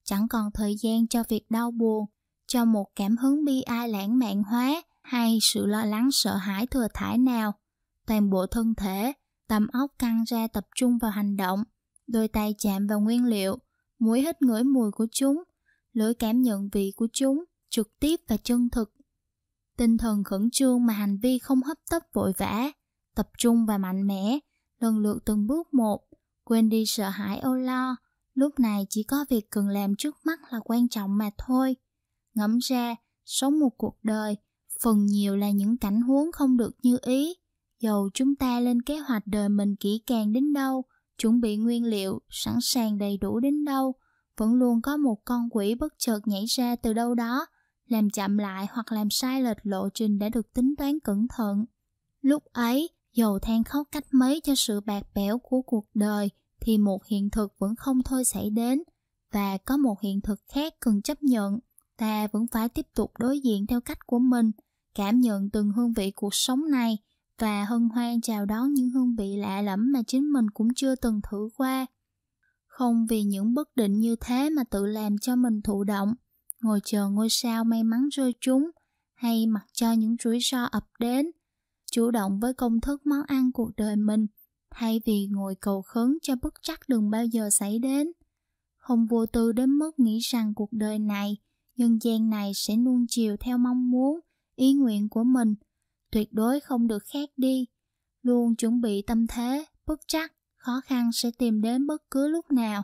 chẳng còn thời gian cho việc đau buồn, cho một cảm hứng bi ai lãng mạn hóa hay sự lo lắng sợ hãi thừa thãi nào. Toàn bộ thân thể, tâm óc căng ra tập trung vào hành động, đôi tay chạm vào nguyên liệu, mũi hít ngửi mùi của chúng, lưỡi cảm nhận vị của chúng, trực tiếp và chân thực. Tinh thần khẩn trương mà hành vi không hấp tấp vội vã, tập trung và mạnh mẽ, lần lượt từng bước một, quên đi sợ hãi âu lo. Lúc này chỉ có việc cần làm trước mắt là quan trọng mà thôi. Ngẫm ra, sống một cuộc đời, phần nhiều là những cảnh huống không được như ý. Dầu chúng ta lên kế hoạch đời mình kỹ càng đến đâu, chuẩn bị nguyên liệu, sẵn sàng đầy đủ đến đâu, vẫn luôn có một con quỷ bất chợt nhảy ra từ đâu đó, làm chậm lại hoặc làm sai lệch lộ trình đã được tính toán cẩn thận. Lúc ấy, dầu than khóc cách mấy cho sự bạc bẽo của cuộc đời, thì một hiện thực vẫn không thôi xảy đến, và có một hiện thực khác cần chấp nhận. Ta vẫn phải tiếp tục đối diện theo cách của mình, cảm nhận từng hương vị cuộc sống này, và hân hoan chào đón những hương vị lạ lẫm mà chính mình cũng chưa từng thử qua. Không vì những bất định như thế mà tự làm cho mình thụ động, ngồi chờ ngôi sao may mắn rơi trúng, hay mặc cho những rủi ro ập đến. Chủ động với công thức món ăn cuộc đời mình, thay vì ngồi cầu khấn cho bất trắc đừng bao giờ xảy đến. Không vô tư đến mức nghĩ rằng cuộc đời này, nhân gian này sẽ nuông chiều theo mong muốn, ý nguyện của mình. Tuyệt đối không được khác đi. Luôn chuẩn bị tâm thế, bất trắc, khó khăn sẽ tìm đến bất cứ lúc nào.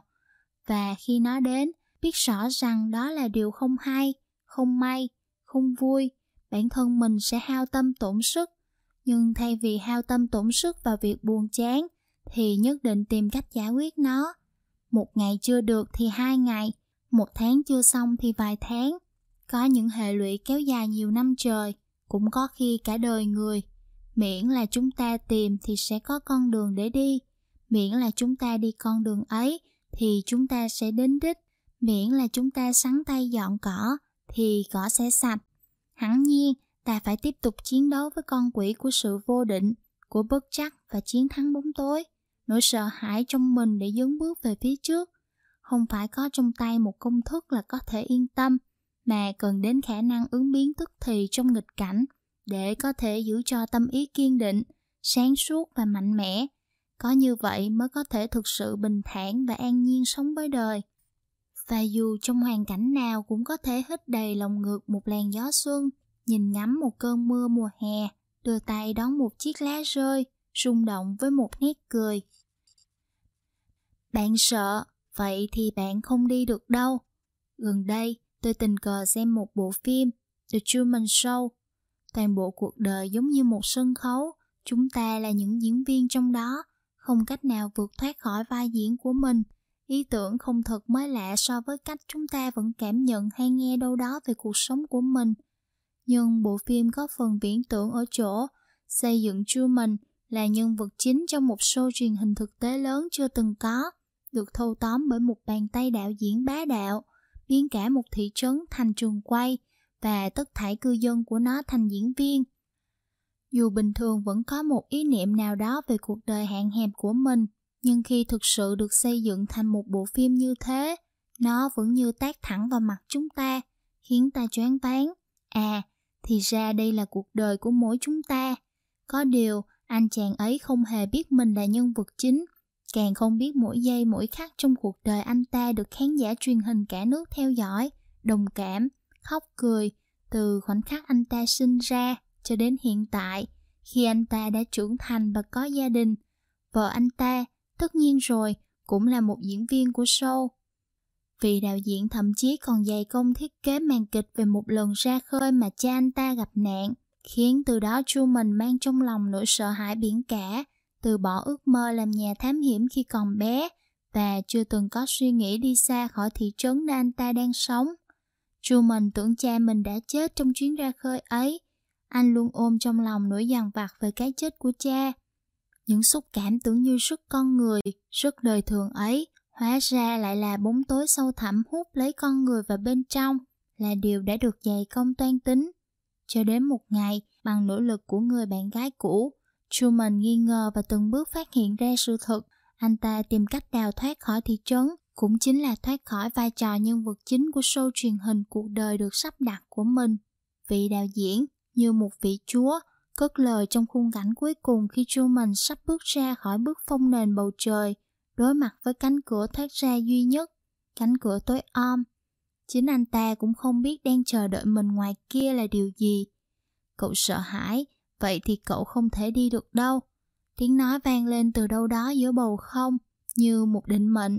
Và khi nó đến, biết rõ rằng đó là điều không hay, không may, không vui. Bản thân mình sẽ hao tâm tổn sức. Nhưng thay vì hao tâm tổn sức vào việc buồn chán, thì nhất định tìm cách giải quyết nó. Một ngày chưa được thì 2 ngày, một tháng chưa xong thì vài tháng. Có những hệ lụy kéo dài nhiều năm trời, cũng có khi cả đời người. Miễn là chúng ta tìm thì sẽ có con đường để đi. Miễn là chúng ta đi con đường ấy thì chúng ta sẽ đến đích. Miễn là chúng ta sắn tay dọn cỏ thì cỏ sẽ sạch. Hẳn nhiên, ta phải tiếp tục chiến đấu với con quỷ của sự vô định, của bất trắc và chiến thắng bóng tối. Nỗi sợ hãi trong mình để dấn bước về phía trước. Không phải có trong tay một công thức là có thể yên tâm, mà cần đến khả năng ứng biến tức thì trong nghịch cảnh, để có thể giữ cho tâm ý kiên định, sáng suốt và mạnh mẽ. Có như vậy mới có thể thực sự bình thản và an nhiên sống với đời. Và dù trong hoàn cảnh nào cũng có thể hít đầy lòng ngực một làn gió xuân, nhìn ngắm một cơn mưa mùa hè, đưa tay đón một chiếc lá rơi, rung động với một nét cười. Bạn sợ, vậy thì bạn không đi được đâu. Gần đây, tôi tình cờ xem một bộ phim The Truman Show. Toàn bộ cuộc đời giống như một sân khấu, chúng ta là những diễn viên trong đó, không cách nào vượt thoát khỏi vai diễn của mình. Ý tưởng không thật mới lạ so với cách chúng ta vẫn cảm nhận hay nghe đâu đó về cuộc sống của mình. Nhưng bộ phim có phần viễn tưởng ở chỗ xây dựng Truman là nhân vật chính trong một show truyền hình thực tế lớn chưa từng có, được thâu tóm bởi một bàn tay đạo diễn bá đạo, biến cả một thị trấn thành trường quay và tất thảy cư dân của nó thành diễn viên. Dù bình thường vẫn có một ý niệm nào đó về cuộc đời hạn hẹp của mình, nhưng khi thực sự được xây dựng thành một bộ phim như thế, nó vẫn như tát thẳng vào mặt chúng ta, khiến ta choáng váng. À, thì ra đây là cuộc đời của mỗi chúng ta. Có điều, anh chàng ấy không hề biết mình là nhân vật chính, càng không biết mỗi giây mỗi khắc trong cuộc đời anh ta được khán giả truyền hình cả nước theo dõi, đồng cảm, khóc cười, từ khoảnh khắc anh ta sinh ra cho đến hiện tại, khi anh ta đã trưởng thành và có gia đình. Vợ anh ta, tất nhiên rồi, cũng là một diễn viên của show. Vị đạo diễn thậm chí còn dày công thiết kế màn kịch về một lần ra khơi mà cha anh ta gặp nạn, khiến từ đó Truman mang trong lòng nỗi sợ hãi biển cả, từ bỏ ước mơ làm nhà thám hiểm khi còn bé, và chưa từng có suy nghĩ đi xa khỏi thị trấn nơi anh ta đang sống. Truman tưởng cha mình đã chết trong chuyến ra khơi ấy. Anh luôn ôm trong lòng nỗi dằn vặt về cái chết của cha. Những xúc cảm tưởng như rất con người, rất đời thường ấy, hóa ra lại là bóng tối sâu thẳm hút lấy con người vào bên trong, là điều đã được dày công toan tính. Cho đến một ngày, bằng nỗ lực của người bạn gái cũ, Truman nghi ngờ và từng bước phát hiện ra sự thật. Anh ta tìm cách đào thoát khỏi thị trấn, cũng chính là thoát khỏi vai trò nhân vật chính của show truyền hình cuộc đời được sắp đặt của mình. Vị đạo diễn như một vị chúa cất lời trong khung cảnh cuối cùng khi Truman sắp bước ra khỏi bức phông nền bầu trời, đối mặt với cánh cửa thoát ra duy nhất, cánh cửa tối om. Chính anh ta cũng không biết đang chờ đợi mình ngoài kia là điều gì. Cậu sợ hãi, vậy thì cậu không thể đi được đâu. Tiếng nói vang lên từ đâu đó giữa bầu không, như một định mệnh.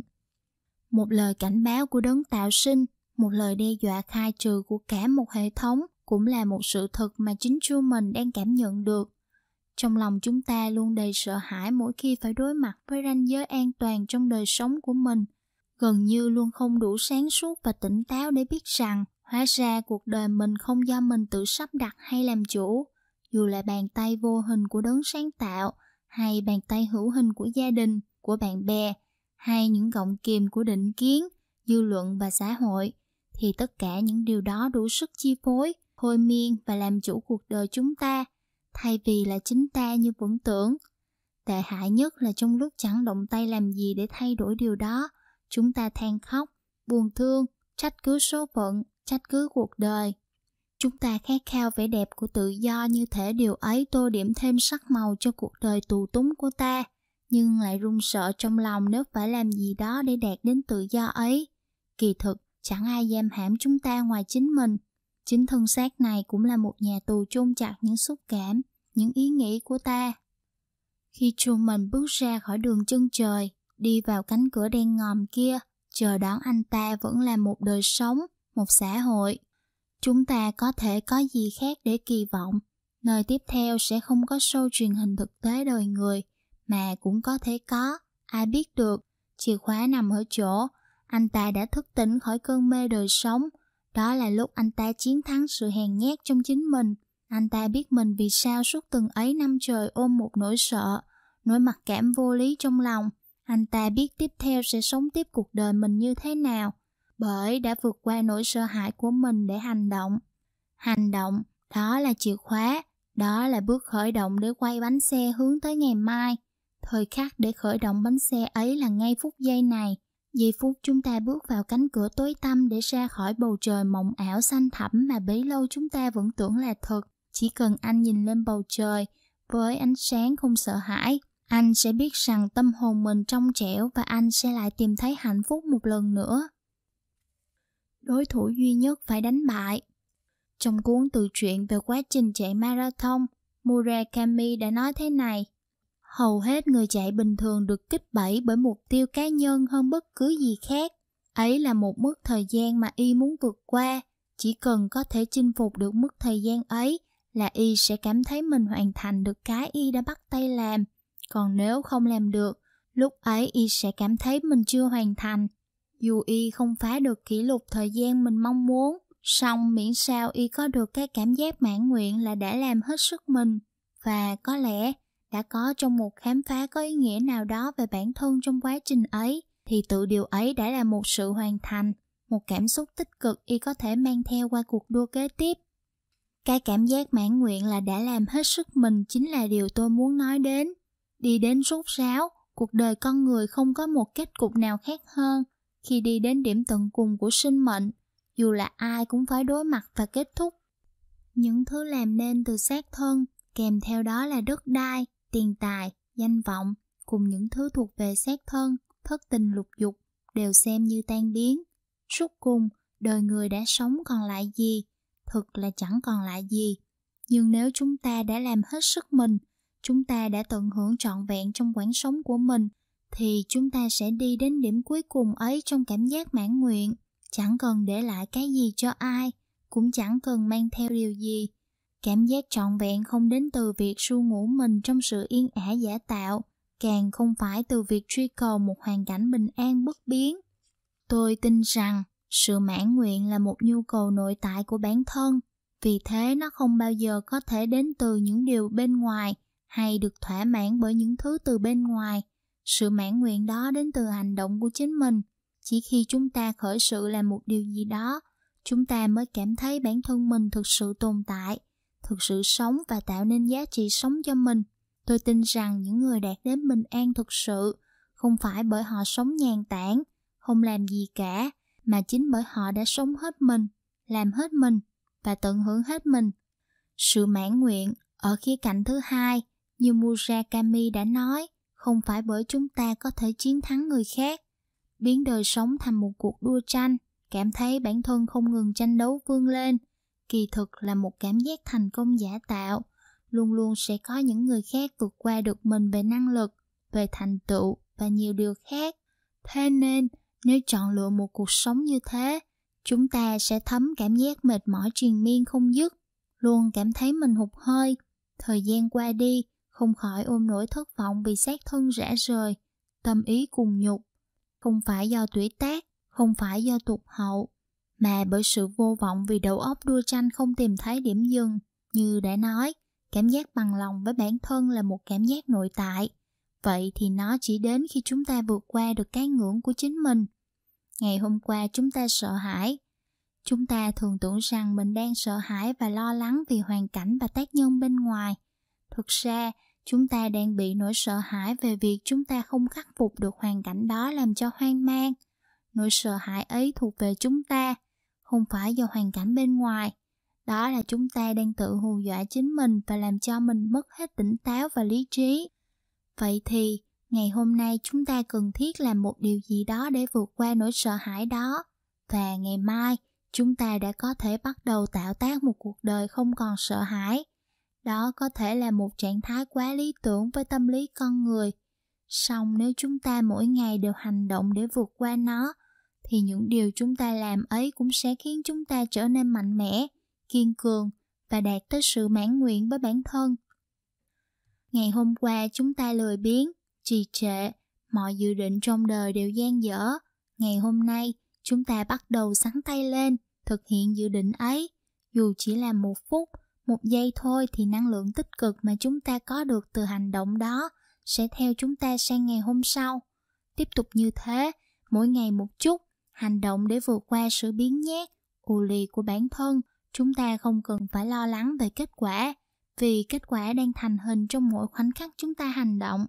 Một lời cảnh báo của đấng tạo sinh, một lời đe dọa khai trừ của cả một hệ thống, cũng là một sự thật mà chính Truman đang cảm nhận được. Trong lòng chúng ta luôn đầy sợ hãi mỗi khi phải đối mặt với ranh giới an toàn trong đời sống của mình. Gần như luôn không đủ sáng suốt và tỉnh táo để biết rằng hóa ra cuộc đời mình không do mình tự sắp đặt hay làm chủ. Dù là bàn tay vô hình của đấng sáng tạo, hay bàn tay hữu hình của gia đình, của bạn bè, hay những gọng kìm của định kiến, dư luận và xã hội, thì tất cả những điều đó đủ sức chi phối, thôi miên và làm chủ cuộc đời chúng ta, thay vì là chính ta như vẫn tưởng. Tệ hại nhất là trong lúc chẳng động tay làm gì để thay đổi điều đó, chúng ta than khóc, buồn thương, trách cứ số phận, trách cứ cuộc đời. Chúng ta khát khao vẻ đẹp của tự do như thể điều ấy tô điểm thêm sắc màu cho cuộc đời tù túng của ta, nhưng lại run sợ trong lòng nếu phải làm gì đó để đạt đến tự do ấy. Kỳ thực, chẳng ai giam hãm chúng ta ngoài chính mình. Chính thân xác này cũng là một nhà tù chôn chặt những xúc cảm, những ý nghĩ của ta. Khi Truman bước ra khỏi đường chân trời, đi vào cánh cửa đen ngòm kia, chờ đón anh ta vẫn là một đời sống, một xã hội. Chúng ta có thể có gì khác để kỳ vọng. Nơi tiếp theo sẽ không có show truyền hình thực tế đời người, mà cũng có thể có, ai biết được. Chìa khóa nằm ở chỗ, anh ta đã thức tỉnh khỏi cơn mê đời sống. Đó là lúc anh ta chiến thắng sự hèn nhát trong chính mình. Anh ta biết mình vì sao suốt từng ấy năm trời ôm một nỗi sợ, nỗi mặc cảm vô lý trong lòng. Anh ta biết tiếp theo sẽ sống tiếp cuộc đời mình như thế nào, bởi đã vượt qua nỗi sợ hãi của mình để hành động. Hành động, đó là chìa khóa, đó là bước khởi động để quay bánh xe hướng tới ngày mai. Thời khắc để khởi động bánh xe ấy là ngay phút giây này. Giây phút chúng ta bước vào cánh cửa tối tăm để ra khỏi bầu trời mộng ảo xanh thẳm mà bấy lâu chúng ta vẫn tưởng là thật. Chỉ cần anh nhìn lên bầu trời với ánh sáng không sợ hãi, anh sẽ biết rằng tâm hồn mình trong trẻo và anh sẽ lại tìm thấy hạnh phúc một lần nữa. Đối thủ duy nhất phải đánh bại. Trong cuốn tự truyện về quá trình chạy marathon, Murakami đã nói thế này: hầu hết người chạy bình thường được kích bẫy bởi mục tiêu cá nhân hơn bất cứ gì khác. Ấy là một mức thời gian mà y muốn vượt qua. Chỉ cần có thể chinh phục được mức thời gian ấy là y sẽ cảm thấy mình hoàn thành được cái y đã bắt tay làm. Còn nếu không làm được, lúc ấy y sẽ cảm thấy mình chưa hoàn thành. Dù y không phá được kỷ lục thời gian mình mong muốn, song miễn sao y có được cái cảm giác mãn nguyện là đã làm hết sức mình, và có lẽ đã có trong một khám phá có ý nghĩa nào đó về bản thân trong quá trình ấy, thì tự điều ấy đã là một sự hoàn thành, một cảm xúc tích cực y có thể mang theo qua cuộc đua kế tiếp. Cái cảm giác mãn nguyện là đã làm hết sức mình chính là điều tôi muốn nói đến. Đi đến rốt ráo, cuộc đời con người không có một kết cục nào khác hơn. Khi đi đến điểm tận cùng của sinh mệnh, dù là ai cũng phải đối mặt và kết thúc. Những thứ làm nên từ xác thân, kèm theo đó là đất đai, tiền tài, danh vọng, cùng những thứ thuộc về xác thân, thất tình lục dục, đều xem như tan biến. Suốt cùng, đời người đã sống còn lại gì? Thực là chẳng còn lại gì. Nhưng nếu chúng ta đã làm hết sức mình, chúng ta đã tận hưởng trọn vẹn trong quãng sống của mình, thì chúng ta sẽ đi đến điểm cuối cùng ấy trong cảm giác mãn nguyện. Chẳng cần để lại cái gì cho ai, cũng chẳng cần mang theo điều gì. Cảm giác trọn vẹn không đến từ việc ru ngủ mình trong sự yên ả giả tạo, càng không phải từ việc truy cầu một hoàn cảnh bình an bất biến. Tôi tin rằng sự mãn nguyện là một nhu cầu nội tại của bản thân, vì thế nó không bao giờ có thể đến từ những điều bên ngoài hay được thỏa mãn bởi những thứ từ bên ngoài. Sự mãn nguyện đó đến từ hành động của chính mình. Chỉ khi chúng ta khởi sự làm một điều gì đó, chúng ta mới cảm thấy bản thân mình thực sự tồn tại, thực sự sống và tạo nên giá trị sống cho mình. Tôi tin rằng những người đạt đến bình an thực sự không phải bởi họ sống nhàn tản, không làm gì cả, mà chính bởi họ đã sống hết mình, làm hết mình và tận hưởng hết mình. Sự mãn nguyện ở khía cạnh thứ hai, như Murakami đã nói, không phải bởi chúng ta có thể chiến thắng người khác, biến đời sống thành một cuộc đua tranh, cảm thấy bản thân không ngừng tranh đấu vươn lên, kỳ thực là một cảm giác thành công giả tạo. Luôn luôn sẽ có những người khác vượt qua được mình về năng lực, về thành tựu và nhiều điều khác. Thế nên, nếu chọn lựa một cuộc sống như thế, chúng ta sẽ thấm cảm giác mệt mỏi triền miên không dứt, luôn cảm thấy mình hụt hơi. Thời gian qua đi, không khỏi ôm nỗi thất vọng vì xác thân rã rời, tâm ý cùng nhục. Không phải do tuổi tác, không phải do tụt hậu, mà bởi sự vô vọng vì đầu óc đua tranh không tìm thấy điểm dừng. Như đã nói, cảm giác bằng lòng với bản thân là một cảm giác nội tại. Vậy thì nó chỉ đến khi chúng ta vượt qua được cái ngưỡng của chính mình. Ngày hôm qua chúng ta sợ hãi. Chúng ta thường tưởng rằng mình đang sợ hãi và lo lắng vì hoàn cảnh và tác nhân bên ngoài. Thực ra, chúng ta đang bị nỗi sợ hãi về việc chúng ta không khắc phục được hoàn cảnh đó làm cho hoang mang. Nỗi sợ hãi ấy thuộc về chúng ta, không phải do hoàn cảnh bên ngoài. Đó là chúng ta đang tự hù dọa chính mình và làm cho mình mất hết tỉnh táo và lý trí. Vậy thì, ngày hôm nay chúng ta cần thiết làm một điều gì đó để vượt qua nỗi sợ hãi đó. Và ngày mai, chúng ta đã có thể bắt đầu tạo tác một cuộc đời không còn sợ hãi. Đó có thể là một trạng thái quá lý tưởng với tâm lý con người. Song nếu chúng ta mỗi ngày đều hành động để vượt qua nó, thì những điều chúng ta làm ấy cũng sẽ khiến chúng ta trở nên mạnh mẽ, kiên cường và đạt tới sự mãn nguyện với bản thân. Ngày hôm qua chúng ta lười biếng, trì trệ, mọi dự định trong đời đều dang dở. Ngày hôm nay chúng ta bắt đầu xắn tay lên, thực hiện dự định ấy. Dù chỉ là 1 phút, 1 giây thôi thì năng lượng tích cực mà chúng ta có được từ hành động đó sẽ theo chúng ta sang ngày hôm sau. Tiếp tục như thế, mỗi ngày một chút, hành động để vượt qua sự biếng nhác, ù lì của bản thân. Chúng ta không cần phải lo lắng về kết quả, vì kết quả đang thành hình trong mỗi khoảnh khắc chúng ta hành động.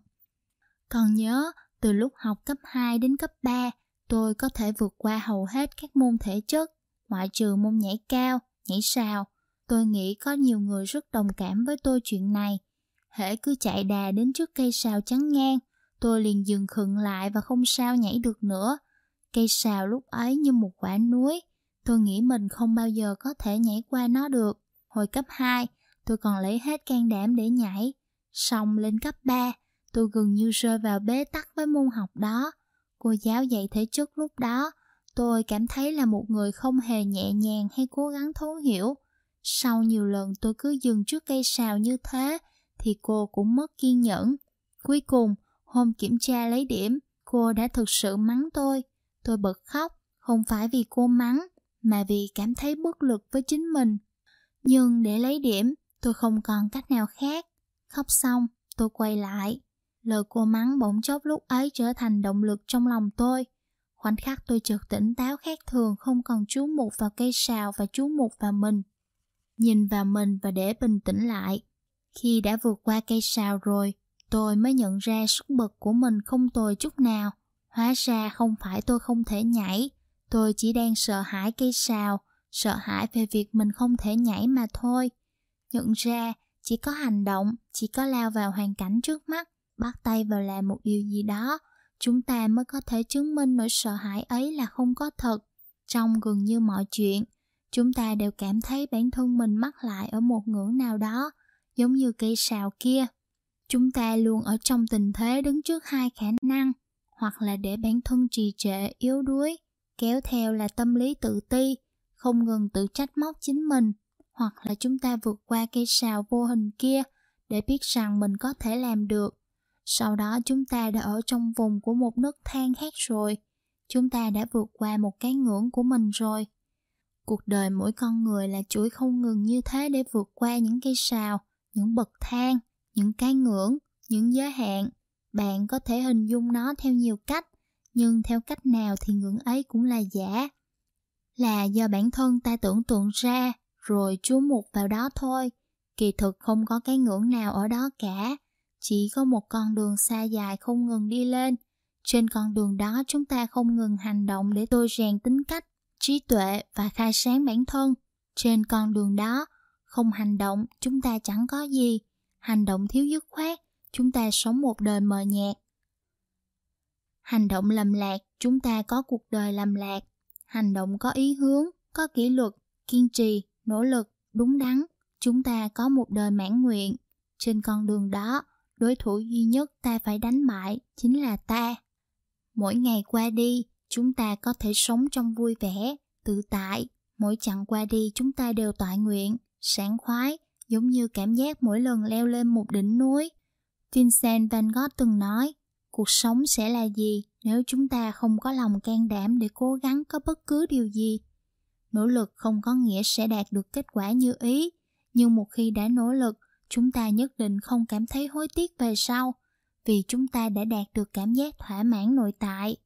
Còn nhớ, từ lúc học cấp 2 đến cấp 3, tôi có thể vượt qua hầu hết các môn thể chất, ngoại trừ môn nhảy cao, nhảy sào. Tôi nghĩ có nhiều người rất đồng cảm với tôi chuyện này. Hễ cứ chạy đà đến trước cây sào chắn ngang, tôi liền dừng khựng lại và không sao nhảy được nữa. Cây sào lúc ấy như một quả núi, tôi nghĩ mình không bao giờ có thể nhảy qua nó được. Hồi cấp 2, tôi còn lấy hết can đảm để nhảy. Xong lên cấp 3, tôi gần như rơi vào bế tắc với môn học đó. Cô giáo dạy thể chất lúc đó, tôi cảm thấy là một người không hề nhẹ nhàng hay cố gắng thấu hiểu. Sau nhiều lần tôi cứ dừng trước cây sào như thế, thì cô cũng mất kiên nhẫn. Cuối cùng, hôm kiểm tra lấy điểm, cô đã thực sự mắng tôi. Tôi bật khóc, không phải vì cô mắng, mà vì cảm thấy bất lực với chính mình. Nhưng để lấy điểm, tôi không còn cách nào khác. Khóc xong, tôi quay lại. Lời cô mắng bỗng chốc lúc ấy trở thành động lực trong lòng tôi. Khoảnh khắc tôi chợt tỉnh táo khác thường, không còn chú mục vào cây sào và chú mục vào mình. Nhìn vào mình và để bình tĩnh lại. Khi đã vượt qua cây sào rồi, tôi mới nhận ra sức bật của mình không tồi chút nào. Hóa ra không phải tôi không thể nhảy, tôi chỉ đang sợ hãi cây sào, sợ hãi về việc mình không thể nhảy mà thôi. Nhận ra, chỉ có hành động, chỉ có lao vào hoàn cảnh trước mắt, bắt tay vào làm một điều gì đó, chúng ta mới có thể chứng minh nỗi sợ hãi ấy là không có thật. Trong gần như mọi chuyện, chúng ta đều cảm thấy bản thân mình mắc lại ở một ngưỡng nào đó, giống như cây sào kia. Chúng ta luôn ở trong tình thế đứng trước hai khả năng, hoặc là để bản thân trì trệ, yếu đuối, kéo theo là tâm lý tự ti, không ngừng tự trách móc chính mình, hoặc là chúng ta vượt qua cây sào vô hình kia để biết rằng mình có thể làm được. Sau đó chúng ta đã ở trong vùng của một nấc thang khác rồi. Chúng ta đã vượt qua một cái ngưỡng của mình rồi. Cuộc đời mỗi con người là chuỗi không ngừng như thế để vượt qua những cây sào, những bậc thang, những cái ngưỡng, những giới hạn. Bạn có thể hình dung nó theo nhiều cách, nhưng theo cách nào thì ngưỡng ấy cũng là giả. Là do bản thân ta tưởng tượng ra, rồi chú mục vào đó thôi. Kỳ thực không có cái ngưỡng nào ở đó cả. Chỉ có một con đường xa dài không ngừng đi lên. Trên con đường đó chúng ta không ngừng hành động để tôi rèn tính cách, trí tuệ và khai sáng bản thân. Trên con đường đó, không hành động chúng ta chẳng có gì. Hành động thiếu dứt khoát, chúng ta sống một đời mờ nhạt. Hành động lầm lạc, chúng ta có cuộc đời lầm lạc. Hành động có ý hướng, có kỷ luật, kiên trì, nỗ lực, đúng đắn, chúng ta có một đời mãn nguyện. Trên con đường đó, đối thủ duy nhất ta phải đánh bại chính là ta. Mỗi ngày qua đi, chúng ta có thể sống trong vui vẻ, tự tại. Mỗi chặng qua đi chúng ta đều tọa nguyện, sảng khoái, giống như cảm giác mỗi lần leo lên một đỉnh núi. Vincent van Gogh từng nói, cuộc sống sẽ là gì nếu chúng ta không có lòng can đảm để cố gắng có bất cứ điều gì. Nỗ lực không có nghĩa sẽ đạt được kết quả như ý, nhưng một khi đã nỗ lực, chúng ta nhất định không cảm thấy hối tiếc về sau, vì chúng ta đã đạt được cảm giác thỏa mãn nội tại.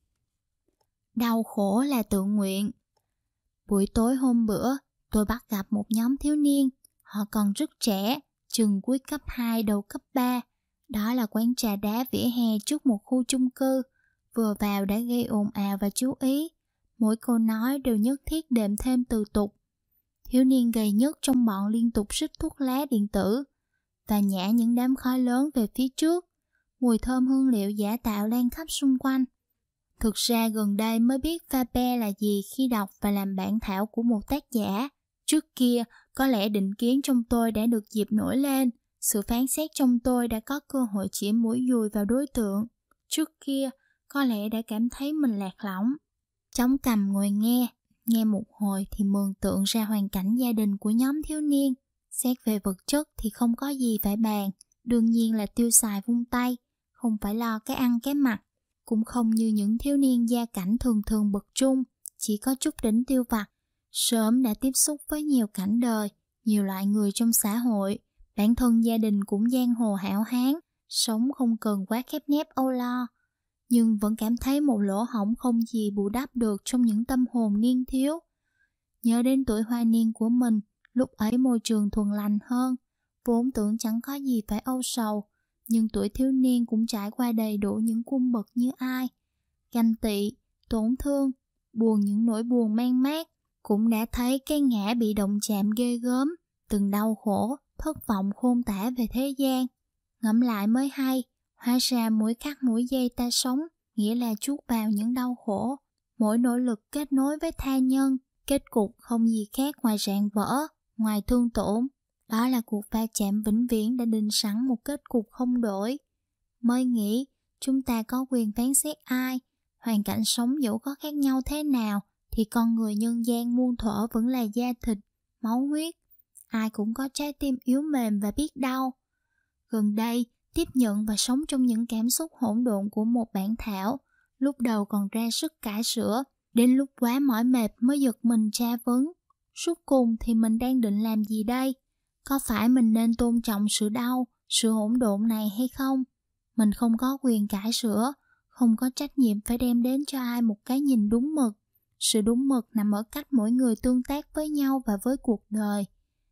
Đau khổ là tự nguyện. Buổi tối hôm bữa, tôi bắt gặp một nhóm thiếu niên. Họ còn rất trẻ, chừng cuối cấp 2 đầu cấp 3. Đó là quán trà đá vỉa hè trước một khu chung cư. Vừa vào đã gây ồn ào và chú ý. Mỗi câu nói đều nhất thiết đệm thêm từ tục. Thiếu niên gầy nhất trong bọn liên tục rít thuốc lá điện tử và nhả những đám khói lớn về phía trước. Mùi thơm hương liệu giả tạo lan khắp xung quanh. Thực ra gần đây mới biết Faber là gì khi đọc và làm bản thảo của một tác giả. Trước kia, có lẽ định kiến trong tôi đã được dịp nổi lên. Sự phán xét trong tôi đã có cơ hội chỉ mũi dùi vào đối tượng. Trước kia, có lẽ đã cảm thấy mình lạc lõng. Chống cằm ngồi nghe một hồi thì mường tượng ra hoàn cảnh gia đình của nhóm thiếu niên. Xét về vật chất thì không có gì phải bàn. Đương nhiên là tiêu xài vung tay, không phải lo cái ăn cái mặc. Cũng không như những thiếu niên gia cảnh thường thường bậc trung, chỉ có chút đỉnh tiêu vặt. Sớm đã tiếp xúc với nhiều cảnh đời, nhiều loại người trong xã hội. Bản thân gia đình cũng giang hồ hảo hán, sống không cần quá khép nép âu lo. Nhưng vẫn cảm thấy một lỗ hổng không gì bù đắp được trong những tâm hồn niên thiếu. Nhớ đến tuổi hoa niên của mình, lúc ấy môi trường thuần lành hơn, vốn tưởng chẳng có gì phải âu sầu. Nhưng tuổi thiếu niên cũng trải qua đầy đủ những cung bậc như ai. Ganh tị, tổn thương, buồn những nỗi buồn man mác. Cũng đã thấy cái ngã bị động chạm ghê gớm, từng đau khổ, thất vọng khôn tả về thế gian. Ngẫm lại mới hay, hóa ra mỗi khắc mỗi giây ta sống, nghĩa là chuốc vào những đau khổ. Mỗi nỗ lực kết nối với tha nhân, kết cục không gì khác ngoài rạn vỡ, ngoài thương tổn. Đó là cuộc va chạm vĩnh viễn đã định sẵn một kết cục không đổi. Mới nghĩ, chúng ta có quyền phán xét ai, hoàn cảnh sống dẫu có khác nhau thế nào, thì con người nhân gian muôn thuở vẫn là da thịt, máu huyết. Ai cũng có trái tim yếu mềm và biết đau. Gần đây, tiếp nhận và sống trong những cảm xúc hỗn độn của một bản thảo, lúc đầu còn ra sức cải sửa, đến lúc quá mỏi mệt mới giật mình tra vấn. Suốt cùng thì mình đang định làm gì đây? Có phải mình nên tôn trọng sự đau, sự hỗn độn này hay không? Mình không có quyền cải sửa, không có trách nhiệm phải đem đến cho ai một cái nhìn đúng mực. Sự đúng mực nằm ở cách mỗi người tương tác với nhau và với cuộc đời.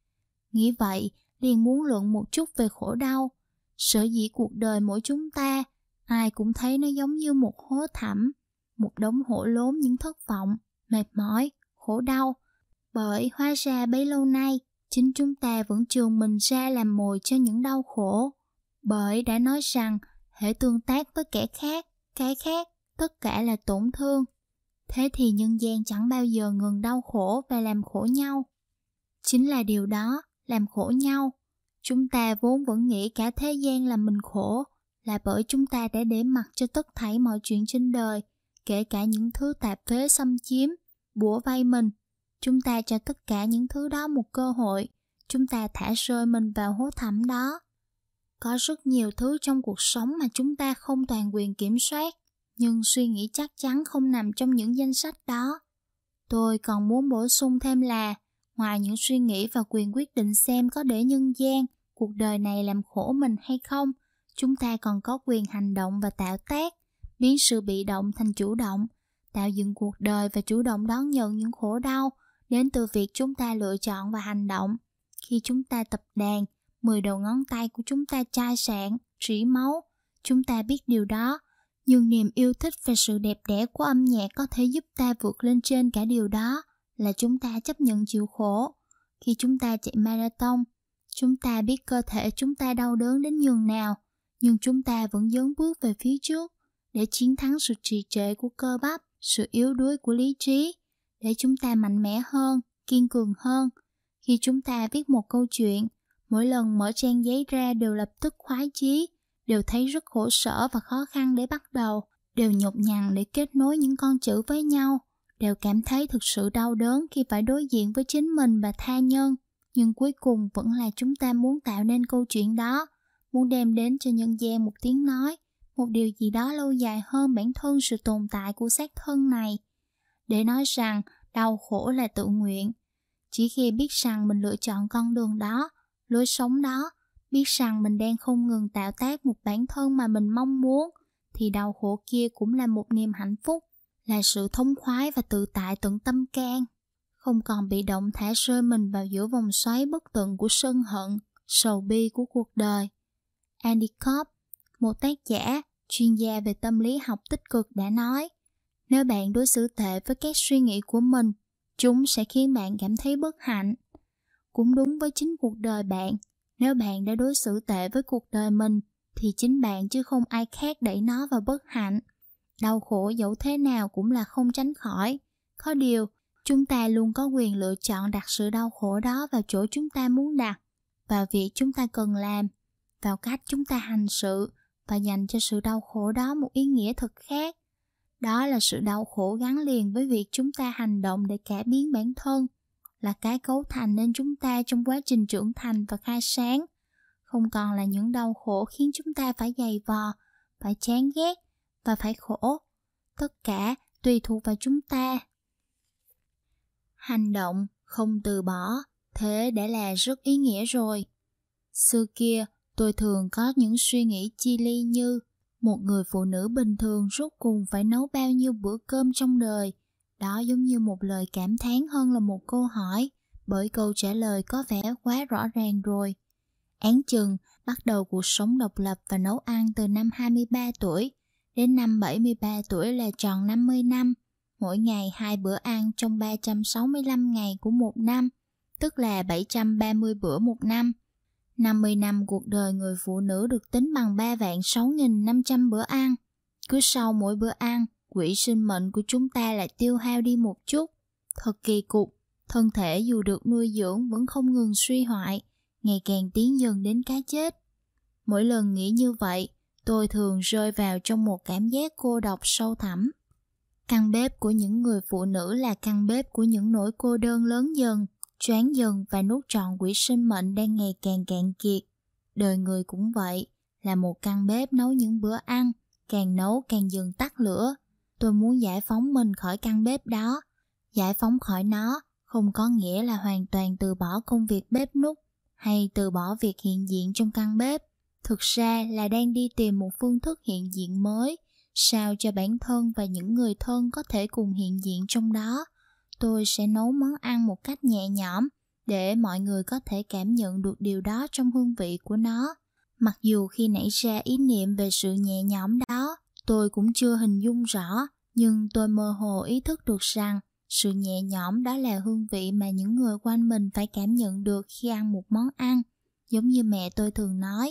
Nghĩ vậy, liền muốn luận một chút về khổ đau. Sở dĩ cuộc đời mỗi chúng ta, ai cũng thấy nó giống như một hố thẳm, một đống hổ lốn những thất vọng, mệt mỏi, khổ đau. Bởi hóa ra bấy lâu nay, chính chúng ta vẫn chườn mình ra làm mồi cho những đau khổ. Bởi đã nói rằng, hễ tương tác với kẻ khác, cái khác, tất cả là tổn thương. Thế thì nhân gian chẳng bao giờ ngừng đau khổ và làm khổ nhau. Chính là điều đó, làm khổ nhau. Chúng ta vốn vẫn nghĩ cả thế gian là mình khổ, là bởi chúng ta đã để mặc cho tất thảy mọi chuyện trên đời, kể cả những thứ tạp phế xâm chiếm, bủa vây mình. Chúng ta cho tất cả những thứ đó một cơ hội, chúng ta thả rơi mình vào hố thẳm đó. Có rất nhiều thứ trong cuộc sống mà chúng ta không toàn quyền kiểm soát, nhưng suy nghĩ chắc chắn không nằm trong những danh sách đó. Tôi còn muốn bổ sung thêm là, ngoài những suy nghĩ và quyền quyết định xem có để nhân gian, cuộc đời này làm khổ mình hay không, chúng ta còn có quyền hành động và tạo tác, biến sự bị động thành chủ động, tạo dựng cuộc đời và chủ động đón nhận những khổ đau đến từ việc chúng ta lựa chọn và hành động. Khi chúng ta tập đàn, 10 đầu ngón tay của chúng ta chai sạn, rỉ máu, chúng ta biết điều đó, Nhưng niềm yêu thích và sự đẹp đẽ của âm nhạc có thể giúp ta vượt lên trên cả điều đó, là chúng ta chấp nhận chịu khổ. Khi chúng ta chạy marathon, chúng ta biết cơ thể chúng ta đau đớn đến nhường nào, nhưng chúng ta vẫn dấn bước về phía trước để chiến thắng sự trì trệ của cơ bắp, sự yếu đuối của lý trí, để chúng ta mạnh mẽ hơn, kiên cường hơn. Khi chúng ta viết một câu chuyện, mỗi lần mở trang giấy ra đều lập tức khoái chí, đều thấy rất khổ sở và khó khăn để bắt đầu, đều nhọc nhằn để kết nối những con chữ với nhau, đều cảm thấy thực sự đau đớn khi phải đối diện với chính mình và tha nhân. Nhưng cuối cùng vẫn là chúng ta muốn tạo nên câu chuyện đó, muốn đem đến cho nhân gian một tiếng nói, một điều gì đó lâu dài hơn bản thân sự tồn tại của xác thân này. Để nói rằng đau khổ là tự nguyện, chỉ khi biết rằng mình lựa chọn con đường đó, lối sống đó, biết rằng mình đang không ngừng tạo tác một bản thân mà mình mong muốn, thì đau khổ kia cũng là một niềm hạnh phúc, là sự thống khoái và tự tại tận tâm can, không còn bị động thả rơi mình vào giữa vòng xoáy bất tận của sân hận, sầu bi của cuộc đời. Andy Cobb, một tác giả, chuyên gia về tâm lý học tích cực đã nói, nếu bạn đối xử tệ với các suy nghĩ của mình, chúng sẽ khiến bạn cảm thấy bất hạnh. Cũng đúng với chính cuộc đời bạn, nếu bạn đã đối xử tệ với cuộc đời mình, thì chính bạn chứ không ai khác đẩy nó vào bất hạnh. Đau khổ dẫu thế nào cũng là không tránh khỏi. Có điều, chúng ta luôn có quyền lựa chọn đặt sự đau khổ đó vào chỗ chúng ta muốn đặt, vào việc chúng ta cần làm, vào cách chúng ta hành sự, và dành cho sự đau khổ đó một ý nghĩa thật khác. Đó là sự đau khổ gắn liền với việc chúng ta hành động để cải biến bản thân, là cái cấu thành nên chúng ta trong quá trình trưởng thành và khai sáng. Không còn là những đau khổ khiến chúng ta phải giày vò, phải chán ghét và phải khổ. Tất cả tùy thuộc vào chúng ta. Hành động, không từ bỏ, thế đã là rất ý nghĩa rồi. Xưa kia, tôi thường có những suy nghĩ chi ly như một người phụ nữ bình thường rốt cuộc phải nấu bao nhiêu bữa cơm trong đời. Đó giống như một lời cảm thán hơn là một câu hỏi, bởi câu trả lời có vẻ quá rõ ràng rồi. Án chừng bắt đầu cuộc sống độc lập và nấu ăn từ năm 23 tuổi, đến năm 73 tuổi là tròn 50 năm, mỗi ngày 2 bữa ăn trong 365 ngày của một năm, tức là 730 bữa một năm. 50 năm cuộc đời người phụ nữ được tính bằng 3.6.500 bữa ăn. Cứ sau mỗi bữa ăn, quỹ sinh mệnh của chúng ta lại tiêu hao đi một chút. Thật kỳ cục, thân thể dù được nuôi dưỡng vẫn không ngừng suy hoại, ngày càng tiến dần đến cái chết. Mỗi lần nghĩ như vậy, tôi thường rơi vào trong một cảm giác cô độc sâu thẳm. Căn bếp của những người phụ nữ là căn bếp của những nỗi cô đơn lớn dần, choáng dần và nuốt trọn quỹ sinh mệnh đang ngày càng cạn kiệt. Đời người cũng vậy, là một căn bếp nấu những bữa ăn, càng nấu càng dần tắt lửa. Tôi muốn giải phóng mình khỏi căn bếp đó. Giải phóng khỏi nó không có nghĩa là hoàn toàn từ bỏ công việc bếp núc hay từ bỏ việc hiện diện trong căn bếp. Thực ra là đang đi tìm một phương thức hiện diện mới, sao cho bản thân và những người thân có thể cùng hiện diện trong đó. Tôi sẽ nấu món ăn một cách nhẹ nhõm để mọi người có thể cảm nhận được điều đó trong hương vị của nó. Mặc dù khi nảy ra ý niệm về sự nhẹ nhõm đó, tôi cũng chưa hình dung rõ, nhưng tôi mơ hồ ý thức được rằng sự nhẹ nhõm đó là hương vị mà những người quanh mình phải cảm nhận được khi ăn một món ăn. Giống như mẹ tôi thường nói,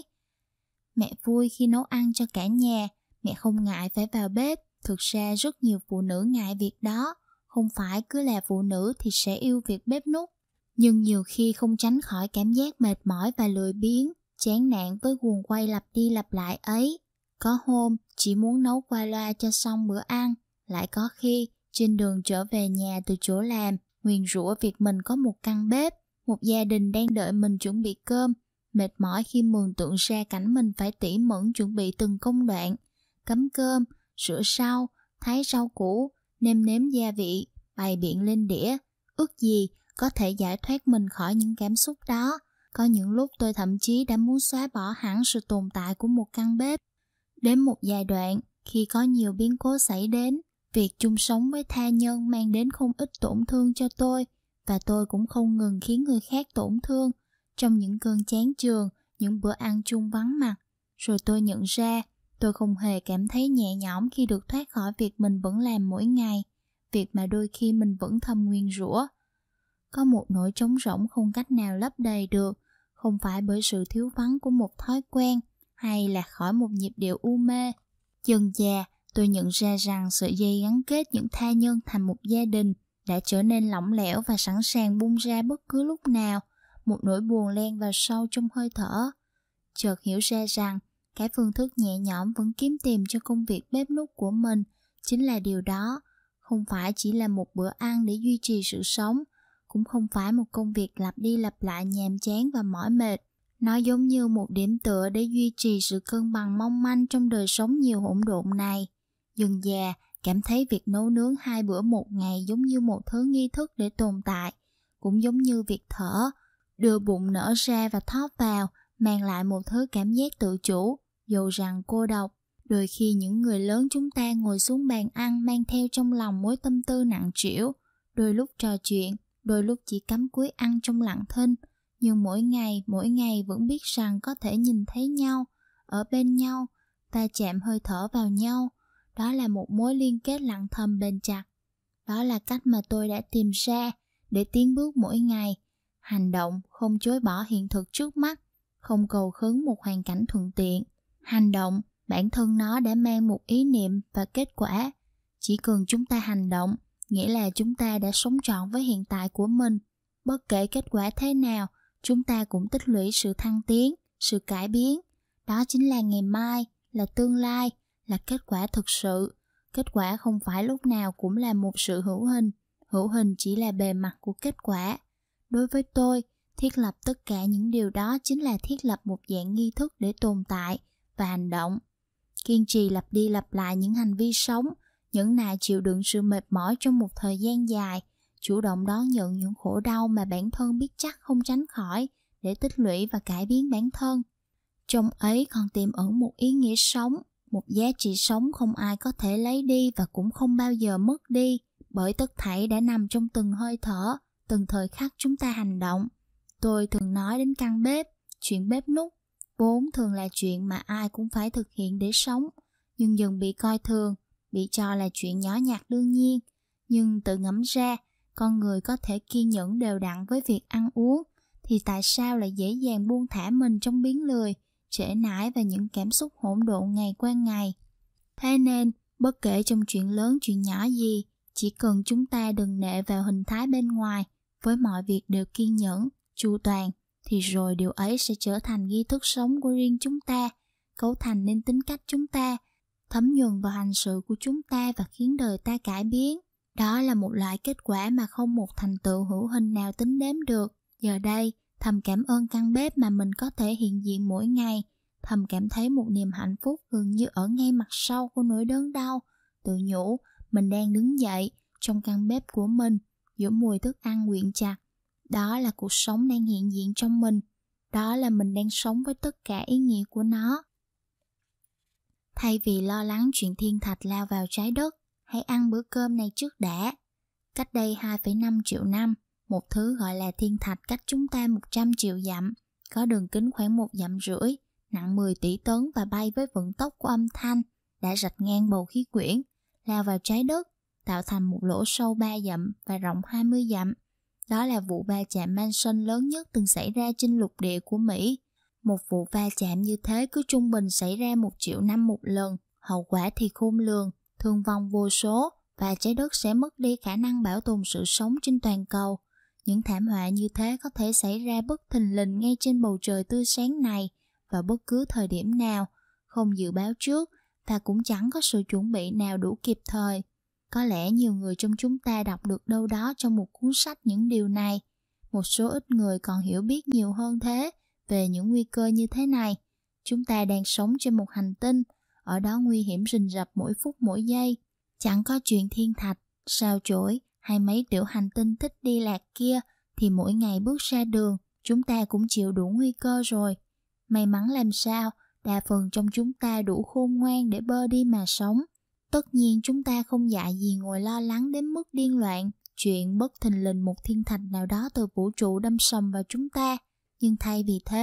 mẹ vui khi nấu ăn cho cả nhà, mẹ không ngại phải vào bếp. Thực ra rất nhiều phụ nữ ngại việc đó, không phải cứ là phụ nữ thì sẽ yêu việc bếp núc. Nhưng nhiều khi không tránh khỏi cảm giác mệt mỏi và lười biếng, chán nản với guồng quay lặp đi lặp lại ấy. Có hôm chỉ muốn nấu qua loa cho xong bữa ăn, lại có khi trên đường trở về nhà từ chỗ làm, nguyền rủa việc mình có một căn bếp, một gia đình đang đợi mình chuẩn bị cơm, mệt mỏi khi mường tượng ra cảnh mình phải tỉ mẩn chuẩn bị từng công đoạn, cắm cơm, rửa rau, thái rau củ, nêm nếm gia vị, bày biện lên đĩa. Ước gì có thể giải thoát mình khỏi những cảm xúc đó. Có những lúc tôi thậm chí đã muốn xóa bỏ hẳn sự tồn tại của một căn bếp. Đến một giai đoạn, khi có nhiều biến cố xảy đến, việc chung sống với tha nhân mang đến không ít tổn thương cho tôi, và tôi cũng không ngừng khiến người khác tổn thương. Trong những cơn chán chường, những bữa ăn chung vắng mặt, rồi tôi nhận ra Tôi không hề cảm thấy nhẹ nhõm khi được thoát khỏi việc mình vẫn làm mỗi ngày, việc mà đôi khi mình vẫn thầm nguyền rủa. Có một nỗi trống rỗng không cách nào lấp đầy được, không phải bởi sự thiếu vắng của một thói quen hay là khỏi một nhịp điệu u mê. Dần dà, tôi nhận ra rằng sợi dây gắn kết những tha nhân thành một gia đình đã trở nên lỏng lẻo và sẵn sàng bung ra bất cứ lúc nào. Một nỗi buồn len vào sâu trong hơi thở. Chợt hiểu ra rằng cái phương thức nhẹ nhõm vẫn kiếm tìm cho công việc bếp núc của mình chính là điều đó. Không phải chỉ là một bữa ăn để duy trì sự sống, cũng không phải một công việc lặp đi lặp lại nhàm chán và mỏi mệt. Nó giống như một điểm tựa để duy trì sự cân bằng mong manh trong đời sống nhiều hỗn độn này. Dần dà, cảm thấy việc nấu nướng 2 bữa một ngày giống như một thứ nghi thức để tồn tại, cũng giống như việc thở, đưa bụng nở ra và thoát vào, mang lại một thứ cảm giác tự chủ, dù rằng cô độc. Đôi khi những người lớn chúng ta ngồi xuống bàn ăn mang theo trong lòng mối tâm tư nặng trĩu, đôi lúc trò chuyện, đôi lúc chỉ cắm cúi ăn trong lặng thinh, nhưng mỗi ngày vẫn biết rằng có thể nhìn thấy nhau, ở bên nhau, ta chạm hơi thở vào nhau. Đó là một mối liên kết lặng thầm bền chặt. Đó là cách mà tôi đã tìm ra để tiến bước mỗi ngày. Hành động không chối bỏ hiện thực trước mắt, không cầu khấn một hoàn cảnh thuận tiện. Hành động, bản thân nó đã mang một ý niệm và kết quả. Chỉ cần chúng ta hành động, nghĩa là chúng ta đã sống trọn với hiện tại của mình. Bất kể kết quả thế nào, chúng ta cũng tích lũy sự thăng tiến, sự cải biến. Đó chính là ngày mai, là tương lai, là kết quả thực sự. Kết quả không phải lúc nào cũng là một sự hữu hình chỉ là bề mặt của kết quả. Đối với tôi, thiết lập tất cả những điều đó chính là thiết lập một dạng nghi thức để tồn tại và hành động. Kiên trì lặp đi lặp lại những hành vi sống, nhẫn nại chịu đựng sự mệt mỏi trong một thời gian dài, chủ động đón nhận những khổ đau mà bản thân biết chắc không tránh khỏi để tích lũy và cải biến bản thân. Trong ấy còn tiềm ẩn một ý nghĩa sống, một giá trị sống không ai có thể lấy đi và cũng không bao giờ mất đi, bởi tất thảy đã nằm trong từng hơi thở, từng thời khắc chúng ta hành động. Tôi thường nói đến căn bếp, chuyện bếp núc, vốn thường là chuyện mà ai cũng phải thực hiện để sống, nhưng dần bị coi thường, bị cho là chuyện nhỏ nhặt đương nhiên. Nhưng tự ngẫm ra, con người có thể kiên nhẫn đều đặn với việc ăn uống, thì tại sao lại dễ dàng buông thả mình trong biến lười, trễ nải và những cảm xúc hỗn độn ngày qua ngày. Thế nên, bất kể trong chuyện lớn chuyện nhỏ gì, chỉ cần chúng ta đừng nệ vào hình thái bên ngoài, với mọi việc đều kiên nhẫn, chu toàn, thì rồi điều ấy sẽ trở thành nghi thức sống của riêng chúng ta, cấu thành nên tính cách chúng ta, thấm nhuần vào hành sự của chúng ta và khiến đời ta cải biến. Đó là một loại kết quả mà không một thành tựu hữu hình nào tính đếm được. Giờ đây, thầm cảm ơn căn bếp mà mình có thể hiện diện mỗi ngày, thầm cảm thấy một niềm hạnh phúc gần như ở ngay mặt sau của nỗi đớn đau, tự nhủ mình đang đứng dậy trong căn bếp của mình, giữa mùi thức ăn quyện chặt. Đó là cuộc sống đang hiện diện trong mình, đó là mình đang sống với tất cả ý nghĩa của nó. Thay vì lo lắng chuyện thiên thạch lao vào trái đất, hãy ăn bữa cơm này trước đã. Cách đây 2,5 triệu năm, một thứ gọi là thiên thạch cách chúng ta 100 triệu dặm, có đường kính khoảng 1,5 dặm, nặng 10 tỷ tấn và bay với vận tốc của âm thanh, đã rạch ngang bầu khí quyển, lao vào trái đất, tạo thành một lỗ sâu 3 dặm và rộng 20 dặm. Đó là vụ va chạm Manson lớn nhất từng xảy ra trên lục địa của Mỹ. Một vụ va chạm như thế cứ trung bình xảy ra 1 triệu năm một lần, hậu quả thì khôn lường, thương vong vô số và trái đất sẽ mất đi khả năng bảo tồn sự sống trên toàn cầu. Những thảm họa như thế có thể xảy ra bất thình lình ngay trên bầu trời tươi sáng này vào bất cứ thời điểm nào, không dự báo trước và cũng chẳng có sự chuẩn bị nào đủ kịp thời. Có lẽ nhiều người trong chúng ta đọc được đâu đó trong một cuốn sách những điều này. Một số ít người còn hiểu biết nhiều hơn thế về những nguy cơ như thế này. Chúng ta đang sống trên một hành tinh, ở đó nguy hiểm rình rập mỗi phút mỗi giây. Chẳng có chuyện thiên thạch, sao chổi hay mấy tiểu hành tinh thích đi lạc kia thì mỗi ngày bước ra đường, chúng ta cũng chịu đủ nguy cơ rồi. May mắn làm sao, đa phần trong chúng ta đủ khôn ngoan để bơ đi mà sống. Tất nhiên chúng ta không dại gì ngồi lo lắng đến mức điên loạn chuyện bất thình lình một thiên thạch nào đó từ vũ trụ đâm sầm vào chúng ta. Nhưng thay vì thế,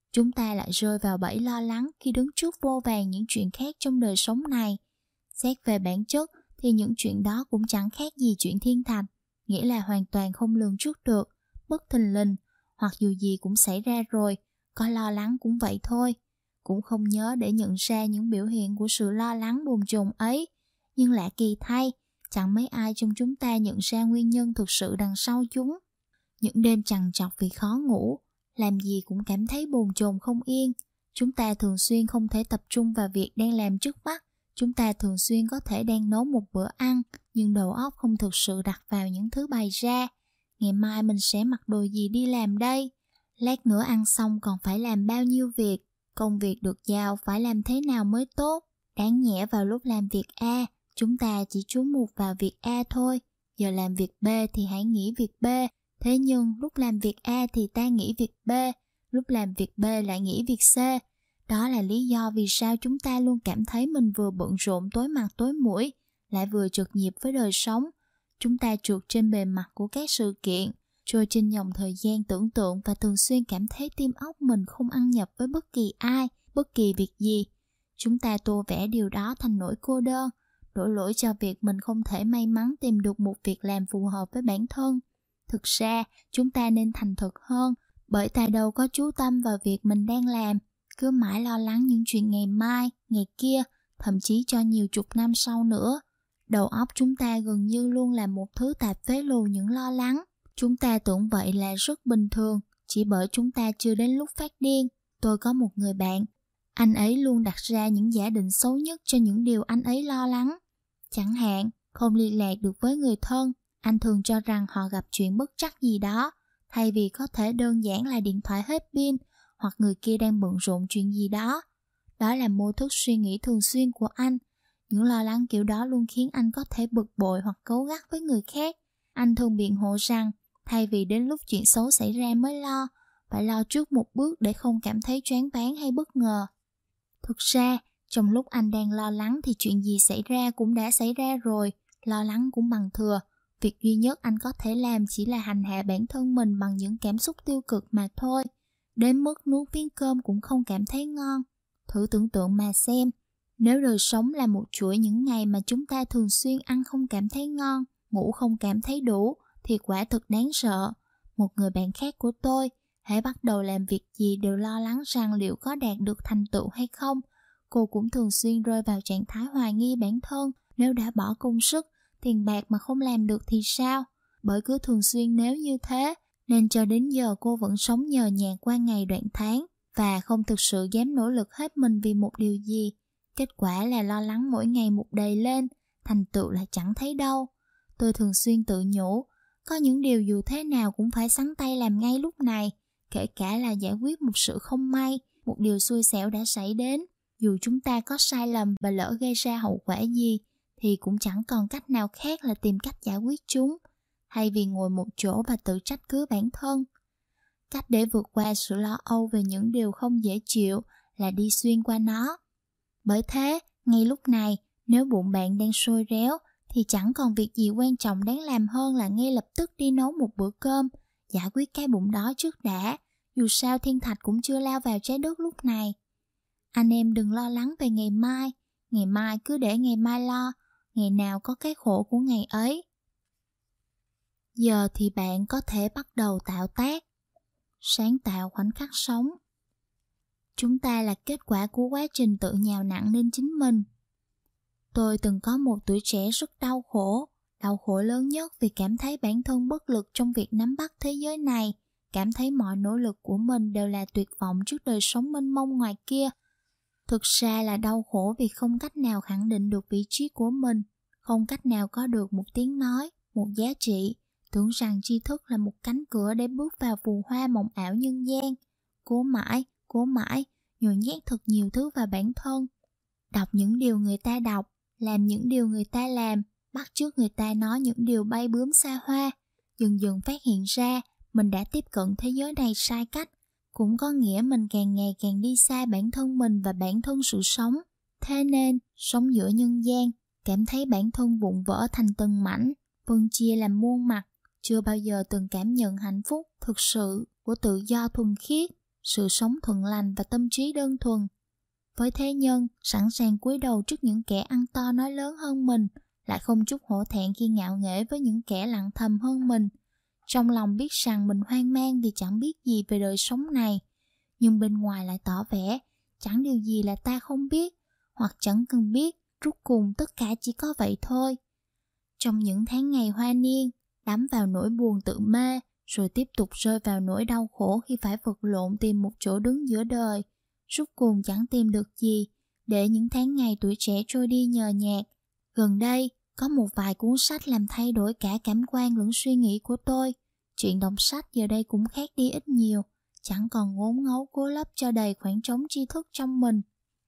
chúng ta lại rơi vào bẫy lo lắng khi đứng trước vô vàn những chuyện khác trong đời sống này. Xét về bản chất thì những chuyện đó cũng chẳng khác gì chuyện thiên thạch, nghĩa là hoàn toàn không lường trước được, bất thình lình, hoặc dù gì cũng xảy ra rồi, có lo lắng cũng vậy thôi. Cũng không nhớ để nhận ra những biểu hiện của sự lo lắng bồn chồn ấy, nhưng lạ kỳ thay, chẳng mấy ai trong chúng ta nhận ra nguyên nhân thực sự đằng sau chúng. Những đêm trằn trọc vì khó ngủ, làm gì cũng cảm thấy bồn chồn không yên. Chúng ta thường xuyên không thể tập trung vào việc đang làm trước mắt. Chúng ta thường xuyên có thể đang nấu một bữa ăn, nhưng đầu óc không thực sự đặt vào những thứ bày ra. Ngày mai mình sẽ mặc đồ gì đi làm đây? Lát nữa ăn xong còn phải làm bao nhiêu việc? Công việc được giao phải làm thế nào mới tốt? Đáng nhẽ vào lúc làm việc A, chúng ta chỉ chú mục vào việc A thôi. Giờ làm việc B thì hãy nghĩ việc B. Thế nhưng lúc làm việc A thì ta nghĩ việc B, lúc làm việc B lại nghĩ việc C. Đó là lý do vì sao chúng ta luôn cảm thấy mình vừa bận rộn tối mặt tối mũi, lại vừa trật nhịp với đời sống. Chúng ta trượt trên bề mặt của các sự kiện, trôi trên dòng thời gian tưởng tượng và thường xuyên cảm thấy tim óc mình không ăn nhập với bất kỳ ai, bất kỳ việc gì. Chúng ta tô vẽ điều đó thành nỗi cô đơn, đổ lỗi cho việc mình không thể may mắn tìm được một việc làm phù hợp với bản thân. Thực ra, chúng ta nên thành thực hơn, bởi ta đâu có chú tâm vào việc mình đang làm, cứ mãi lo lắng những chuyện ngày mai, ngày kia, thậm chí cho nhiều chục năm sau nữa. Đầu óc chúng ta gần như luôn là một thứ tạp phế lù những lo lắng. Chúng ta tưởng vậy là rất bình thường, chỉ bởi chúng ta chưa đến lúc phát điên. Tôi có một người bạn, anh ấy luôn đặt ra những giả định xấu nhất cho những điều anh ấy lo lắng. Chẳng hạn, không liên lạc được với người thân, anh thường cho rằng họ gặp chuyện bất trắc gì đó, thay vì có thể đơn giản là điện thoại hết pin, hoặc người kia đang bận rộn chuyện gì đó. Đó là mô thức suy nghĩ thường xuyên của anh. Những lo lắng kiểu đó luôn khiến anh có thể bực bội hoặc cáu gắt với người khác. Anh thường biện hộ rằng, thay vì đến lúc chuyện xấu xảy ra mới lo, phải lo trước một bước để không cảm thấy choáng váng hay bất ngờ. Thực ra, trong lúc anh đang lo lắng thì chuyện gì xảy ra cũng đã xảy ra rồi, lo lắng cũng bằng thừa. Việc duy nhất anh có thể làm chỉ là hành hạ bản thân mình bằng những cảm xúc tiêu cực mà thôi. Đến mức nuốt miếng cơm cũng không cảm thấy ngon. Thử tưởng tượng mà xem, nếu đời sống là một chuỗi những ngày mà chúng ta thường xuyên ăn không cảm thấy ngon, ngủ không cảm thấy đủ, thì quả thực đáng sợ. Một người bạn khác của tôi, hãy bắt đầu làm việc gì đều lo lắng rằng liệu có đạt được thành tựu hay không. Cô cũng thường xuyên rơi vào trạng thái hoài nghi bản thân, nếu đã bỏ công sức, tiền bạc mà không làm được thì sao? Bởi cứ thường xuyên nếu như thế, nên cho đến giờ cô vẫn sống nhờ nhạt qua ngày đoạn tháng và không thực sự dám nỗ lực hết mình vì một điều gì. Kết quả là lo lắng mỗi ngày một đầy lên, thành tựu lại chẳng thấy đâu. Tôi thường xuyên tự nhủ, có những điều dù thế nào cũng phải sắn tay làm ngay lúc này, kể cả là giải quyết một sự không may, một điều xui xẻo đã xảy đến. Dù chúng ta có sai lầm và lỡ gây ra hậu quả gì, thì cũng chẳng còn cách nào khác là tìm cách giải quyết chúng, thay vì ngồi một chỗ và tự trách cứ bản thân. Cách để vượt qua sự lo âu về những điều không dễ chịu là đi xuyên qua nó. Bởi thế, ngay lúc này, nếu bụng bạn đang sôi réo, thì chẳng còn việc gì quan trọng đáng làm hơn là ngay lập tức đi nấu một bữa cơm, giải quyết cái bụng đó trước đã, dù sao thiên thạch cũng chưa lao vào trái đất lúc này. Anh em đừng lo lắng về ngày mai cứ để ngày mai lo, ngày nào có cái khổ của ngày ấy. Giờ thì bạn có thể bắt đầu tạo tác, sáng tạo khoảnh khắc sống. Chúng ta là kết quả của quá trình tự nhào nặn lên chính mình. Tôi từng có một tuổi trẻ rất đau khổ lớn nhất vì cảm thấy bản thân bất lực trong việc nắm bắt thế giới này, cảm thấy mọi nỗ lực của mình đều là tuyệt vọng trước đời sống mênh mông ngoài kia. Thực ra là đau khổ vì không cách nào khẳng định được vị trí của mình, không cách nào có được một tiếng nói, một giá trị, tưởng rằng tri thức là một cánh cửa để bước vào phù hoa mộng ảo nhân gian. Cố mãi, nhồi nhét thật nhiều thứ vào bản thân. Đọc những điều người ta đọc, làm những điều người ta làm, bắt chước người ta nói những điều bay bướm xa hoa. Dần dần phát hiện ra mình đã tiếp cận thế giới này sai cách, cũng có nghĩa mình càng ngày càng đi xa bản thân mình và bản thân sự sống. Thế nên, sống giữa nhân gian, cảm thấy bản thân vụn vỡ thành từng mảnh, phân chia làm muôn mặt, chưa bao giờ từng cảm nhận hạnh phúc thực sự của tự do thuần khiết. sự sống thuận lành và tâm trí đơn thuần. Với thế nhân, sẵn sàng cúi đầu trước những kẻ ăn to nói lớn hơn mình, lại không chút hổ thẹn khi ngạo nghễ với những kẻ lặng thầm hơn mình. Trong lòng biết rằng mình hoang mang vì chẳng biết gì về đời sống này, nhưng bên ngoài lại tỏ vẻ chẳng điều gì là ta không biết, hoặc chẳng cần biết, rốt cuộc tất cả chỉ có vậy thôi. Trong những tháng ngày hoa niên, đắm vào nỗi buồn tự mê, rồi tiếp tục rơi vào nỗi đau khổ khi phải vật lộn tìm một chỗ đứng giữa đời, rốt cuộc chẳng tìm được gì, để những tháng ngày tuổi trẻ trôi đi nhờ nhạt. Gần đây, có một vài cuốn sách làm thay đổi cả cảm quan lẫn suy nghĩ của tôi. Chuyện đọc sách giờ đây cũng khác đi ít nhiều, chẳng còn ngốn ngấu cố lấp cho đầy khoảng trống tri thức trong mình.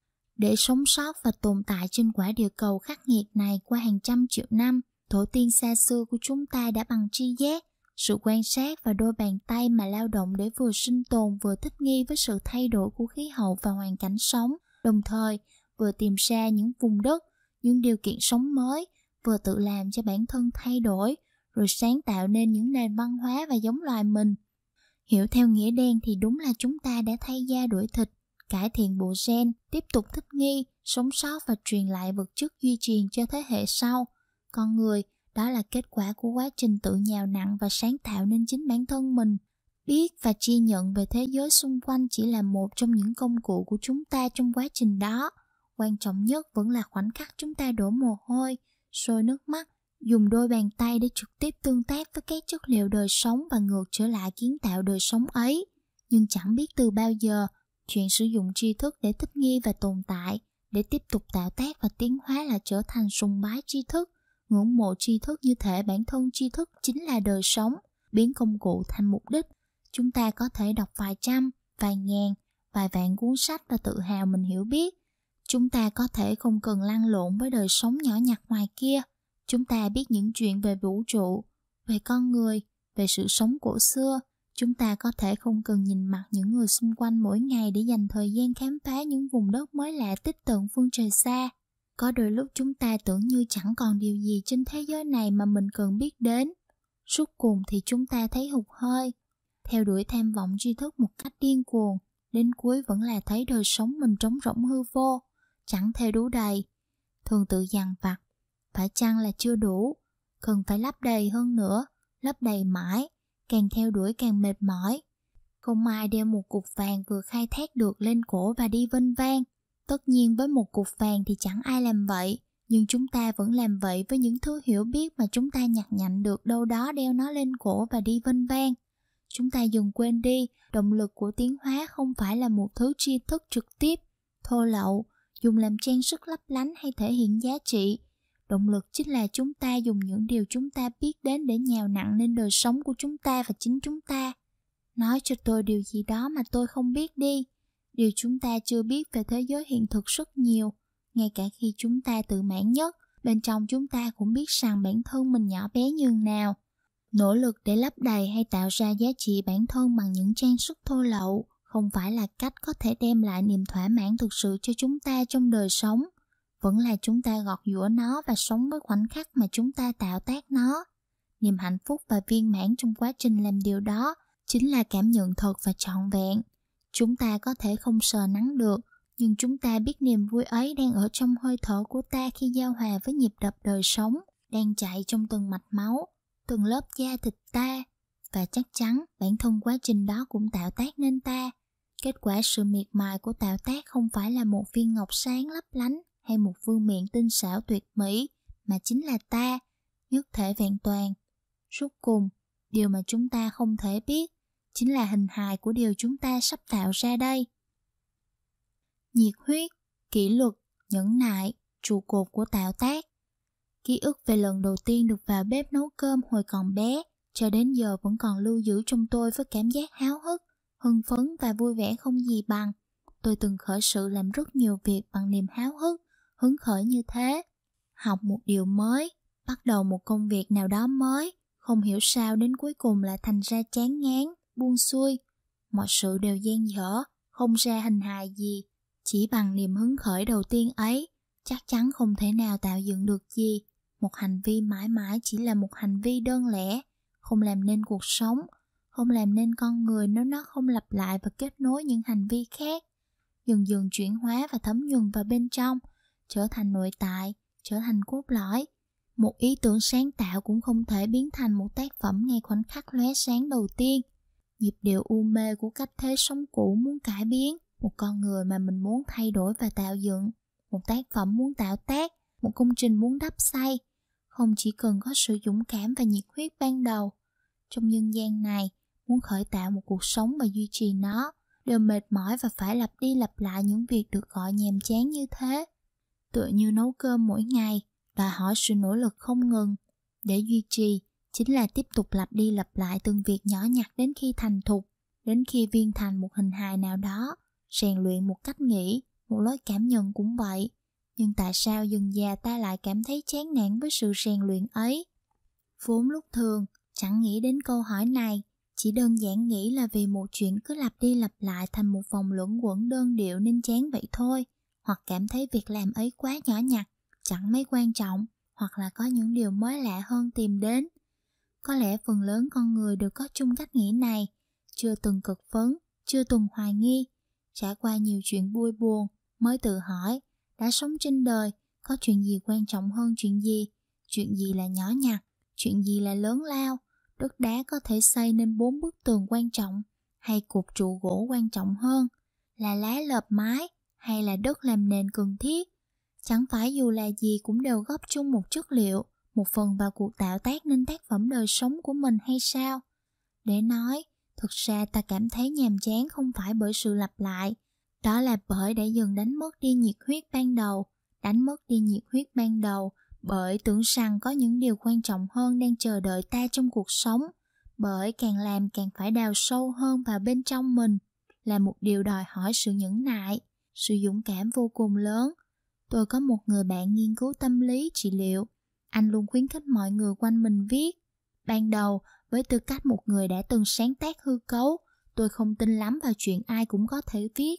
Để sống sót và tồn tại trên quả địa cầu khắc nghiệt này qua hàng trăm triệu năm, tổ tiên xa xưa của chúng ta đã bằng tri giác, sự quan sát và đôi bàn tay mà lao động để vừa sinh tồn vừa thích nghi với sự thay đổi của khí hậu và hoàn cảnh sống, đồng thời vừa tìm ra những vùng đất, những điều kiện sống mới, vừa tự làm cho bản thân thay đổi, rồi sáng tạo nên những nền văn hóa và giống loài mình. Hiểu theo nghĩa đen thì đúng là chúng ta đã thay da đổi thịt, cải thiện bộ gen, tiếp tục thích nghi, sống sót và truyền lại vật chất duy truyền cho thế hệ sau. Con người, đó là kết quả của quá trình tự nhào nặn và sáng tạo nên chính bản thân mình. Biết và tri nhận về thế giới xung quanh chỉ là một trong những công cụ của chúng ta trong quá trình đó. Quan trọng nhất vẫn là khoảnh khắc chúng ta đổ mồ hôi, sôi nước mắt, dùng đôi bàn tay để trực tiếp tương tác với các chất liệu đời sống và ngược trở lại kiến tạo đời sống ấy. Nhưng chẳng biết từ bao giờ, chuyện sử dụng tri thức để thích nghi và tồn tại, để tiếp tục tạo tác và tiến hóa là trở thành sùng bái tri thức, ngưỡng mộ tri thức như thể bản thân tri thức chính là đời sống, biến công cụ thành mục đích. Chúng ta có thể đọc vài trăm, vài ngàn, vài vạn cuốn sách và tự hào mình hiểu biết. Chúng ta có thể không cần lăn lộn với đời sống nhỏ nhặt ngoài kia. Chúng ta biết những chuyện về vũ trụ, về con người, về sự sống cổ xưa. Chúng ta có thể không cần nhìn mặt những người xung quanh mỗi ngày để dành thời gian khám phá những vùng đất mới lạ tích tận phương trời xa. Có đôi lúc chúng ta tưởng như chẳng còn điều gì trên thế giới này mà mình cần biết đến. Suốt cùng thì chúng ta thấy hụt hơi, theo đuổi tham vọng tri thức một cách điên cuồng, đến cuối vẫn là thấy đời sống mình trống rỗng hư vô, chẳng thể đủ đầy. Thường tự dằn vặt, phải chăng là chưa đủ, cần phải lấp đầy hơn nữa, lấp đầy mãi, càng theo đuổi càng mệt mỏi. Không ai đeo một cục vàng vừa khai thác được lên cổ và đi vênh vang. Tất nhiên với một cục vàng thì chẳng ai làm vậy, nhưng chúng ta vẫn làm vậy với những thứ hiểu biết mà chúng ta nhặt nhạnh được đâu đó, đeo nó lên cổ và đi vênh vang. Chúng ta dừng quên đi, động lực của tiến hóa không phải là một thứ tri thức trực tiếp, thô lậu, dùng làm trang sức lấp lánh hay thể hiện giá trị. Động lực chính là chúng ta dùng những điều chúng ta biết đến để nhào nặn nên đời sống của chúng ta và chính chúng ta. Nói cho tôi điều gì đó mà tôi không biết đi. Điều chúng ta chưa biết về thế giới hiện thực rất nhiều. Ngay cả khi chúng ta tự mãn nhất, bên trong chúng ta cũng biết rằng bản thân mình nhỏ bé nhường nào. Nỗ lực để lấp đầy hay tạo ra giá trị bản thân bằng những trang sức thô lậu không phải là cách có thể đem lại niềm thỏa mãn thực sự cho chúng ta trong đời sống. Vẫn là chúng ta gọt giũa nó và sống với khoảnh khắc mà chúng ta tạo tác nó. Niềm hạnh phúc và viên mãn trong quá trình làm điều đó chính là cảm nhận thật và trọn vẹn. Chúng ta có thể không sờ nắng được, nhưng chúng ta biết niềm vui ấy đang ở trong hơi thở của ta khi giao hòa với nhịp đập đời sống, đang chạy trong từng mạch máu, từng lớp da thịt ta. Và chắc chắn bản thân quá trình đó cũng tạo tác nên ta. Kết quả sự miệt mài của tạo tác không phải là một viên ngọc sáng lấp lánh hay một vương miện tinh xảo tuyệt mỹ, mà chính là ta, nhất thể vẹn toàn. Rốt cùng, điều mà chúng ta không thể biết chính là hình hài của điều chúng ta sắp tạo ra đây. Nhiệt huyết, kỷ luật, nhẫn nại, trụ cột của tạo tác. Ký ức về lần đầu tiên được vào bếp nấu cơm hồi còn bé, cho đến giờ vẫn còn lưu giữ trong tôi với cảm giác háo hức, hưng phấn và vui vẻ không gì bằng. Tôi từng khởi sự làm rất nhiều việc bằng niềm háo hức, hứng khởi như thế. Học một điều mới, bắt đầu một công việc nào đó mới, không hiểu sao đến cuối cùng lại thành ra chán ngán, buông xuôi. Mọi sự đều dang dở, không ra hình hài gì. Chỉ bằng niềm hứng khởi đầu tiên ấy, chắc chắn không thể nào tạo dựng được gì. Một hành vi mãi mãi chỉ là một hành vi đơn lẻ, không làm nên cuộc sống, không làm nên con người nếu nó không lặp lại và kết nối những hành vi khác, dần dần chuyển hóa và thấm nhuần vào bên trong, trở thành nội tại, trở thành cốt lõi. Một ý tưởng sáng tạo cũng không thể biến thành một tác phẩm ngay khoảnh khắc lóe sáng đầu tiên. Nhịp điệu u mê của cách thế sống cũ muốn cải biến, một con người mà mình muốn thay đổi và tạo dựng, một tác phẩm muốn tạo tác, một công trình muốn đắp xây, không chỉ cần có sự dũng cảm và nhiệt huyết ban đầu. Trong nhân gian này, muốn khởi tạo một cuộc sống và duy trì nó, đều mệt mỏi và phải lặp đi lặp lại những việc được gọi nhàm chán như thế. Tựa như nấu cơm mỗi ngày, đòi hỏi sự nỗ lực không ngừng. Để duy trì, chính là tiếp tục lặp đi lặp lại từng việc nhỏ nhặt đến khi thành thục, đến khi viên thành một hình hài nào đó. Rèn luyện một cách nghĩ, một lối cảm nhận cũng vậy. Nhưng tại sao dần dà ta lại cảm thấy chán nản với sự rèn luyện ấy? Vốn lúc thường, chẳng nghĩ đến câu hỏi này, chỉ đơn giản nghĩ là vì một chuyện cứ lặp đi lặp lại thành một vòng luẩn quẩn đơn điệu nên chán vậy thôi, hoặc cảm thấy việc làm ấy quá nhỏ nhặt, chẳng mấy quan trọng, hoặc là có những điều mới lạ hơn tìm đến. Có lẽ phần lớn con người đều có chung cách nghĩ này, chưa từng cực vấn, chưa từng hoài nghi, trải qua nhiều chuyện vui buồn, mới tự hỏi, đã sống trên đời, có chuyện gì quan trọng hơn chuyện gì là nhỏ nhặt, chuyện gì là lớn lao, đất đá có thể xây nên 4 bức tường quan trọng, hay cột trụ gỗ quan trọng hơn, là lá lợp mái, hay là đất làm nền cần thiết. Chẳng phải dù là gì cũng đều góp chung một chất liệu, một phần vào cuộc tạo tác nên tác phẩm đời sống của mình hay sao? Để nói, thực ra ta cảm thấy nhàm chán không phải bởi sự lặp lại, đó là bởi đã dần đánh mất đi nhiệt huyết ban đầu, bởi tưởng rằng có những điều quan trọng hơn đang chờ đợi ta trong cuộc sống, bởi càng làm càng phải đào sâu hơn vào bên trong mình, là một điều đòi hỏi sự nhẫn nại, sự dũng cảm vô cùng lớn. Tôi có một người bạn nghiên cứu tâm lý trị liệu, anh luôn khuyến khích mọi người quanh mình viết. Ban đầu, với tư cách một người đã từng sáng tác hư cấu, tôi không tin lắm vào chuyện ai cũng có thể viết.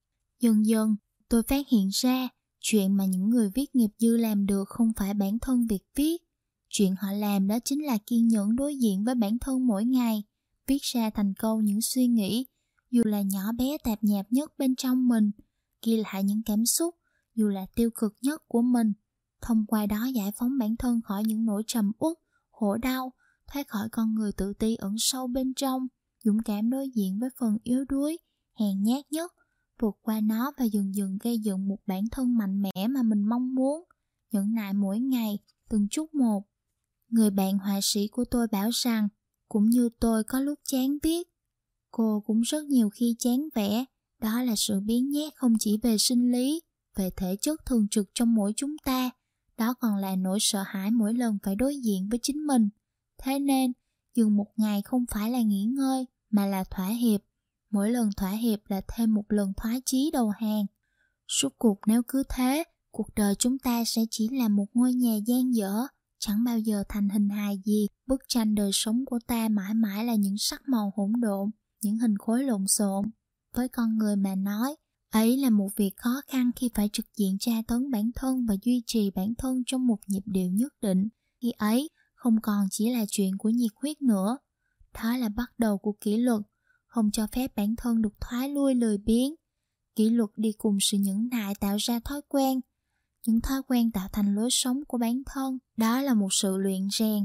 Dần dần, tôi phát hiện ra, chuyện mà những người viết nghiệp dư làm được không phải bản thân việc viết. Chuyện họ làm đó chính là kiên nhẫn đối diện với bản thân mỗi ngày, viết ra thành câu những suy nghĩ, dù là nhỏ bé tạp nhạp nhất bên trong mình, ghi lại những cảm xúc, dù là tiêu cực nhất của mình, thông qua đó giải phóng bản thân khỏi những nỗi trầm uất, khổ đau, thoát khỏi con người tự ti ẩn sâu bên trong, dũng cảm đối diện với phần yếu đuối, hèn nhát nhất, vượt qua nó và dần dần gây dựng một bản thân mạnh mẽ mà mình mong muốn, nhẫn nại mỗi ngày, từng chút một. Người bạn họa sĩ của tôi bảo rằng, cũng như tôi có lúc chán viết, cô cũng rất nhiều khi chán vẽ, đó là sự biếng nhác không chỉ về sinh lý, về thể chất thường trực trong mỗi chúng ta, đó còn là nỗi sợ hãi mỗi lần phải đối diện với chính mình. Thế nên, dừng một ngày không phải là nghỉ ngơi, mà là thỏa hiệp. Mỗi lần thỏa hiệp là thêm một lần thoái chí đầu hàng. Suốt cuộc nếu cứ thế, cuộc đời chúng ta sẽ chỉ là một ngôi nhà dang dở, chẳng bao giờ thành hình hài gì. Bức tranh đời sống của ta mãi mãi là những sắc màu hỗn độn, những hình khối lộn xộn. Với con người mà nói, ấy là một việc khó khăn khi phải trực diện tra tấn bản thân và duy trì bản thân trong một nhịp điệu nhất định. Khi ấy, không còn chỉ là chuyện của nhiệt huyết nữa. Đó là bắt đầu của kỷ luật, không cho phép bản thân được thoái lui lười biếng. Kỷ luật đi cùng sự nhẫn nại tạo ra thói quen. Những thói quen tạo thành lối sống của bản thân, đó là một sự luyện rèn.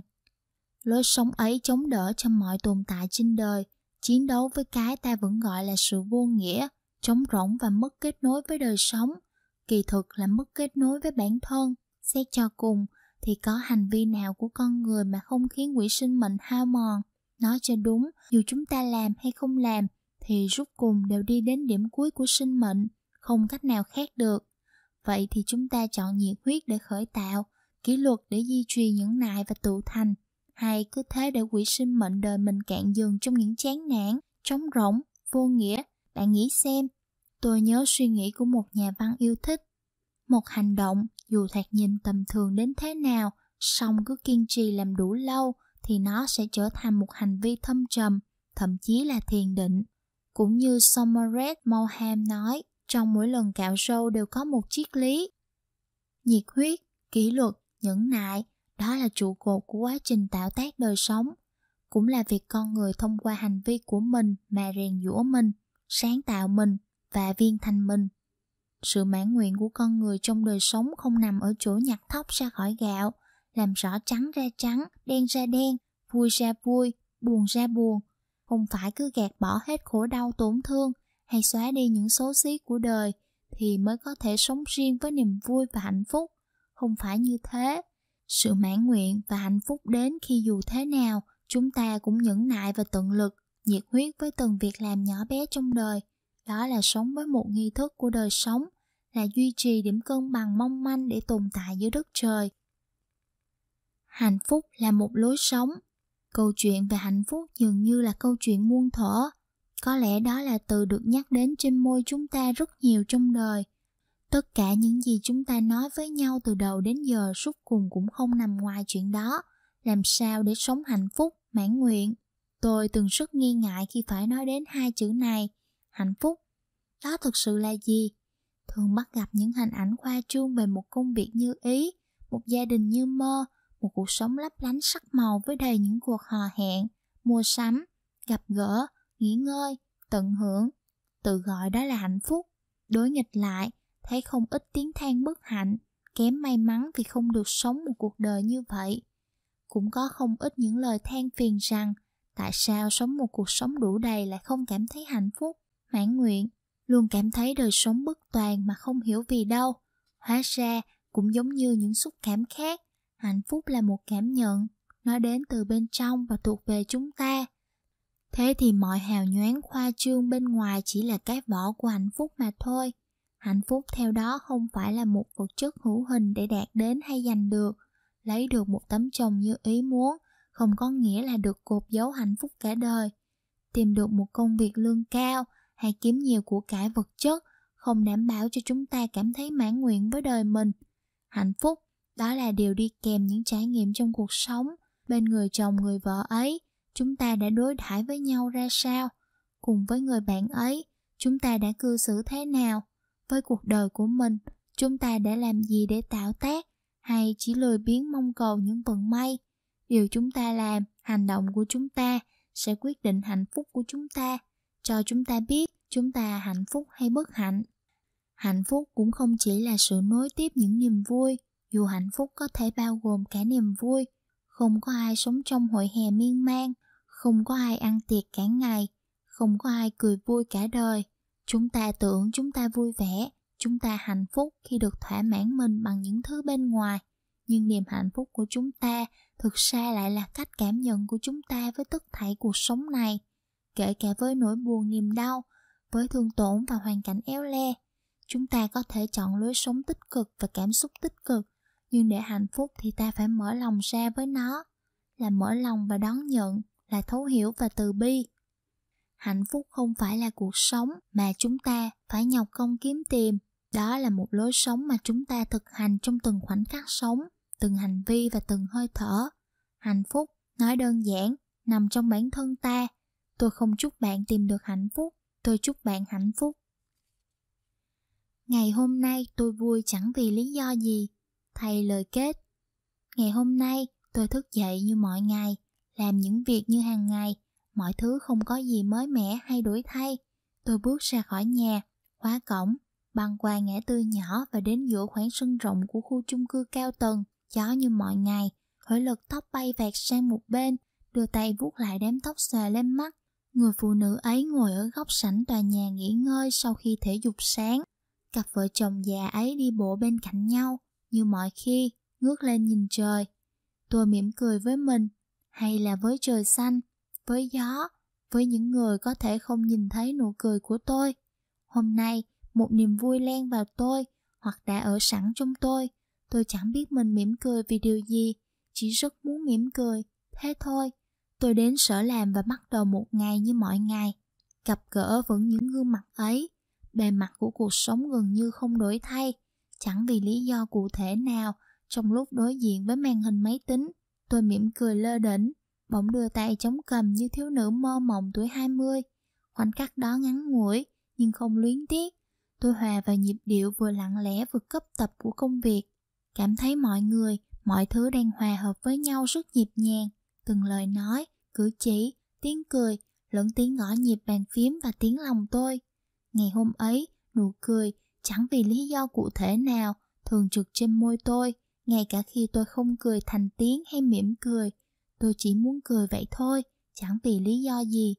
Lối sống ấy chống đỡ cho mọi tồn tại trên đời, chiến đấu với cái ta vẫn gọi là sự vô nghĩa, trống rỗng và mất kết nối với đời sống. Kỳ thực là mất kết nối với bản thân. Xét cho cùng thì có hành vi nào của con người mà không khiến quỹ sinh mệnh hao mòn. Nói cho đúng, dù chúng ta làm hay không làm thì rút cùng đều đi đến điểm cuối của sinh mệnh, không cách nào khác được. Vậy thì chúng ta chọn nhiệt huyết để khởi tạo, kỷ luật để duy trì nhẫn nại và tự thành, hay cứ thế để quỹ sinh mệnh đời mình cạn dần trong những chán nản, trống rỗng, vô nghĩa? Bạn nghĩ xem. Tôi nhớ suy nghĩ của một nhà văn yêu thích. Một hành động, dù thoạt nhìn tầm thường đến thế nào, song cứ kiên trì làm đủ lâu, thì nó sẽ trở thành một hành vi thâm trầm, thậm chí là thiền định. Cũng như Somerset Maugham nói, trong mỗi lần cạo râu đều có một triết lý. Nhiệt huyết, kỷ luật, nhẫn nại, đó là trụ cột của quá trình tạo tác đời sống. cũng là việc con người thông qua hành vi của mình mà rèn giũa mình, sáng tạo mình và viên thành mình. Sự mãn nguyện của con người trong đời sống không nằm ở chỗ nhặt thóc ra khỏi gạo, làm rõ trắng ra trắng, đen ra đen, vui ra vui, buồn ra buồn. Không phải cứ gạt bỏ hết khổ đau tổn thương hay xóa đi những xấu xí của đời thì mới có thể sống riêng với niềm vui và hạnh phúc. Không phải như thế. Sự mãn nguyện và hạnh phúc đến khi dù thế nào, chúng ta cũng nhẫn nại và tận lực, nhiệt huyết với từng việc làm nhỏ bé trong đời. Đó là sống với một nghi thức của đời sống, là duy trì điểm cân bằng mong manh để tồn tại giữa đất trời. Hạnh phúc là một lối sống. Câu chuyện về hạnh phúc dường như là câu chuyện muôn thuở. Có lẽ đó là từ được nhắc đến trên môi chúng ta rất nhiều trong đời. Tất cả những gì chúng ta nói với nhau từ đầu đến giờ suốt cùng cũng không nằm ngoài chuyện đó. Làm sao để sống hạnh phúc, mãn nguyện? Tôi từng rất nghi ngại khi phải nói đến hai chữ này, hạnh phúc. Đó thực sự là gì? Thường bắt gặp những hình ảnh khoa trương về một công việc như ý, một gia đình như mơ, một cuộc sống lấp lánh sắc màu với đầy những cuộc hò hẹn, mua sắm, gặp gỡ, nghỉ ngơi, tận hưởng. Tự gọi đó là hạnh phúc. Đối nghịch lại, thấy không ít tiếng than bất hạnh, kém may mắn vì không được sống một cuộc đời như vậy. Cũng có không ít những lời than phiền rằng tại sao sống một cuộc sống đủ đầy lại không cảm thấy hạnh phúc, mãn nguyện, luôn cảm thấy đời sống bất toàn mà không hiểu vì đâu. Hóa ra cũng giống như những xúc cảm khác, hạnh phúc là một cảm nhận, nó đến từ bên trong và thuộc về chúng ta. Thế thì mọi hào nhoáng khoa trương bên ngoài chỉ là cái vỏ của hạnh phúc mà thôi. Hạnh phúc theo đó không phải là một vật chất hữu hình để đạt đến hay giành được. Lấy được một tấm chồng như ý muốn không có nghĩa là được cột dấu hạnh phúc cả đời. Tìm được một công việc lương cao hay kiếm nhiều của cải vật chất không đảm bảo cho chúng ta cảm thấy mãn nguyện với đời mình. Hạnh phúc, đó là điều đi kèm những trải nghiệm trong cuộc sống. Bên người chồng người vợ ấy, chúng ta đã đối đãi với nhau ra sao? Cùng với người bạn ấy, chúng ta đã cư xử thế nào? Với cuộc đời của mình, chúng ta đã làm gì để tạo tác, hay chỉ lười biếng mong cầu những vận may? Điều chúng ta làm, hành động của chúng ta sẽ quyết định hạnh phúc của chúng ta, cho chúng ta biết chúng ta hạnh phúc hay bất hạnh. Hạnh phúc cũng không chỉ là sự nối tiếp những niềm vui, dù hạnh phúc có thể bao gồm cả niềm vui. Không có ai sống trong hội hè miên man, không có ai ăn tiệc cả ngày, không có ai cười vui cả đời. Chúng ta tưởng chúng ta vui vẻ, chúng ta hạnh phúc khi được thỏa mãn mình bằng những thứ bên ngoài. Nhưng niềm hạnh phúc của chúng ta thực ra lại là cách cảm nhận của chúng ta với tất thảy cuộc sống này, kể cả với nỗi buồn niềm đau, với thương tổn và hoàn cảnh éo le. Chúng ta có thể chọn lối sống tích cực và cảm xúc tích cực, nhưng để hạnh phúc thì ta phải mở lòng ra với nó, là mở lòng và đón nhận, là thấu hiểu và từ bi. Hạnh phúc không phải là cuộc sống mà chúng ta phải nhọc công kiếm tìm. Đó là một lối sống mà chúng ta thực hành trong từng khoảnh khắc sống, từng hành vi và từng hơi thở. Hạnh phúc, nói đơn giản, nằm trong bản thân ta. Tôi không chúc bạn tìm được hạnh phúc, tôi chúc bạn hạnh phúc. Ngày hôm nay tôi vui chẳng vì lý do gì. Thay lời kết. Ngày hôm nay tôi thức dậy như mọi ngày, làm những việc như hàng ngày, mọi thứ không có gì mới mẻ hay đổi thay. Tôi bước ra khỏi nhà, khóa cổng, băng qua ngã tư nhỏ và đến giữa khoảng sân rộng của khu chung cư cao tầng, chó như mọi ngày, khởi lực tóc bay vạt sang một bên, đưa tay vuốt lại đám tóc xòa lên mắt. Người phụ nữ ấy ngồi ở góc sảnh tòa nhà nghỉ ngơi sau khi thể dục sáng. Cặp vợ chồng già ấy đi bộ bên cạnh nhau, như mọi khi, ngước lên nhìn trời. Tôi mỉm cười với mình, hay là với trời xanh, với gió, với những người có thể không nhìn thấy nụ cười của tôi. Hôm nay, một niềm vui len vào tôi, hoặc đã ở sẵn trong tôi. Tôi chẳng biết mình mỉm cười vì điều gì, chỉ rất muốn mỉm cười, thế thôi. Tôi đến sở làm và bắt đầu một ngày như mọi ngày. Gặp gỡ vẫn những gương mặt ấy, bề mặt của cuộc sống gần như không đổi thay. Chẳng vì lý do cụ thể nào, trong lúc đối diện với màn hình máy tính, tôi mỉm cười lơ đễnh, bỗng đưa tay chống cằm như thiếu nữ mơ mộng tuổi 20. Khoảnh khắc đó ngắn ngủi, nhưng không luyến tiếc. Tôi hòa vào nhịp điệu vừa lặng lẽ vừa cấp tập của công việc. Cảm thấy mọi người, mọi thứ đang hòa hợp với nhau rất nhịp nhàng. Từng lời nói, cử chỉ, tiếng cười, lẫn tiếng gõ nhịp bàn phím và tiếng lòng tôi. Ngày hôm ấy, nụ cười, chẳng vì lý do cụ thể nào, thường trực trên môi tôi, ngay cả khi tôi không cười thành tiếng hay mỉm cười. Tôi chỉ muốn cười vậy thôi, chẳng vì lý do gì.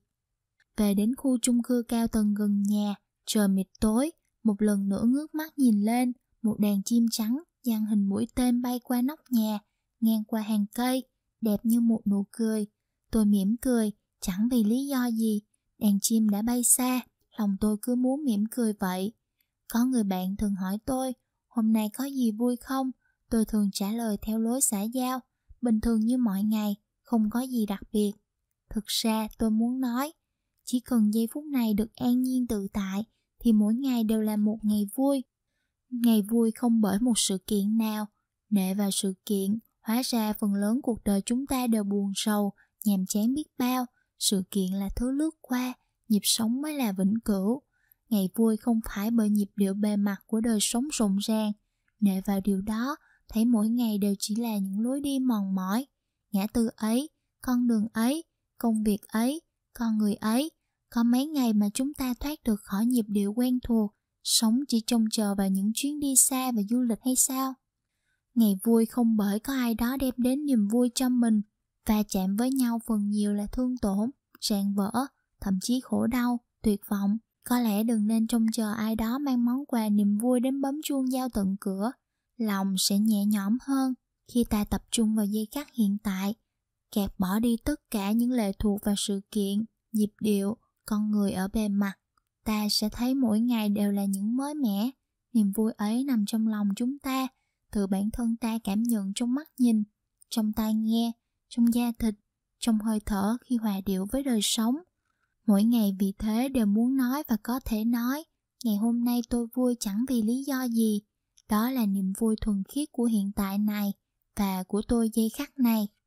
Về đến khu chung cư cao tầng gần nhà, trời mịt tối, một lần nữa ngước mắt nhìn lên, một đàn chim trắng dang hình mũi tên bay qua nóc nhà, ngang qua hàng cây, đẹp như một nụ cười. Tôi mỉm cười, chẳng vì lý do gì, đàn chim đã bay xa, lòng tôi cứ muốn mỉm cười vậy. Có người bạn thường hỏi tôi, hôm nay có gì vui không? Tôi thường trả lời theo lối xã giao, bình thường như mọi ngày, không có gì đặc biệt. Thực ra tôi muốn nói, chỉ cần giây phút này được an nhiên tự tại, thì mỗi ngày đều là một ngày vui. Ngày vui không bởi một sự kiện nào, nệ vào sự kiện, hóa ra phần lớn cuộc đời chúng ta đều buồn rầu, nhàm chán biết bao. Sự kiện là thứ lướt qua, nhịp sống mới là vĩnh cửu. Ngày vui không phải bởi nhịp điệu bề mặt của đời sống rộn ràng, nệ vào điều đó, thấy mỗi ngày đều chỉ là những lối đi mòn mỏi. Ngã tư ấy, con đường ấy, công việc ấy, con người ấy, có mấy ngày mà chúng ta thoát được khỏi nhịp điệu quen thuộc, sống chỉ trông chờ vào những chuyến đi xa và du lịch hay sao? Ngày vui không bởi có ai đó đem đến niềm vui cho mình, và chạm với nhau phần nhiều là thương tổn, rạn vỡ, thậm chí khổ đau, tuyệt vọng. Có lẽ đừng nên trông chờ ai đó mang món quà niềm vui đến bấm chuông giao tận cửa. Lòng sẽ nhẹ nhõm hơn khi ta tập trung vào giây khắc hiện tại, gạt bỏ đi tất cả những lệ thuộc vào sự kiện, nhịp điệu, con người ở bề mặt. Ta sẽ thấy mỗi ngày đều là những mới mẻ. Niềm vui ấy nằm trong lòng chúng ta, từ bản thân ta cảm nhận trong mắt nhìn, trong tai nghe, trong da thịt, trong hơi thở khi hòa điệu với đời sống. Mỗi ngày vì thế đều muốn nói và có thể nói, ngày hôm nay tôi vui chẳng vì lý do gì. Đó là niềm vui thuần khiết của hiện tại này và của tôi giây khắc này.